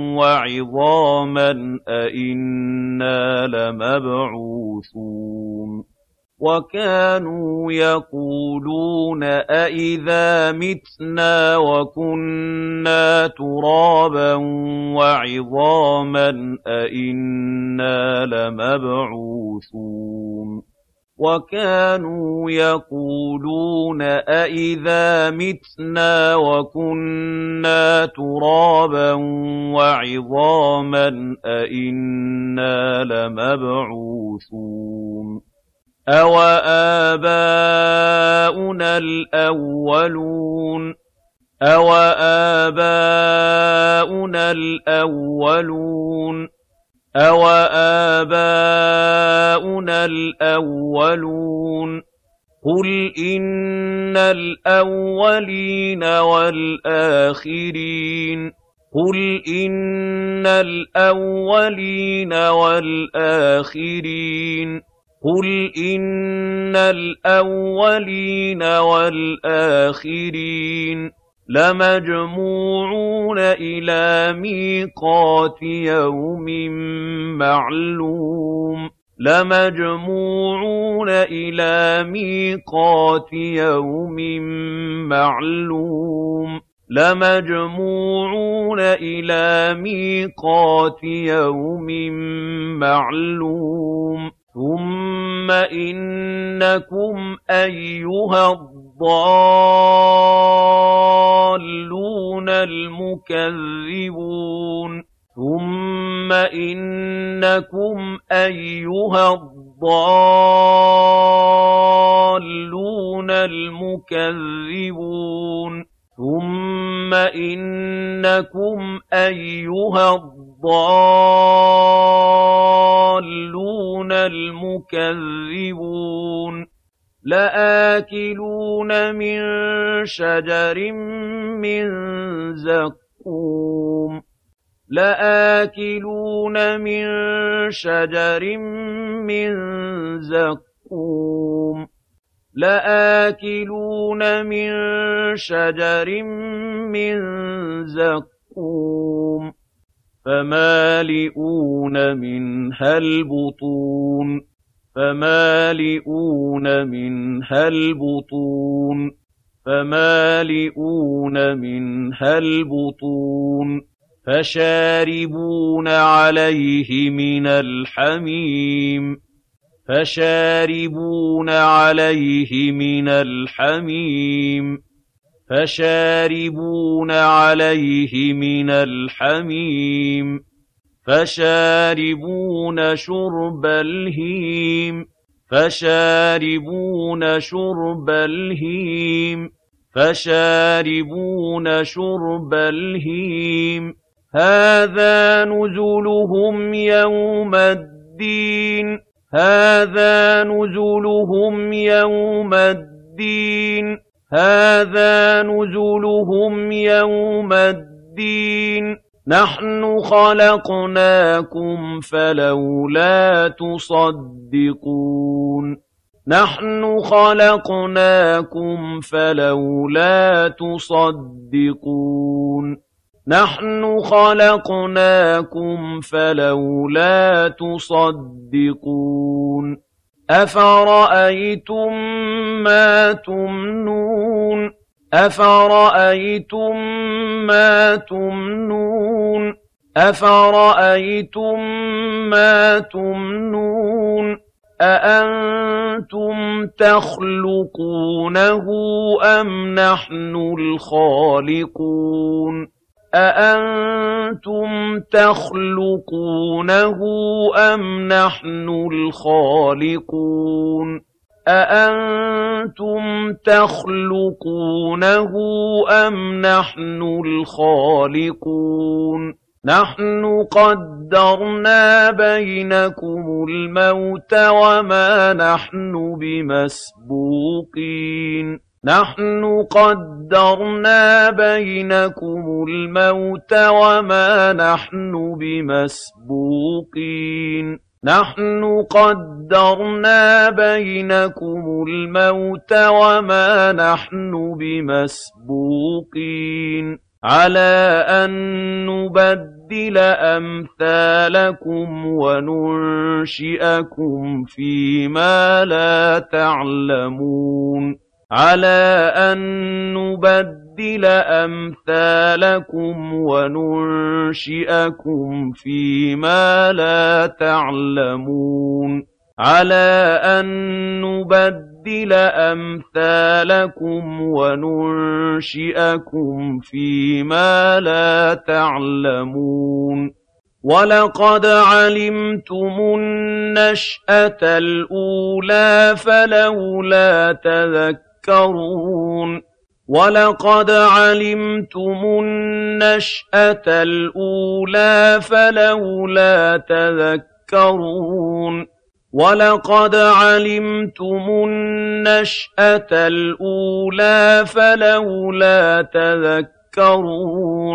وَعِظَامًا أَإِنَّا لَمَبْعُوثُونَ وَكَانُوا يَقُولُونَ أَإِذَا مِتْنَا وَكُنَّا تُرَابًا وَعِظَامًا أَإِنَّا لَمَبْعُوثُونَ وَكَانُوا يَقُولُونَ أَإِذَا مِتْنَا وَكُنَّا تُرَابًا وَعِظَامًا أَإِنَّا لَمَبْعُوثُونَ أَوَآبَاؤُنَا الْأَوَّلُونَ أَوَآبَاؤُنَا الْأَوَّلُونَ أَوَآبَاؤُنَا الْأَوَّلُونَ قُلْ إِنَّ الْأَوَّلِينَ وَالْآخِرِينَ قُلْ إِنَّ الْأَوَّلِينَ وَالْآخِرِينَ قُلْ إِنَّ الْأَوَّلِينَ وَالْآخِرِينَ لَمَجْمُوعُونَ إِلَىٰ مِيقَاتِ يَوْمٍ مَّعْلُومٍ لَمَجْمُوعُونَ إِلَىٰ مِيقَاتِ يَوْمٍ مَّعْلُومٍ لَمَجْمُوعُونَ إِلَىٰ مِيقَاتِ يَوْمٍ مَّعْلُومٍ ثُمَّ إِنَّكُمْ أَيُّهَا الضَّالُّونَ الْمُكَذِّبُونَ ثُمَّ إِنَّكُمْ أَيُّهَا الضَّالُّونَ الْمُكَذِّبُونَ ثُمَّ إِنَّكُمْ أَيُّهَا الضَّالُّونَ الْمُكَذِّبُونَ لَآكِلُونَ مِن شَجَرٍ مِّن زَقُّومٍ لَآكِلُونَ مِن شَجَرٍ مِّن زَقُّومٍ لَآكِلُونَ مِن شَجَرٍ مِّن زَقُّومٍ فَمَالِئُونَ مِنْهَا الْبُطُونَ فَمَالِئُونَ مِنْهَا الْبُطُونَ فَمَالِئُونَ مِنْهَا الْبُطُونَ فَشَارِبُونَ عَلَيْهِ مِنَ الْحَمِيمِ فَشَارِبُونَ عَلَيْهِ مِنَ الْحَمِيمِ فَشَارِبُونَ عَلَيْهِ مِنَ الْحَمِيمِ فَشَارِبُونَ شُرْبَ الْهِيمِ فَشَارِبُونَ شُرْبَ الْهِيمِ فَشَارِبُونَ شُرْبَ الْهِيمِ هَٰذَا نُزُلُهُمْ يَوْمَ الدِّينِ هَٰذَا نُزُلُهُمْ يَوْمَ الدِّينِ هَٰذَا نُزُلُهُمْ يَوْمَ الدِّينِ نَحْنُ خَلَقْنَاكُمْ فَلَوْلَا تُصَدِّقُونَ نَحْنُ خَلَقْنَاكُمْ فَلَوْلَا تُصَدِّقُونَ نَحْنُ خَلَقْنَاكُمْ فَلَوْلَا تُصَدِّقُونَ أَفَرَأَيْتُم مَّا تُمْنُونَ أَفَرَأَيْتُم مَّا تُمْنُونَ أَفَرَأَيْتُم مَّا تُمْنُونَ أَأَنتُمْ تَخْلُقُونَهُ أَمْ نَحْنُ الْخَالِقُونَ أَأَنتُمْ تَخْلُقُونَهُ أَمْ نَحْنُ الْخَالِقُونَ أَأَنتُمْ تَخْلُقُونَهُ أَمْ نَحْنُ الْخَالِقُونَ نَحْنُ قَدَّرْنَا بَيْنَكُمُ الْمَوْتَ وَمَا نَحْنُ بِمَسْبُوقِينَ نَحْنُ قَدَّرْنَا بَيْنَكُمُ الْمَوْتَ وَمَا نَحْنُ بِمَسْبُوقِينَ نَحْنُ قَدَّرْنَا بَيْنَكُمُ الْمَوْتَ وَمَا نَحْنُ بِمَسْبُوقِينَ عَلَىٰ أَن نُّبَدِّلَ أَمْثَالَكُمْ وَنُنشِئَكُمْ فِيمَا لَا تَعْلَمُونَ عَلَىٰ أَن نُّبَدِّلَ أَمْثَالَكُمْ وَنُنشِئَكُمْ فِيمَا لَا تَعْلَمُونَ عَلَىٰ أَن نُّبَدِّلَ أَمْثَالَكُمْ وَنُنشِئَكُمْ فِيمَا لَا تَعْلَمُونَ وَلَقَدْ عَلِمْتُمُ النَّشْأَةَ الْأُولَىٰ فَلَوْلَا تَذَكَّرُونَ وَلَقَدْ عَلِمْتُمُ النَّشْأَةَ الْأُولَىٰ فَلَوْلَا تَذَكَّرُونَ وَلَقَدْ عَلِمْتُمُ النَّشْأَةَ الْأُولَىٰ فَلَوْلَا تَذَكَّرُونَ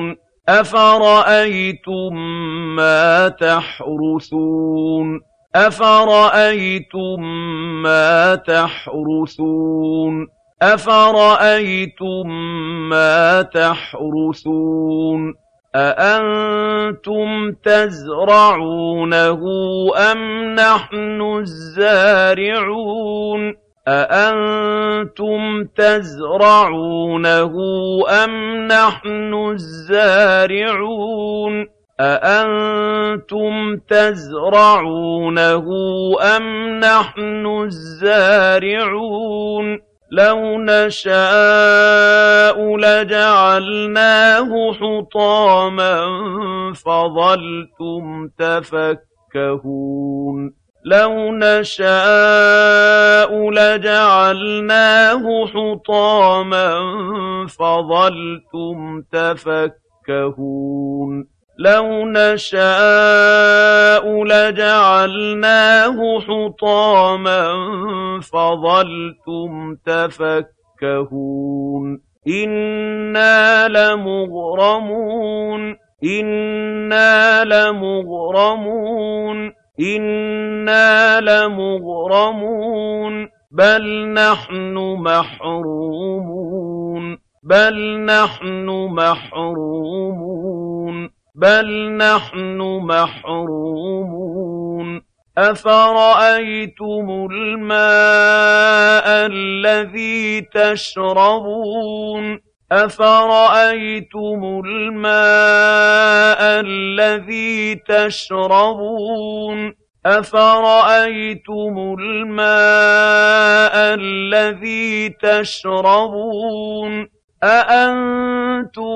أَفَرَأَيْتُم مَّا تَحْرُثُونَ أَفَرَأَيْتُم مَّا تَحْرُثُونَ أَفَرَأَيْتُم مَّا تَحْرُثُونَ أَأَنتُمْ تَزْرَعُونَهُ أَمْ نَحْنُ الزَّارِعُونَ أَأَنتُمْ تَزْرَعُونَهُ أَمْ نَحْنُ الزَّارِعُونَ أَأَنتُمْ تَزْرَعُونَهُ أَمْ نَحْنُ الزَّارِعُونَ لَوْ نَشَاءُ لَجَعَلْنَاهُ حُطَامًا فَظَلْتُمْ تَفَكَّهُونَ لَوْ نَشَاءُ لَجَعَلْنَاهُ حُطَامًا فَظَلْتُمْ تَفَكَّهُونَ لَوْ نَشَاءُ لَجَعَلْنَاهُ حُطَامًا فَظَلْتُمْ تَفَكَّهُونَ إِنَّا لَمُغْرَمُونَ إِنَّا لَمُغْرَمُونَ إِنَّا لَمُغْرَمُونَ بَلْ نَحْنُ مَحْرُومُونَ بَلْ نَحْنُ مَحْرُومُونَ بَلْ نَحْنُ مَحْرُومُونَ أَفَرَأَيْتُمُ الْمَاءَ الَّذِي تَشْرَبُونَ أَفَرَأَيْتُمُ الْمَاءَ الَّذِي تَشْرَبُونَ أَفَرَأَيْتُمُ الْمَاءَ الَّذِي تَشْرَبُونَ أَأَنتُمْ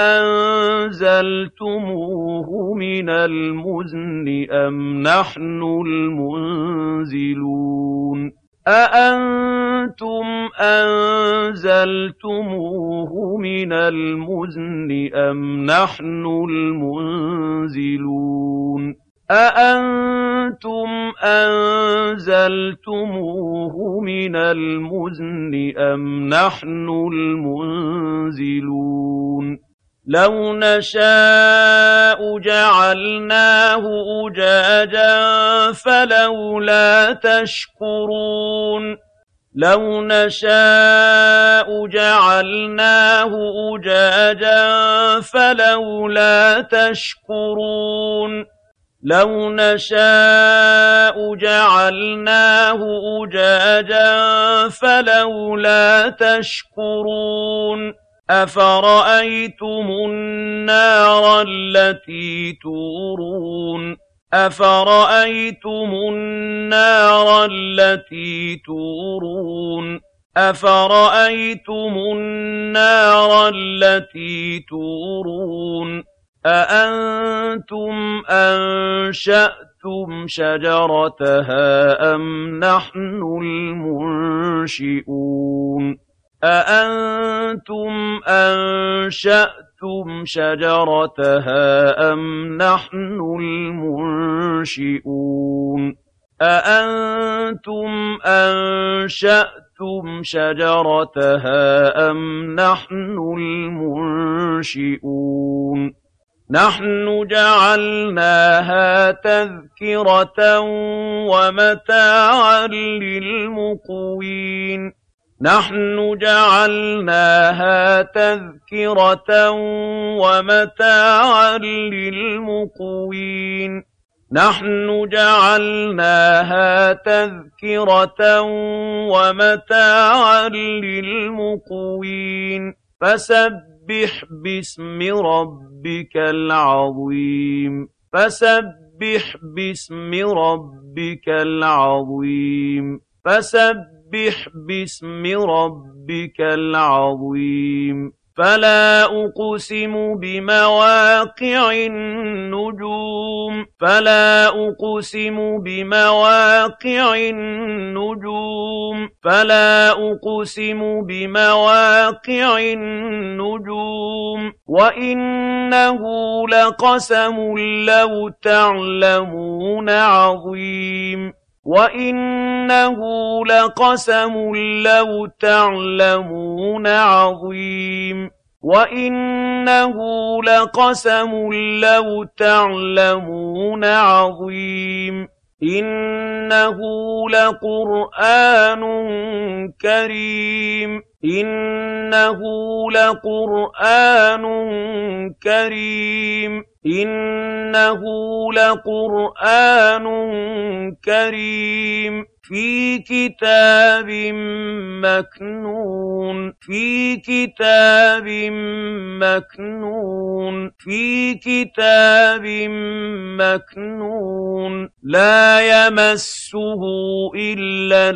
أَنزَلْتُمُوهُ مِنَ الْمُزْنِ أَمْ نَحْنُ الْمُنزِلُونَ أَأَنتُمْ أَنزَلْتُمُوهُ مِنَ الْمُزْنِ أَمْ نَحْنُ الْمُنزِلُونَ أَأَنتُمْ أَنزَلْتُمُوهُ مِنَ الْمُزْنِ أَمْ نَحْنُ الْمُنزِلُونَ لَوْ نَشَاءُ جَعَلْنَاهُ أُجَاجًا فَلَوْلَا تَشْكُرُونَ لَوْ نَشَاءُ جَعَلْنَاهُ أُجَاجًا فَلَوْلَا تَشْكُرُونَ لَوْ نَشَاءُ جَعَلْنَاهُ أُجَاجًا فَلَوْلَا تَشْكُرُونَ أَفَرَأَيْتُمُ النَّارَ الَّتِي تُورُونَ أَفَرَأَيْتُمُ النَّارَ الَّتِي تُورُونَ أَفَرَأَيْتُمُ النَّارَ الَّتِي تُورُونَ أَأَنتُمْ أَنشَأْتُمْ شَجَرَتَهَا أَمْ نَحْنُ الْمُنشِئُونَ أَأَنتُمْ أَنشَأْتُمْ شَجَرَتَهَا أَمْ نَحْنُ الْمُنشِئُونَ أَأَنتُمْ أَنشَأْتُمْ شَجَرَتَهَا أَمْ نَحْنُ الْمُنشِئُونَ نَحْنُ جَعَلْنَاهَا تَذْكِرَةً وَمَتَاعًا لِّلْمُقْوِينَ نَحْنُ جَعَلْنَاهَا تَذْكِرَةً وَمَتَاعًا لِّلْمُقْوِينَ نَحْنُ جَعَلْنَاهَا تَذْكِرَةً وَمَتَاعًا لِّلْمُقْوِينَ فَسَبِّحْ بِاسْمِ رَبِّكَ الْعَظِيمِ فَسَبِّحْ بِاسْمِ رَبِّكَ الْعَظِيمِ فَسَبِّحْ بِاسْمِ رَبِّكَ الْعَظِيمِ فَلَا أُقْسِمُ بِمَوَاقِعِ النُّجُومِ فَلَا أُقْسِمُ بِمَوَاقِعِ النُّجُومِ فَلَا أُقْسِمُ بِمَوَاقِعِ النُّجُومِ وَإِنَّهُ لَقَسَمٌ لَّوْ تَعْلَمُونَ عَظِيمٌ وَإِنَّهُ لَقَسَمٌ لَّوْ تَعْلَمُونَ عَظِيمٌ وَإِنَّهُ لَقَسَمٌ لَّوْ تَعْلَمُونَ عَظِيمٌ إِنَّهُ لَقُرْآنٌ كَرِيمٌ إِنَّهُ لَقُرْآنٌ كَرِيمٌ إِنَّهُ لَقُرْآنٌ كَرِيمٌ فِي كِتَابٍ مَّكْنُونٍ فِي كِتَابٍ مَّكْنُونٍ فِي كِتَابٍ مَّكْنُونٍ لَّا يَمَسُّهُ إِلَّا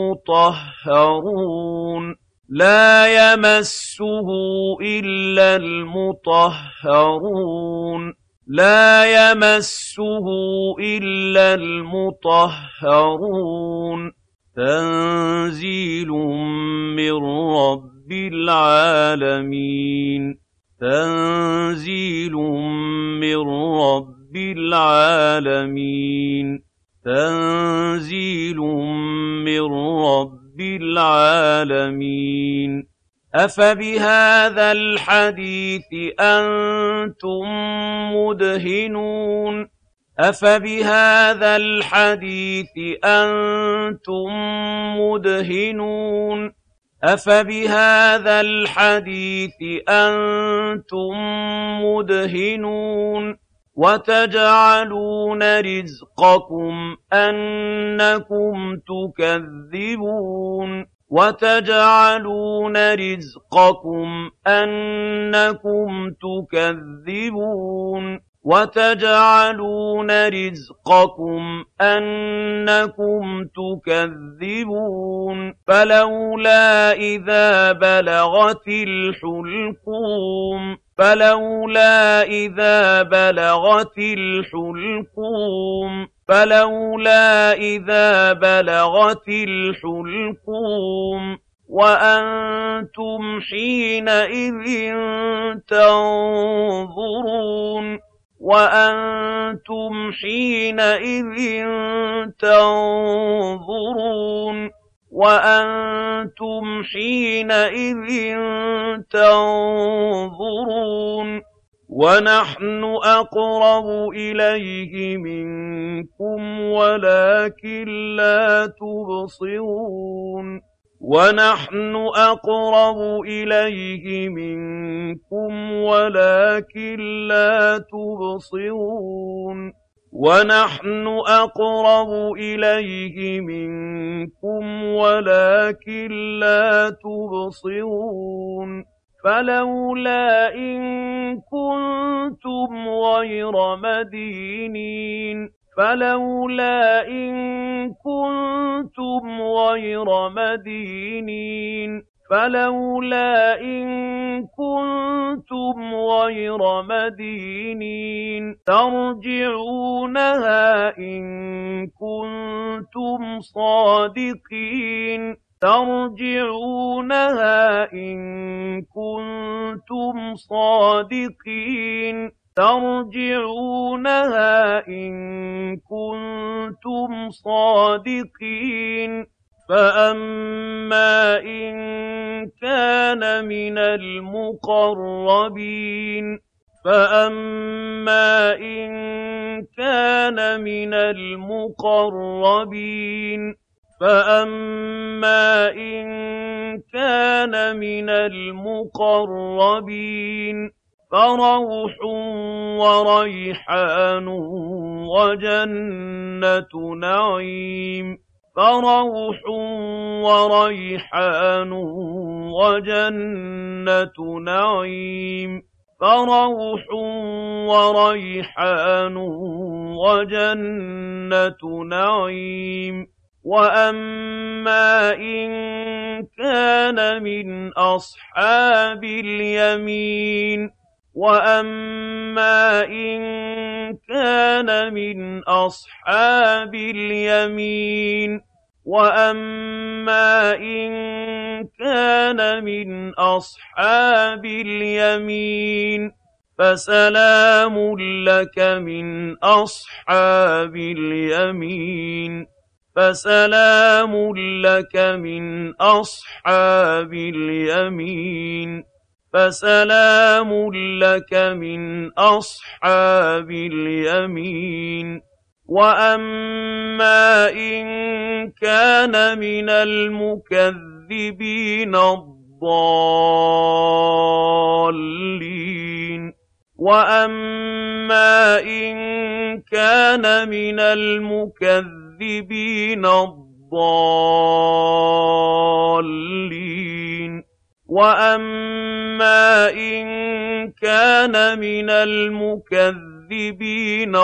الْمُطَهَّرُونَ لَا يَمَسُّهُ إِلَّا الْمُطَهَّرُونَ لَا يَمَسُّهُ إِلَّا الْمُطَهَّرُونَ تَنزِيلٌ مِّن رَّبِّ الْعَالَمِينَ تَنزِيلٌ مِّن رَّبِّ الْعَالَمِينَ تَنزِيلٌ مِّن رَّبِّ الْعَالَمِينَ أَفَبِهَٰذَا الْحَدِيثِ أَنتُم مُّدْهِنُونَ أَفَبِهَٰذَا الْحَدِيثِ أَنتُم مُّدْهِنُونَ أَفَبِهَٰذَا الْحَدِيثِ أَنتُم مُّدْهِنُونَ وَتَجْعَلُونَ رِزْقَكُمْ أَنَّكُمْ تُكَذِّبُونَ وَتَجْعَلُونَ رِزْقَكُمْ أَنَّكُمْ تُكَذِّبُونَ وَتَجْعَلُونَ رِزْقَكُمْ أَنَّكُمْ تُكَذِّبُونَ فَلَوْلَا إِذَا بَلَغَتِ الْحُلْقُومَ فَلَوْلَا إِذَا بَلَغَتِ الْحُلْقُومَ فَلَوْلَا إِذَا بَلَغَتِ الْحُلْقُومَ وَأَنتُمْ حِينَئِذٍ تَنظُرُونَ وَأَنتُمْ حِينَئِذٍ تَنظُرُونَ وَأَنتُمْ حِينَئِذٍ تَنظُرُونَ وَنَحْنُ أَقْرَبُ إِلَيْهِ مِنكُمْ وَلَٰكِن لَّا تُبْصِرُونَ وَنَحْنُ أَقْرَبُ إِلَيْهِ مِنكُمْ وَلَٰكِن لَّا تُبْصِرُونَ وَنَحْنُ أَقْرَبُ إِلَيْهِ مِنكُمْ وَلَٰكِن لَّا تُبْصِرُونَ فَلَوْلَا إِن كُنتُمْ غَيْرَ مَدِينِينَ فَلَوْلَا إِن كُنتُمْ غَيْرَ مَدِينِينَ فَلَوْلَا إِن كُنتُمْ غَيْرَ مَدِينِينَ تَرْجِعُونَهَا إِن كُنتُمْ صَادِقِينَ تَرْجِعُونَهَا إِن كُنتُمْ صَادِقِينَ تَرْجِعُونَهَا إِن كُنتُمْ صَادِقِينَ فَأَمَّا إِن كَانَ مِنَ الْمُقَرَّبِينَ فَأَمَّا إِن كَانَ مِنَ الْمُقَرَّبِينَ فَأَمَّا إِن كَانَ مِنَ الْمُقَرَّبِينَ فَرَوْحٌ وَرَيْحَانٌ وَجَنَّةُ نَعِيمٍ فَرَوْحٌ وَرَيْحَانٌ وَجَنَّةُ نَعِيمٍ فَرَوْحٌ وَرَيْحَانٌ وَجَنَّةُ نَعِيمٍ وَأَمَّا إِن كَانَ مِنْ أَصْحَابِ الْيَمِينِ وَأَمَّا إِن كَانَ مِنْ أَصْحَابِ الْيَمِينِ وَأَمَّا إِن كَانَ مِنْ أَصْحَابِ الْيَمِينِ فَسَلَامٌ لَّكَ مِنْ أَصْحَابِ الْيَمِينِ فَسَلَامٌ لَّكَ مِنْ أَصْحَابِ الْيَمِينِ فسلام لك من أصحاب اليمين وأما إن كان من المكذبين الضالين وأما إن كان من المكذبين الضالين وأما إن كان من المكذبين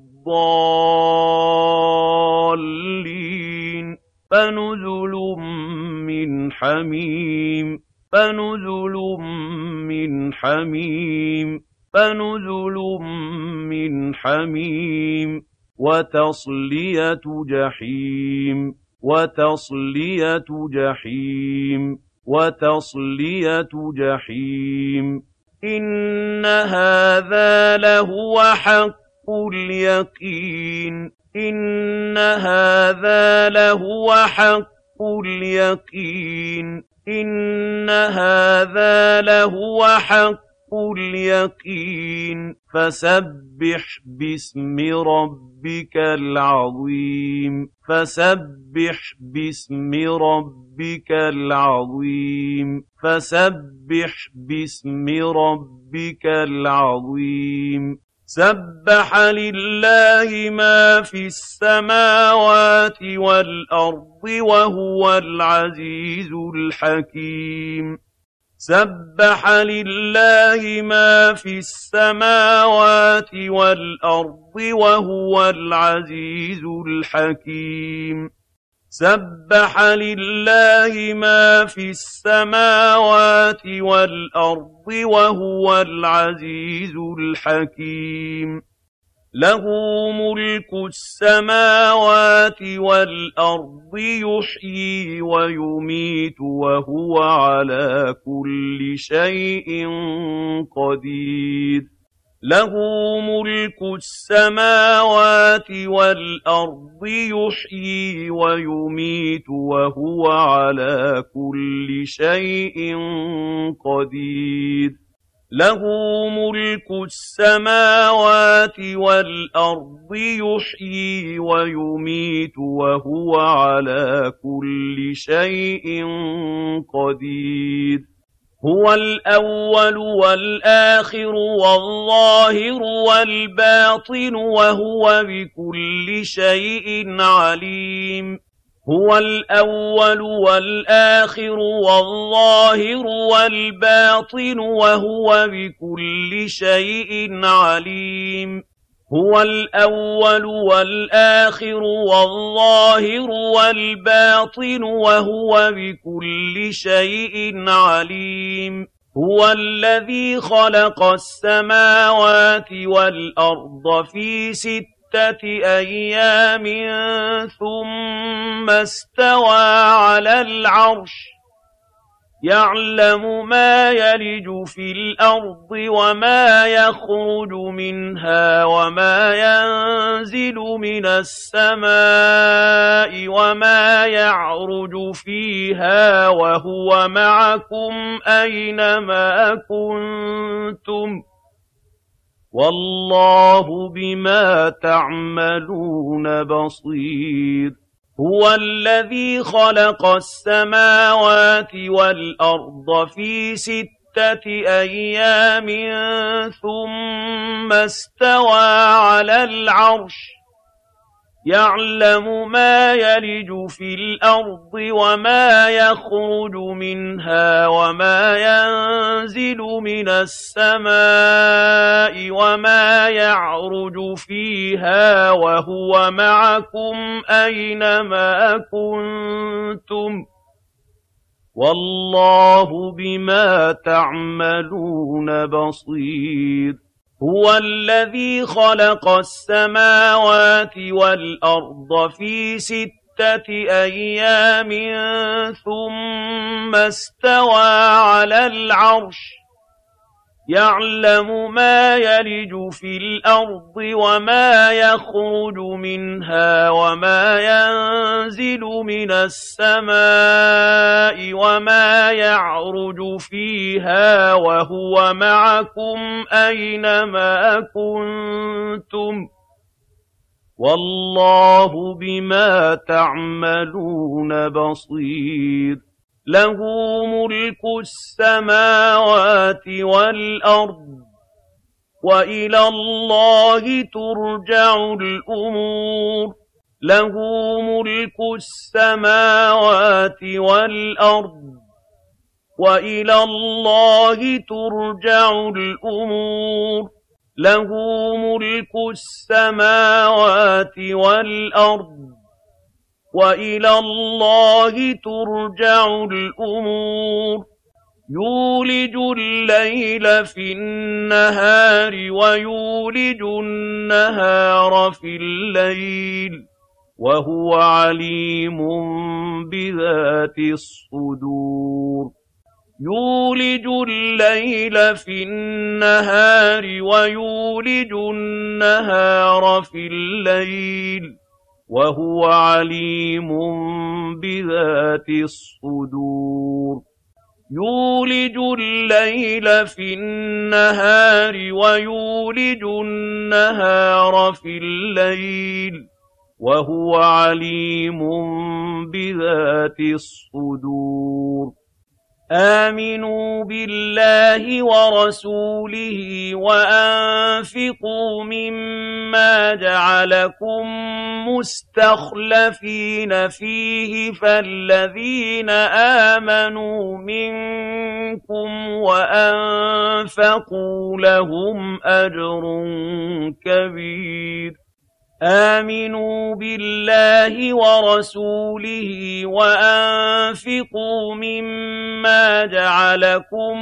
الضالين فنزل من حميم فنزل من حميم فنزل من حميم وتصلية جحيم وتصلية جحيم وتصلية جحيم إن هذا لهو حق اليقين إن هذا لهو حق اليقين إن هذا لهو حق اليقين فسبح باسم ربك العظيم فسبح باسم ربك العظيم فسبح باسم ربك العظيم سبح لله ما في السماوات والأرض وهو العزيز الحكيم سبح لله ما في السماوات والأرض وهو العزيز الحكيم سبح لله ما في السماوات والأرض وهو العزيز الحكيم له ملك السماوات والأرض يحيي ويميت وهو على كل شيء قدير له ملك السماوات والأرض يحيي ويميت وهو على كل شيء قدير له ملك السماوات والأرض يحيي ويميت وهو على كل شيء قدير هو الأول والآخر والظاهر والباطن وهو بكل شيء عليم هو الأول والآخر والظاهر والباطن وهو بكل شيء عليم هو الأول والآخر والظاهر والباطن وهو بكل شيء عليم هو الذي خلق السماوات والأرض في 6 أيام ثم استوى على العرش يعلم ما يلج في الأرض وما يخرج منها وما ينزل من السماء وما يعرج فيها وهو معكم أينما كنتم والله بما تعملون بصير هو الذي خلق السماوات والأرض في 6 أيام ثم استوى على العرش يعلم ما يلج في الأرض وما يخرج منها وما ينزل من السماء وما يعرج فيها وهو معكم أينما كنتم والله بما تعملون بصير هو الذي خلق السماوات والأرض في 6 أيام ثم استوى على العرش يَعْلَمُ مَا يَلِجُ فِي الْأَرْضِ وَمَا يَخْرُجُ مِنْهَا وَمَا يَنزِلُ مِنَ السَّمَاءِ وَمَا يَعْرُجُ فِيهَا وَهُوَ مَعَكُمْ أَيْنَمَا كُنتُمْ ۚ وَاللَّهُ بِمَا تَعْمَلُونَ بَصِيرٌ لَهُ مُلْكُ السَّمَاوَاتِ وَالْأَرْضِ ۚ وَإِلَى اللَّهِ تُرْجَعُ الْأُمُورُ لَهُ مُلْكُ السَّمَاوَاتِ وَالْأَرْضِ ۚ وَإِلَى اللَّهِ تُرْجَعُ الْأُمُورُ لَهُ مُلْكُ السَّمَاوَاتِ وَالْأَرْضِ ۚ وَإِلَى اللَّهِ تُرْجَعُ الْأُمُورُ يُولِجُ اللَّيْلَ فِي النَّهَارِ وَيُولِجُ النَّهَارَ فِي اللَّيْلِ ۚ وَهُوَ عَلِيمٌ بِذَاتِ الصُّدُورِ يُولِجُ اللَّيْلَ فِي النَّهَارِ وَيُولِجُ النَّهَارَ فِي اللَّيْلِ ۚ وَهُوَ عَلِيمٌ بِذَاتِ الصُّدُورِ يُولِجُ اللَّيْلَ فِي النَّهَارِ وَيُولِجُ النَّهَارَ فِي اللَّيْلِ ۚ وَهُوَ عَلِيمٌ بِذَاتِ الصُّدُورِ آمِنُوا بِاللَّهِ وَرَسُولِهِ وَأَنفِقُوا مِمَّا جَعَلَكُم مُّسْتَخْلَفِينَ فِيهِ فَالَّذِينَ آمَنُوا مِنكُمْ وَأَنفَقُوا لَهُمْ أَجْرٌ كَبِيرٌ آمنوا بالله ورسوله وأنفقوا مما جعلكم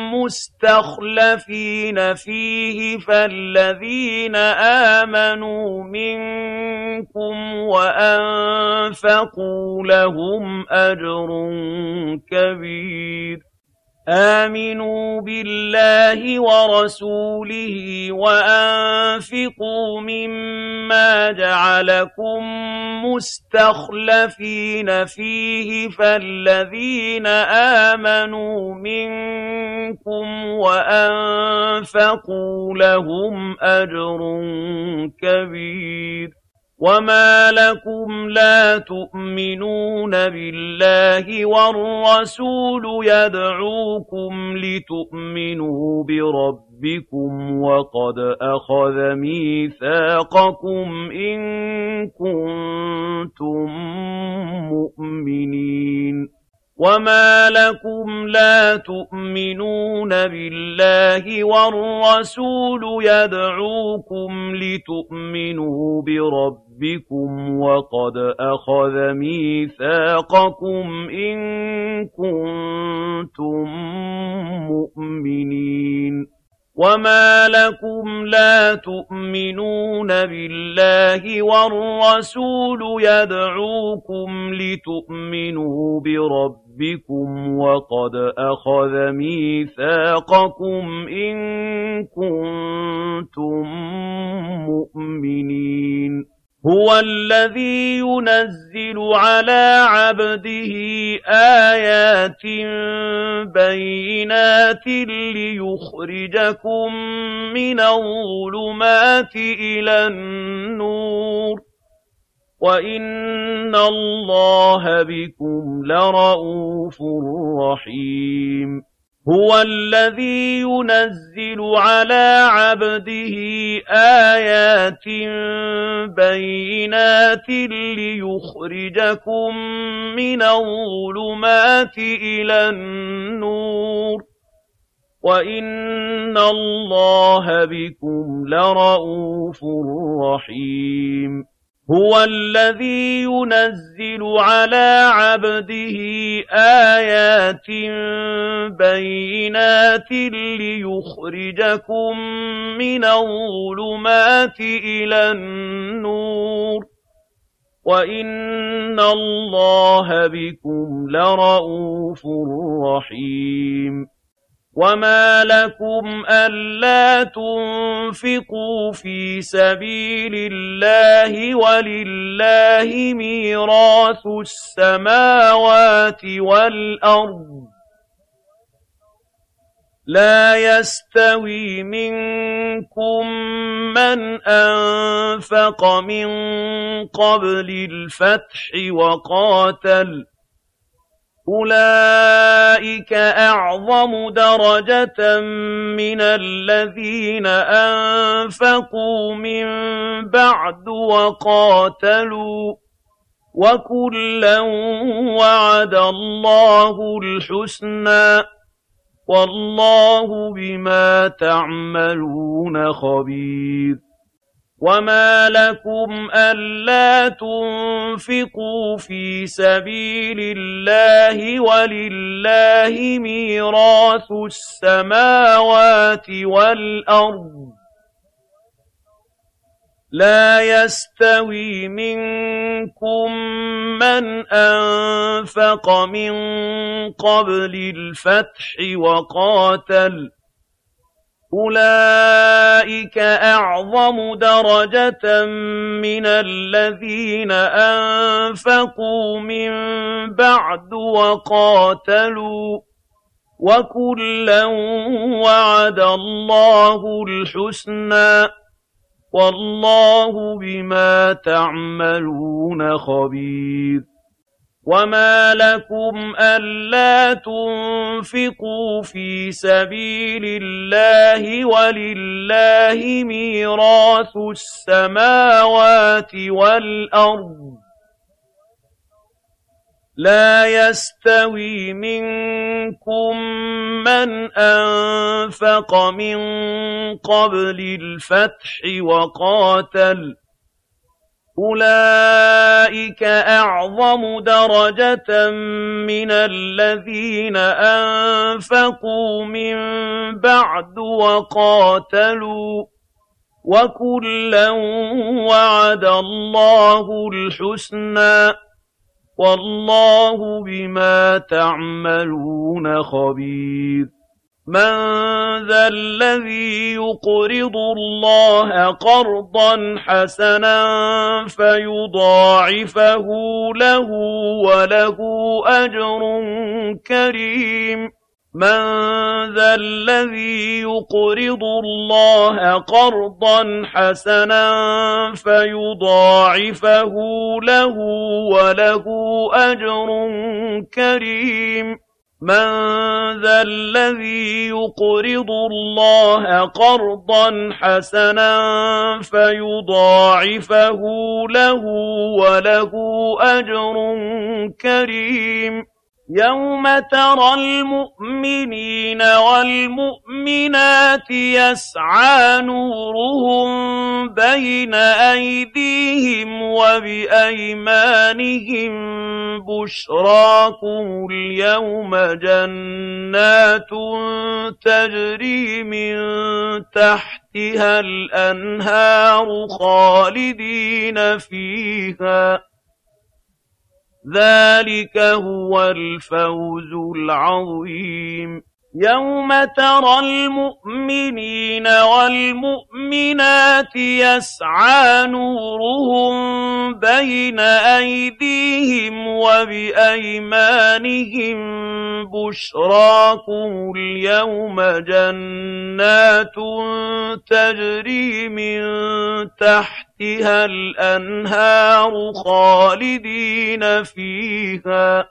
مستخلفين فيه فالذين آمنوا منكم وأنفقوا لهم أجر كبير آمنوا بالله ورسوله وأنفقوا مما جعلكم مستخلفين فيه فالذين آمنوا منكم وأنفقوا لهم أجر كبير وما لكم لا تؤمنون بالله والرسول يدعوكم لتؤمنوا بربكم وقد أخذ ميثاقكم إن كنتم مؤمنين وما لكم لا تؤمنون بالله والرسول يدعوكم لتؤمنوا بربكم وقد أخذ ميثاقكم إن كنتم مؤمنين وما لكم لا تؤمنون بالله والرسول يدعوكم لتؤمنوا بربكم وقد أخذ ميثاقكم إن كنتم مؤمنين هو الذي ينزل على عبده آيات بينات ليخرجكم من الظلمات إلى النور وإن الله بكم لرءوف رحيم هو الذي ينزل على عبده آيات بينات ليخرجكم من الظلمات إلى النور وإن الله بكم لرءوف رحيم هو الذي ينزل على عبده آيات بينات ليخرجكم من الظلمات إلى النور وإن الله بكم لرءوف رحيم وَمَا لَكُمْ أَلَّا تُنفِقُوا فِي سَبِيلِ اللَّهِ وَلِلَّهِ مِيرَاثُ السَّمَاوَاتِ وَالْأَرْضِ ۚ لَا يَسْتَوِي مِنكُم مَّنْ أَنفَقَ مِن قَبْلِ الْفَتْحِ وَقَاتَلَ ۚ أُولَٰئِكَ أَعْظَمُ دَرَجَةً مِّنَ الَّذِينَ أَنفَقُوا مِن بَعْدُ وَقَاتَلُوا ۚ وَكُلًّا وَعَدَ اللَّهُ الْحُسْنَىٰ ۚ وَاللَّهُ بِمَا تَعْمَلُونَ خَبِيرٌ وَمَا لَكُمْ أَلَّا تُنفِقُوا فِي سَبِيلِ اللَّهِ وَلِلَّهِ مِيرَاثُ السَّمَاوَاتِ وَالْأَرْضِ ۚ لَا يَسْتَوِي مِنكُم مَّنْ أَنفَقَ مِن قَبْلِ الْفَتْحِ وَقَاتَلَ ۚ أُولَٰئِكَ أَعْظَمُ دَرَجَةً مِّنَ الَّذِينَ أَنفَقُوا مِن بَعْدُ وَقَاتَلُوا ۚ وَكُلًّا وَعَدَ اللَّهُ الْحُسْنَىٰ ۚ وَاللَّهُ بِمَا تَعْمَلُونَ خَبِيرٌ وَمَا لَكُمْ أَلَّا تُنفِقُوا فِي سَبِيلِ اللَّهِ وَلِلَّهِ مِيرَاثُ السَّمَاوَاتِ وَالْأَرْضِ ۚ لَا يَسْتَوِي مِنكُم مَّنْ أَنفَقَ مِن قَبْلِ الْفَتْحِ وَقَاتَلَ ۚ أُولَٰئِكَ أَعْظَمُ دَرَجَةً مِّنَ الَّذِينَ أَنفَقُوا مِن بَعْدُ وَقَاتَلُوا ۚ وَكُلًّا وَعَدَ اللَّهُ الْحُسْنَىٰ ۚ وَاللَّهُ بِمَا تَعْمَلُونَ خَبِيرٌ مَّن ذَا الَّذِي يُقْرِضُ اللَّهَ قَرْضًا حَسَنًا فَيُضَاعِفَهُ لَهُ وَلَهُ أَجْرٌ كَرِيمٌ مَّن ذَا الَّذِي يُقْرِضُ اللَّهَ قَرْضًا حَسَنًا فَيُضَاعِفَهُ لَهُ وَلَهُ أَجْرٌ كَرِيمٌ مَّن ذَا الَّذِي يُقْرِضُ اللَّهَ قَرْضًا حَسَنًا فَيُضَاعِفَهُ لَهُ وَلَهُ أَجْرٌ كَرِيمٌ يَوْمَ تَرَى الْمُؤْمِنِينَ وَالْمُؤْمِنَاتِ يَسْعَىٰ نُورُهُم بَيْنَ أَيْدِيهِمْ وَبِأَيْمَانِهِم بُشْرَاكُمُ الْيَوْمَ جَنَّاتٌ تَجْرِي مِن تَحْتِهَا الْأَنْهَارُ خَالِدِينَ فِيهَا ۚ ذَٰلِكَ هُوَ الْفَوْزُ الْعَظِيمُ يَوْمَ تَرَى الْمُؤْمِنِينَ وَالْمُؤْمِنَاتِ يَسْعَىٰ نُورُهُم بَيْنَ أَيْدِيهِمْ وَبِأَيْمَانِهِم بُشْرَاكُمُ الْيَوْمَ جَنَّاتٌ تَجْرِي مِن تَحْتِهَا الْأَنْهَارُ خَالِدِينَ فِيهَا ۚ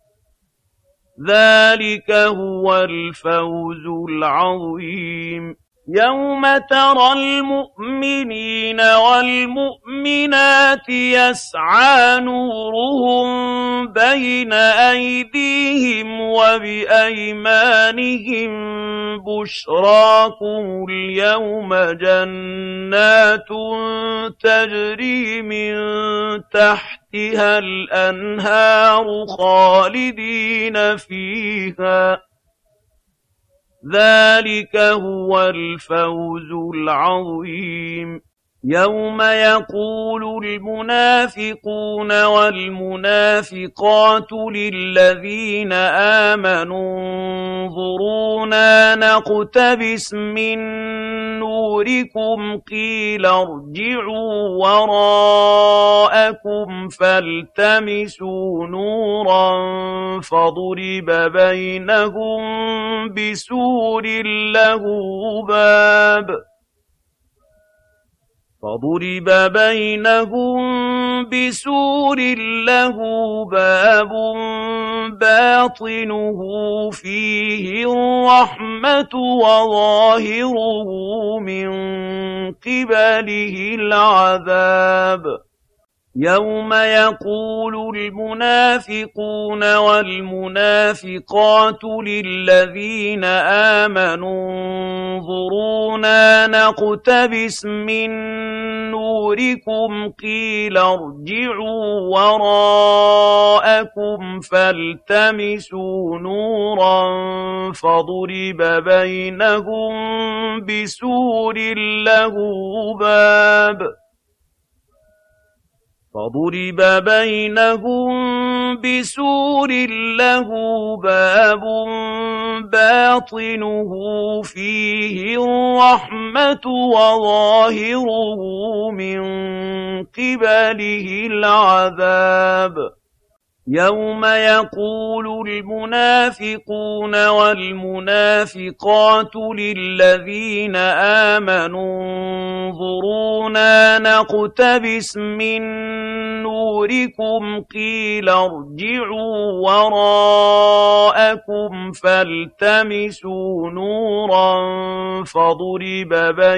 ذَٰلِكَ هُوَ الْفَوْزُ الْعَظِيمُ يَوْمَ تَرَى الْمُؤْمِنِينَ وَالْمُؤْمِنَاتِ يَسْعَىٰ نُورُهُم بَيْنَ أَيْدِيهِمْ وَبِأَيْمَانِهِم بُشْرَاكُمُ الْيَوْمَ جَنَّاتٌ تَجْرِي مِن تَحْتِهَا الْأَنْهَارُ خَالِدِينَ فِيهَا ۚ ذَٰلِكَ هُوَ الْفَوْزُ الْعَظِيمُ يَوْمَ يَقُولُ الْمُنَافِقُونَ وَالْمُنَافِقَاتُ لِلَّذِينَ آمَنُوا انظُرُونَا نَقْتَبِسْ مِن نُّورِكُمْ قِيلَ ارْجِعُوا وَرَاءَكُمْ فَالْتَمِسُوا نُورًا فَضُرِبَ بَيْنَهُم بِسُورٍ لَّهُ بَابٌ بَاطِنُهُ فِيهِ الرَّحْمَةُ وَظَاهِرُهُ مِن قِبَلِهِ الْعَذَابُ يَوْمَ يَقُولُ الْمُنَافِقُونَ وَالْمُنَافِقَاتُ لِلَّذِينَ آمَنُوا انظُرُونَا نَقْتَبِسْ مِن نُّورِكُمْ قِيلَ ارْجِعُوا وَرَاءَكُمْ فَالْتَمِسُوا نُورًا فَضُرِبَ بَيْنَهُم بِسُورٍ لَّهُ بَابٌ بَاطِنُهُ فِيهِ الرَّحْمَةُ وَظَاهِرُهُ مِن قِبَلِهِ الْعَذَابُ يَوْمَ يَقُولُ الْمُنَافِقُونَ وَالْمُنَافِقَاتُ لِلَّذِينَ آمَنُوا انظُرُونَا نَقْتَبِسْ مِن نُّورِكُمْ قِيلَ ارْجِعُوا وَرَاءَكُمْ فَالْتَمِسُوا نُورًا فَضُرِبَ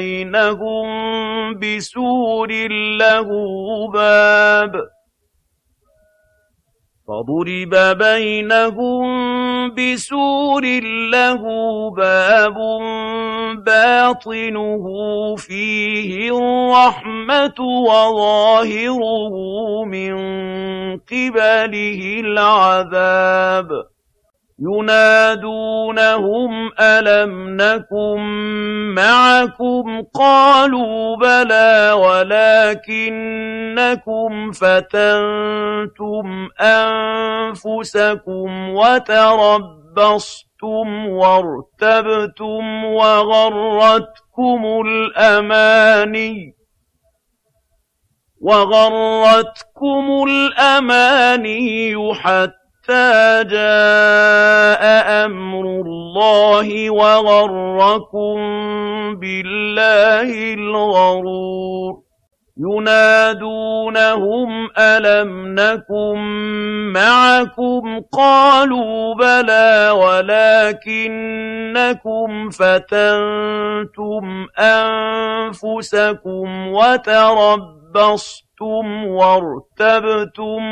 بَيْنَهُم بِسُورٍ لَّهُ بَابٌ بَاطِنُهُ فِيهِ الرَّحْمَةُ وَظَاهِرُهُ مِن قِبَلِهِ الْعَذَابُ يُنَادُونَهُمْ أَلَمْ نَكُن مَّعَكُمْ قَالُوا بَلَىٰ وَلَٰكِنَّكُمْ فَتَنتُمْ أَنفُسَكُمْ وَتَرَبَّصْتُمْ وَارْتَبْتُمْ وَغَرَّتْكُمُ الْأَمَانِيُّ حَتَّىٰ جَاءَ أَمْرُ اللَّهِ وَغَرَّكُم بِاللَّهِ الْغَرُورُ يُنَادُونَهُمْ أَلَمْ نَكُن مَّعَكُمْ قَالُوا بَلَىٰ وَلَٰكِنَّكُمْ فَتَنتُمْ أَنفُسَكُمْ وَتَرَبَّصْتُمْ وَارْتَبْتُمْ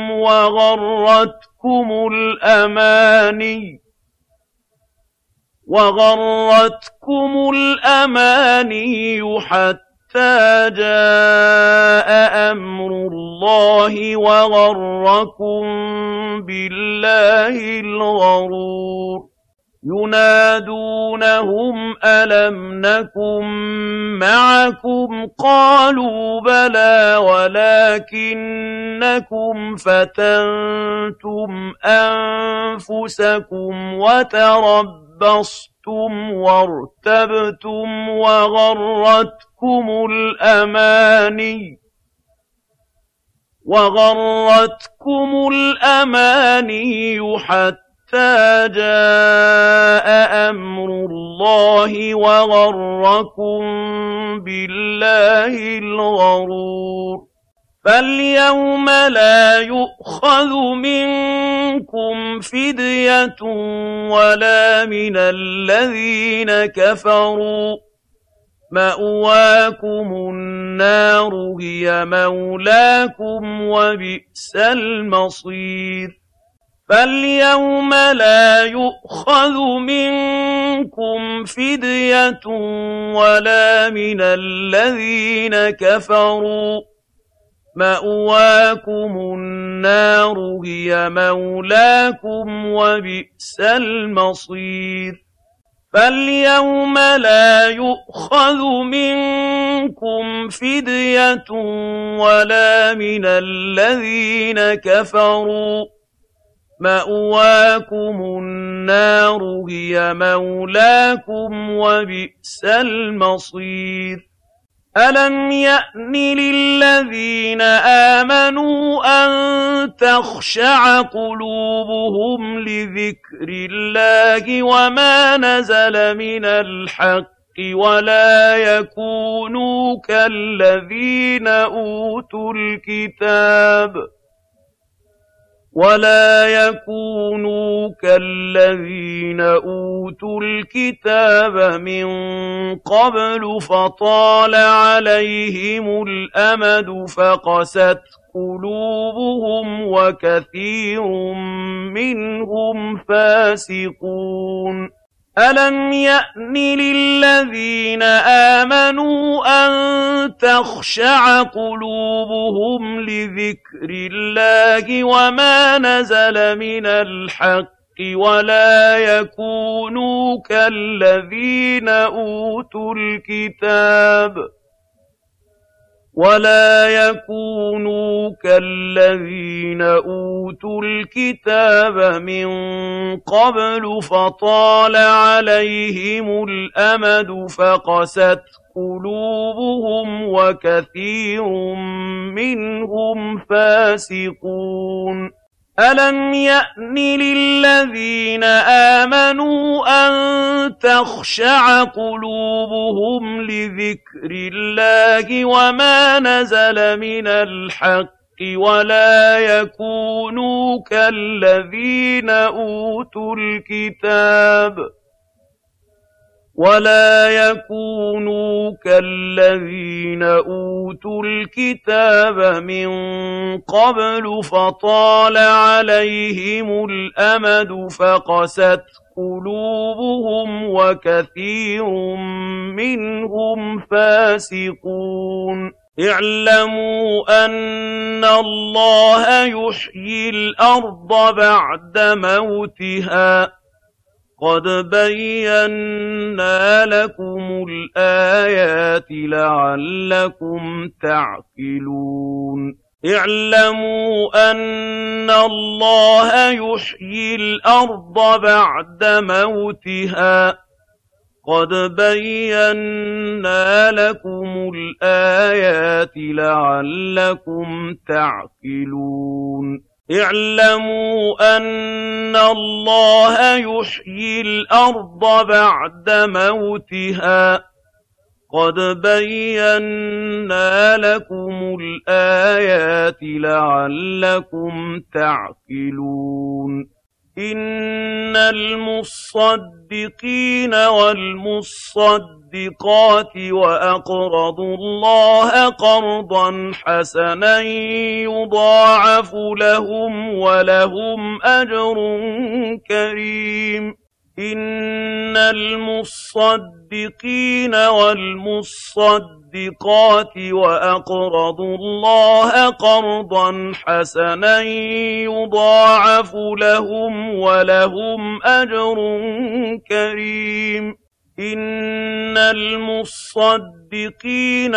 وَغَرَّتْكُمُ الْأَمَانِيُّ حَتَّىٰ جَاءَ أَمْرُ اللَّهِ وَغَرَّكُم بِاللَّهِ الْغَرُورُ يُنَادُونَهُمْ أَلَمْ نَكُن مَّعَكُمْ قَالُوا بَلَىٰ وَلَٰكِنَّكُمْ فَتَنتُمْ أَنفُسَكُمْ وَتَرَبَّصْتُمْ وَارْتَبْتُمْ وَغَرَّتْكُمُ الْأَمَانِيُّ حَتَّىٰ جَاءَ أَمْرُ اللَّهِ وَغَرَّكُم بِاللَّهِ الْغَرُورُ فَالْيَوْمَ لَا يُؤْخَذُ مِنكُمْ فِدْيَةٌ وَلَا مِنَ الَّذِينَ كَفَرُوا مَأْوَاكُمُ النَّارُ هِيَ مَوْلَاكُمْ وَبِئْسَ الْمَصِيرُ فَالْيَوْمَ لَا يُؤْخَذُ مِنكُمْ فِدْيَةٌ وَلَا مِنَ الَّذِينَ كَفَرُوا مَأْوَاكُمُ النَّارُ هِيَ مَوْلَاكُمْ وَبِئْسَ الْمَصِيرُ فاليوم لا يؤخذ منكم فدية ولا من الذين كفروا، مأواكم النار هي مولاكم وبئس المصير. ألم يأن للذين آمنوا أن تخشع قلوبهم لذكر الله وما نزل من الحق ولا يكونوا كالذين أوتوا الكتاب من قبل فطال عليهم الأمد فقست قلوبهم وكثير منهم فاسقون. ألم يأن للذين آمنوا أن تخشع قلوبهم لذكر الله وما نزل من الحق ولا يكونوا كالذين أوتوا الكتاب من قبل فطال عليهم الأمد فقست قلوبهم وكثير منهم فاسقون. ألم يأن للذين آمنوا أن تخشع قلوبهم لذكر الله وما نزل من الحق ولا يكونوا كالذين أوتوا الكتاب من قبل فطال عليهم الأمد فقست قلوبهم وكثير منهم فاسقون. اعلموا أن الله يحيي الأرض بعد موتها، قد بينا لكم الآيات لعلكم تعقلون. اعلموا أن الله يحيي الأرض بعد موتها، قد بينا لكم الآيات لعلكم تعقلون. اعلموا أن الله يحيي الأرض بعد موتها، قد بينا لكم الآيات لعلكم تعقلون. إن المصدقين والمصدقات وأقرضوا الله قرضا حسنا يضاعف لهم ولهم أجر كريم. إن المصدقين والمصدقات وأقرضوا الله قرضا حسنا يضاعف لهم ولهم أجر كريم. إن المصدقين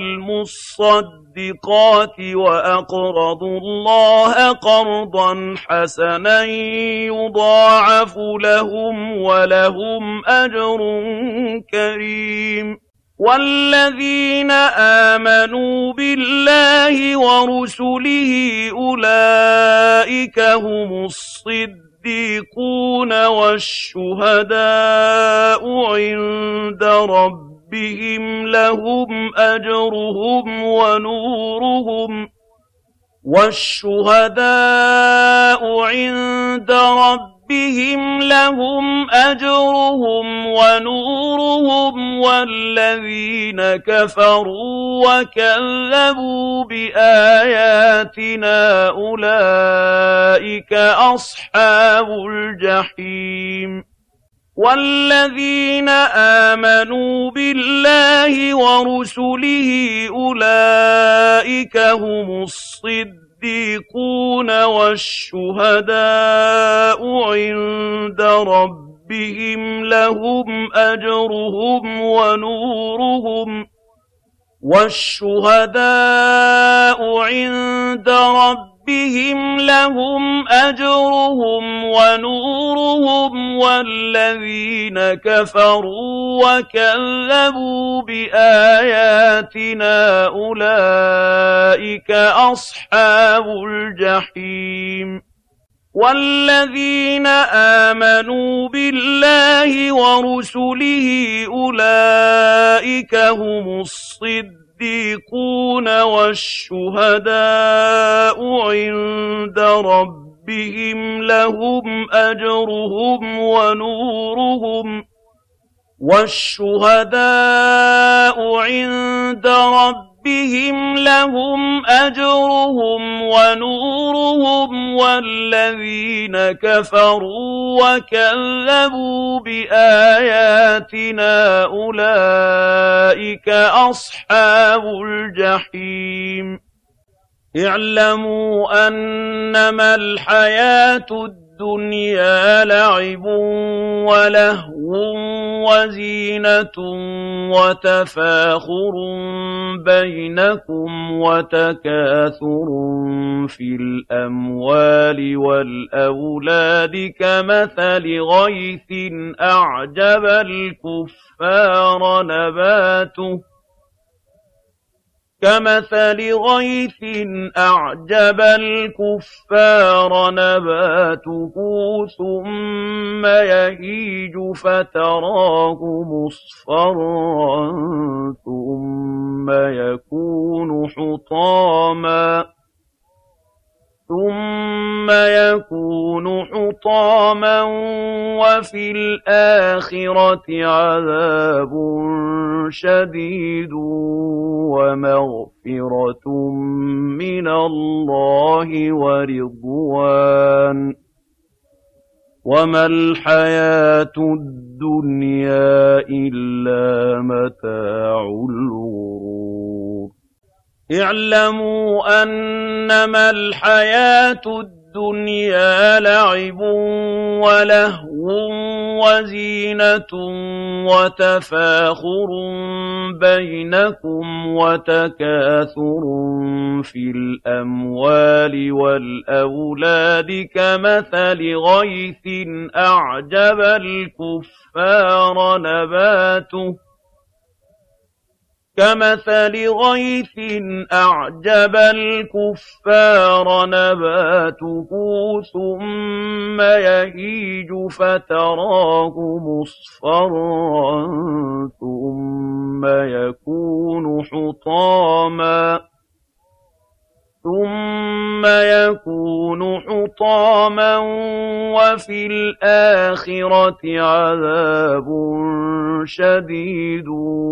والمصدقات وأقرضوا الله قرضا حسنا يضاعف لهم ولهم أجر كريم. والذين آمنوا بالله ورسله أولئك هم الصديقون والشهداء عند ربهم لهم أجرهم ونورهم والذين كفروا وكذبوا بآياتنا أولئك أصحاب الجحيم. والذين آمنوا بالله ورسله أولئك هم الصديقون والشهداء عند ربهم ربهم لهم أجرهم ونورهم والشهداء عند ربهم لهم أجرهم ونورهم والذين كفروا وكذبوا بآياتنا أولئك أصحاب الجحيم والذين آمنوا بالله ورسله أولئك هم الصديقون والشهداء عند ربهم لهم أجرهم ونورهم والشهداء عند ربهم لهم أجرهم ونورهم والذين كفروا وكذبوا بآياتنا أولئك أصحاب الجحيم اعلموا أنما الحياة الدنيا لعب ولهو وزينة وتفاخر بينكم وتكاثر في الأموال والأولاد كمثل غيث أعجب الكفار نباته ثم يهيج فتراه مصفرا ثم يكون حطاما وفي الآخرة عذاب شديد ومغفرة من الله ورضوان وما الحياة الدنيا إلا متاع الغرور اعلموا أنما الحياة الدنيا لعب ولهو وزينة وتفاخر بينكم وتكاثر في الأموال والأولاد كمثل غيث أعجب الكفار نباته ثم يهيج فتراه مصفرا ثم يكون حطاما وفي الآخرة عذاب شديد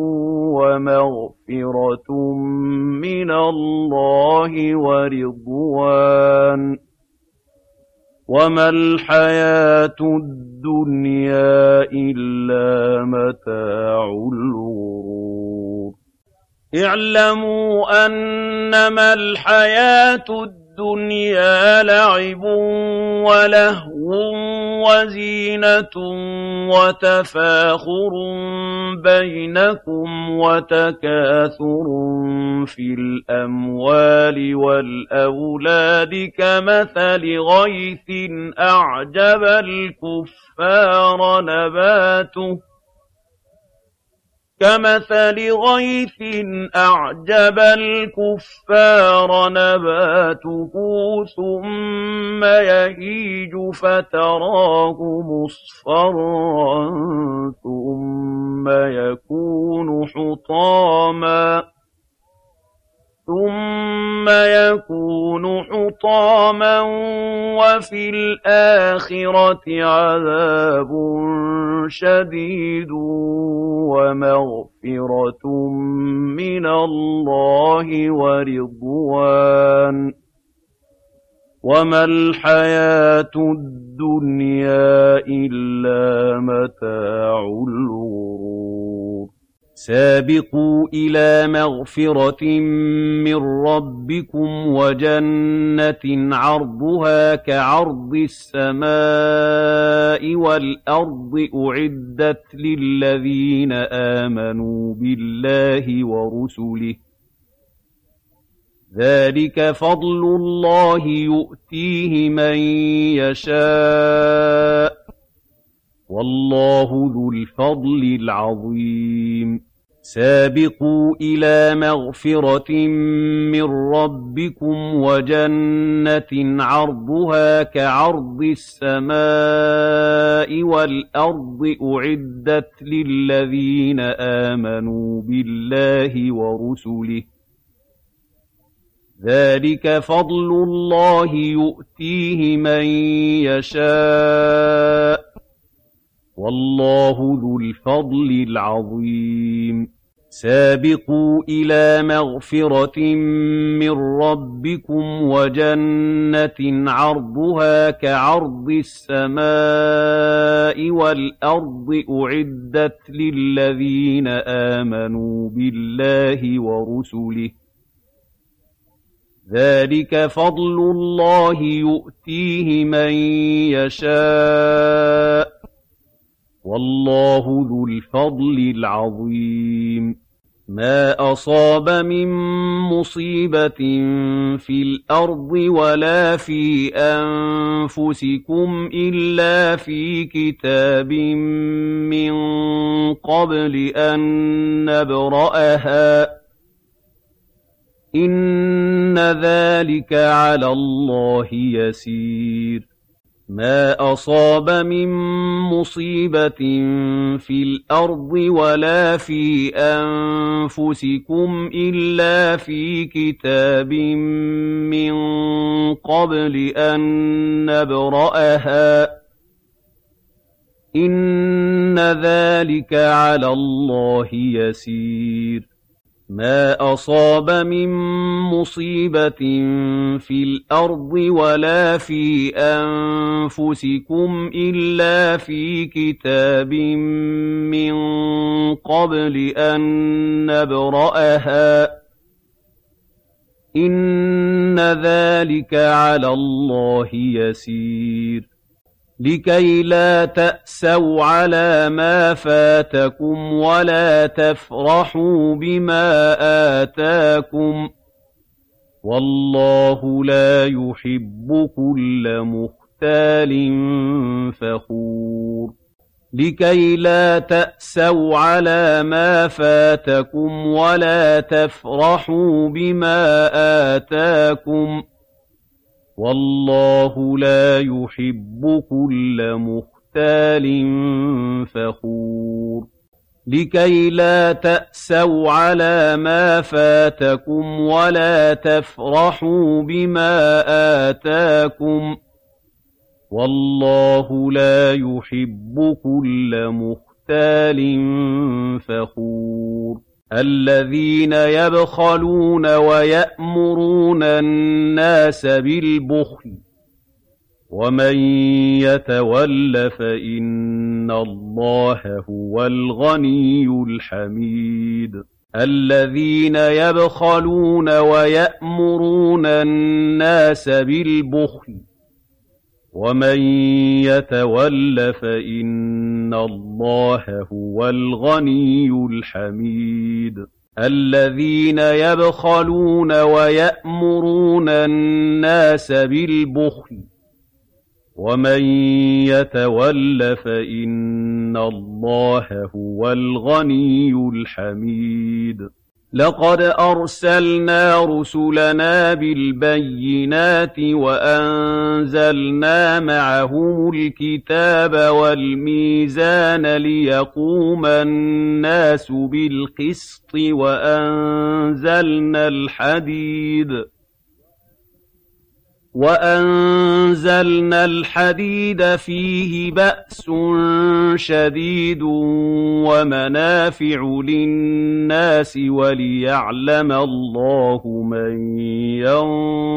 ومغفرة من الله ورضوان وما الحياة الدنيا إلا متاع الغرور اعلموا أنما الحياة الدنيا لعب ولهو وزينة وتفاخر بينكم وتكاثر في الأموال والأولاد كمثل غيث أعجب الكفار نباته ثم يهيج فتراه مصفرا ثم يكون حطاما وفي الآخرة عذاب شديد ومغفرة من الله ورضوان وما الحياة الدنيا إلا متاع الغرور سابقوا إلى مغفرة من ربكم وجنة عرضها كعرض السماء والأرض أعدت للذين آمنوا بالله ورسله ذلك فضل الله يؤتيه من يشاء والله ذو الفضل العظيم سابقوا إلى مغفرة من ربكم وجنة عرضها كعرض السماء والأرض أعدت للذين آمنوا بالله ورسله ذلك فضل الله يؤتيه من يشاء والله ذو الفضل العظيم سابقوا إلى مغفرة من ربكم وجنة عرضها كعرض السماء والأرض أعدت للذين آمنوا بالله ورسله ذلك فضل الله يؤتيه من يشاء والله ذو الفضل العظيم ما أصاب من مصيبة في الأرض ولا في أنفسكم إلا في كتاب من قبل أن نبرأها إن ذلك على الله يسير ما أصاب من مصيبة في الأرض ولا في أنفسكم إلا في كتاب من قبل أن نبرأها إن ذلك على الله يسير ما أصاب من مصيبة في الأرض ولا في أنفسكم إلا في كتاب من قبل أن نبرأها إن ذلك على الله يسير لكي لا تأسوا على ما فاتكم ولا تفرحوا بما آتاكم والله لا يحب كل مختال فخور لكي لا تأسوا على ما فاتكم ولا تفرحوا بما آتاكم والله لا يحب كل مختال فخور لكي لا تأسوا على ما فاتكم ولا تفرحوا بما آتاكم والله لا يحب كل مختال فخور الذين يبخلون ويأمرون الناس بالبخل ومن يتول فإن الله هو الغني الحميد الذين يبخلون ويأمرون الناس بالبخل ومن يتول فإن الله هو الغني الحميد الذين يبخلون ويأمرون الناس بالبخل ومن يتول فإن الله هو الغني الحميد لقد أرسلنا رسلنا بالبينات وأنزلنا معهم الكتاب والميزان ليقوم الناس بالقسط وأنزلنا الحديد فيه بأس شديد ومنافع للناس وليعلم الله من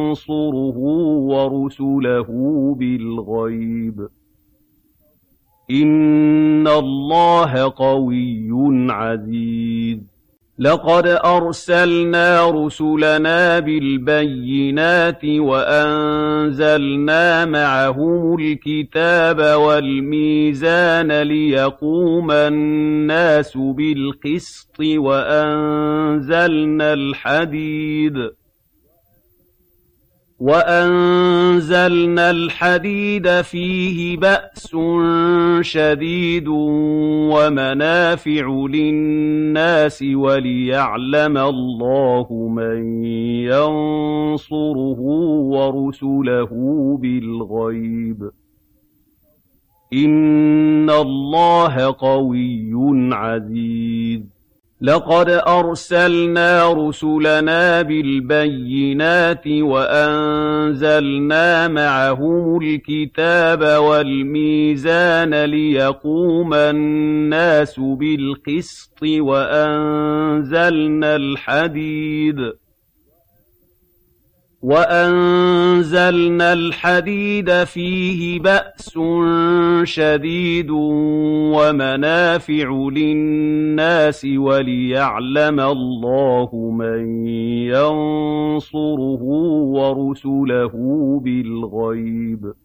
ينصره ورسله بالغيب إِنَّ اللَّهَ قَوِيٌّ عَزِيزٌ لَقَدْ أَرْسَلْنَا رُسُلَنَا بِالْبَيِّنَاتِ وَأَنزَلْنَا مَعَهُمُ الْكِتَابَ وَالْمِيزَانَ لِيَقُومَ النَّاسُ بِالْقِسْطِ وَأَنزَلْنَا الْحَدِيدَ فِيهِ بَأْسٌ شَدِيدٌ وَمَنَافِعُ لِلنَّاسِ وَلِيَعْلَمَ اللَّهُ مَن يَنصُرُهُ وَرُسُلَهُ بِالْغَيْبِ ۚ إِنَّ اللَّهَ قَوِيٌّ عَزِيزٌ لَقَدْ أَرْسَلْنَا رُسُلَنَا بِالْبَيِّنَاتِ وَأَنزَلْنَا مَعَهُمُ الْكِتَابَ وَالْمِيزَانَ لِيَقُومَ النَّاسُ بِالْقِسْطِ وَأَنزَلْنَا الْحَدِيدَ فِيهِ بَأْسٌ شَدِيدٌ وَمَنَافِعُ لِلنَّاسِ وَلِيَعْلَمَ اللَّهُ مَن يَنصُرُهُ وَرُسُلَهُ بِالْغَيْبِ ۚ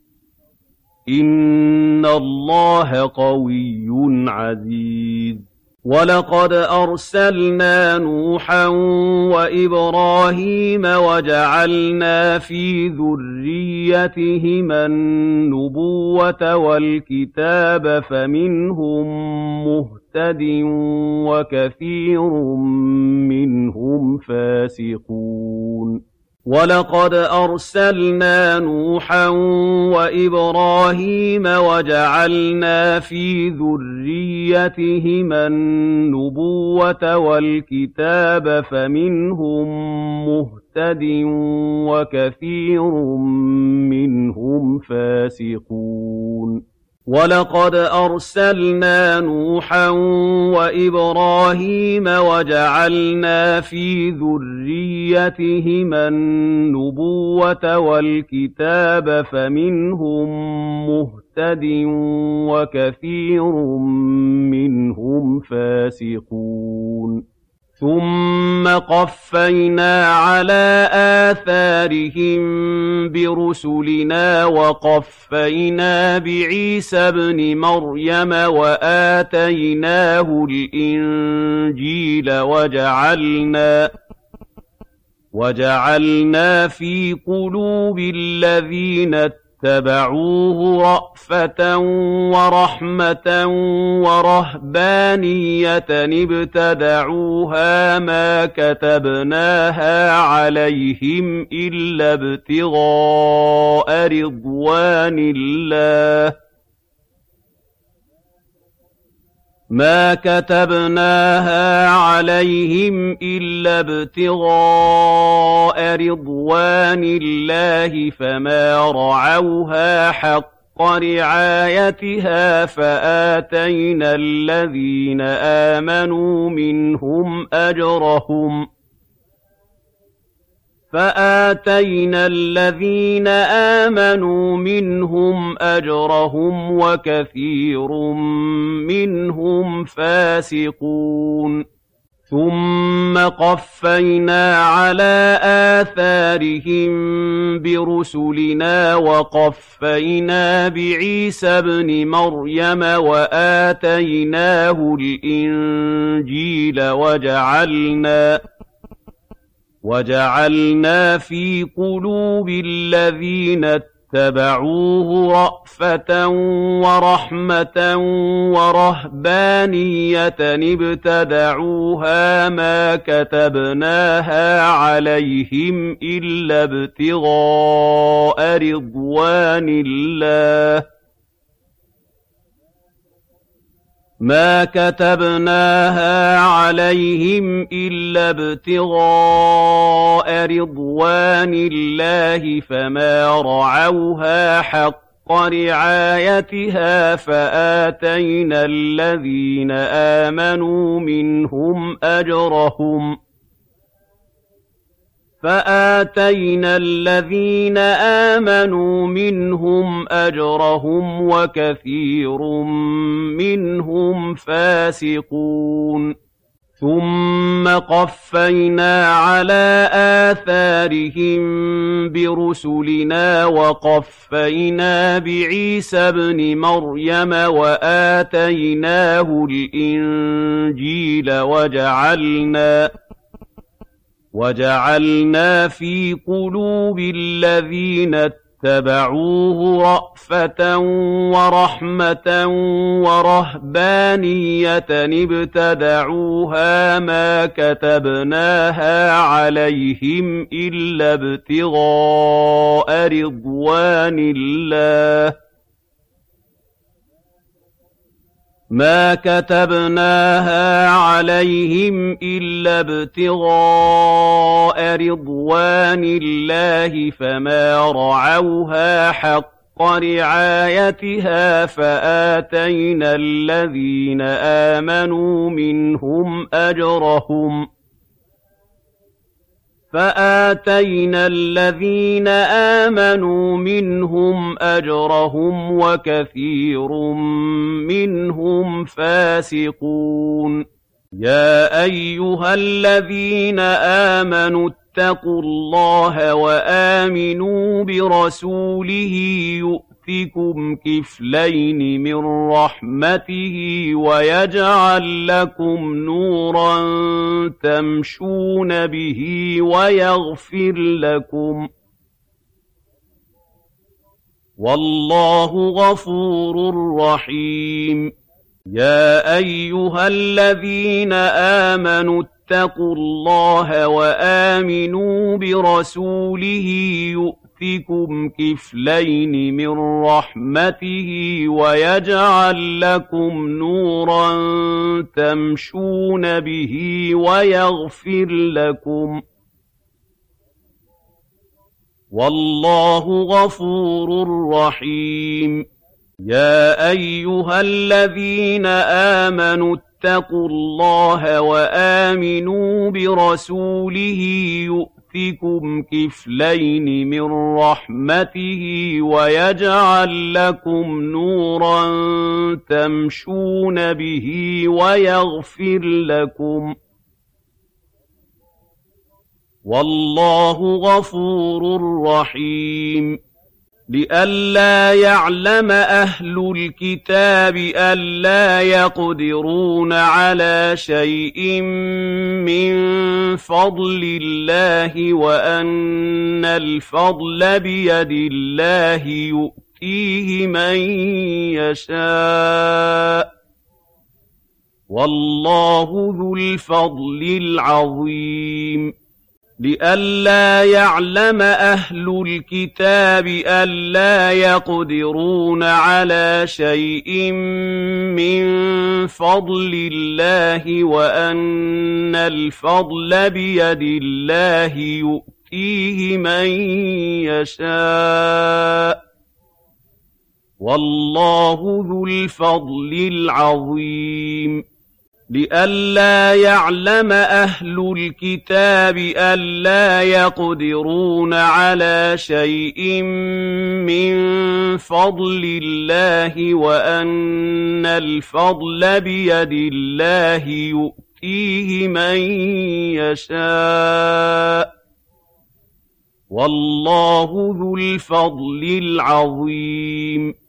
إِنَّ اللَّهَ قَوِيٌّ عَزِيزٌ وَلَقَدْ أَرْسَلْنَا نُوحًا وَإِبْرَاهِيمَ وَجَعَلْنَا فِي ذُرِّيَّتِهِمَا النُّبُوَّةَ وَالْكِتَابَ فَمِنْهُم مُّهْتَدٍ وَكَثِيرٌ مِّنْهُمْ فَاسِقُونَ وَلَقَدْ أَرْسَلْنَا نُوحًا وَإِبْرَاهِيمَ وَجَعَلْنَا فِي ذُرِّيَّتِهِمَا النُّبُوَّةَ وَالْكِتَابَ فَمِنْهُم مُّهْتَدٍ وَكَثِيرٌ مِّنْهُمْ فَاسِقُونَ وَلَقَدْ أَرْسَلْنَا نُوحًا وَإِبْرَاهِيمَ وَجَعَلْنَا فِي ذُرِّيَّتِهِمَا النُّبُوَّةَ وَالْكِتَابَ فَمِنْهُم مُّهْتَدٍ وَكَثِيرٌ مِّنْهُمْ فَاسِقُونَ ثُمَّ قَفَّيْنَا عَلَىٰ آثَارِهِم بِرُسُلِنَا وَقَفَّيْنَا بِعِيسَى ابْنِ مَرْيَمَ وَآتَيْنَاهُ الْإِنجِيلَ وَجَعَلْنَا فِي قُلُوبِ الَّذِينَ اتَّبَعُوهُ رَأْفَةً وَرَحْمَةً وَرَهْبَانِيَّةً ابْتَدَعُوهَا مَا كَتَبْنَاهَا عَلَيْهِمْ إِلَّا ابْتِغَاءَ رِضْوَانِ اللَّهِ فَمَا رَعَوْهَا حَقَّ رِعَايَتِهَا فَآتَيْنَا الَّذِينَ آمَنُوا مِنْهُمْ أَجْرَهُمْ وَكَثِيرٌ مِّنْهُمْ فَاسِقُونَ ثُمَّ قَفَّيْنَا عَلَىٰ آثَارِهِم بِرُسُلِنَا وَقَفَّيْنَا بِعِيسَى ابْنِ مَرْيَمَ وَآتَيْنَاهُ الْإِنجِيلَ وَجَعَلْنَا فِي قُلُوبِ الَّذِينَ اتَّبَعُوهُ رَأْفَةً وَرَحْمَةً وَرَهْبَانِيَّةً ابْتَدَعُوهَا مَا كَتَبْنَاهَا عَلَيْهِمْ إِلَّا ابْتِغَاءَ رِضْوَانِ اللَّهِ فَمَا رَعَوْهَا حَقَّ رِعَايَتِهَا فَآتَيْنَا الَّذِينَ آمَنُوا مِنْهُمْ فآتينا الذين آمنوا منهم أجرهم وكثير منهم فاسقون ثم قفينا على آثارهم برسلنا وقفينا بعيسى ابن مريم وآتيناه الإنجيل وجعلنا في قلوب الذين اتبعوه رأفة ورحمة ورهبانية ابتدعوها ما كتبناها عليهم إلا ابتغاء رضوان الله فما رعوها حق رعايتها فآتينا الذين آمنوا منهم أجرهم وكثير منهم فاسقون يا أيها الذين آمنوا اتقوا الله وآمنوا برسوله يؤتكم كفلين من رحمته ويجعل لكم نورا تمشون به ويغفر لكم والله غفور رحيم يا أيها الذين آمنوا اتقوا الله وآمنوا برسوله يؤتكم كفلين من رحمته ويجعل لكم نورا تمشون به ويغفر لكم والله غفور رحيم يا أيها الذين آمنوا اتقوا الله وآمنوا برسوله يؤتكم كفلين من رحمته ويجعل لكم نورا تمشون به ويغفر لكم والله غفور رحيم لئلا يعلم أهل الكتاب ألا يقدرون على شيء من فضل الله وأن الفضل بيد الله يؤتيه من يشاء والله ذو الفضل العظيم لئلا يعلم أهل الكتاب ألا يقدرون على شيء من فضل الله وأن الفضل بيد الله يؤتيه من يشاء والله ذو الفضل العظيم لئلا يعلم أهل الكتاب ألا يقدرون على شيء من فضل الله وأن الفضل بيد الله يؤتيه من يشاء والله ذو الفضل العظيم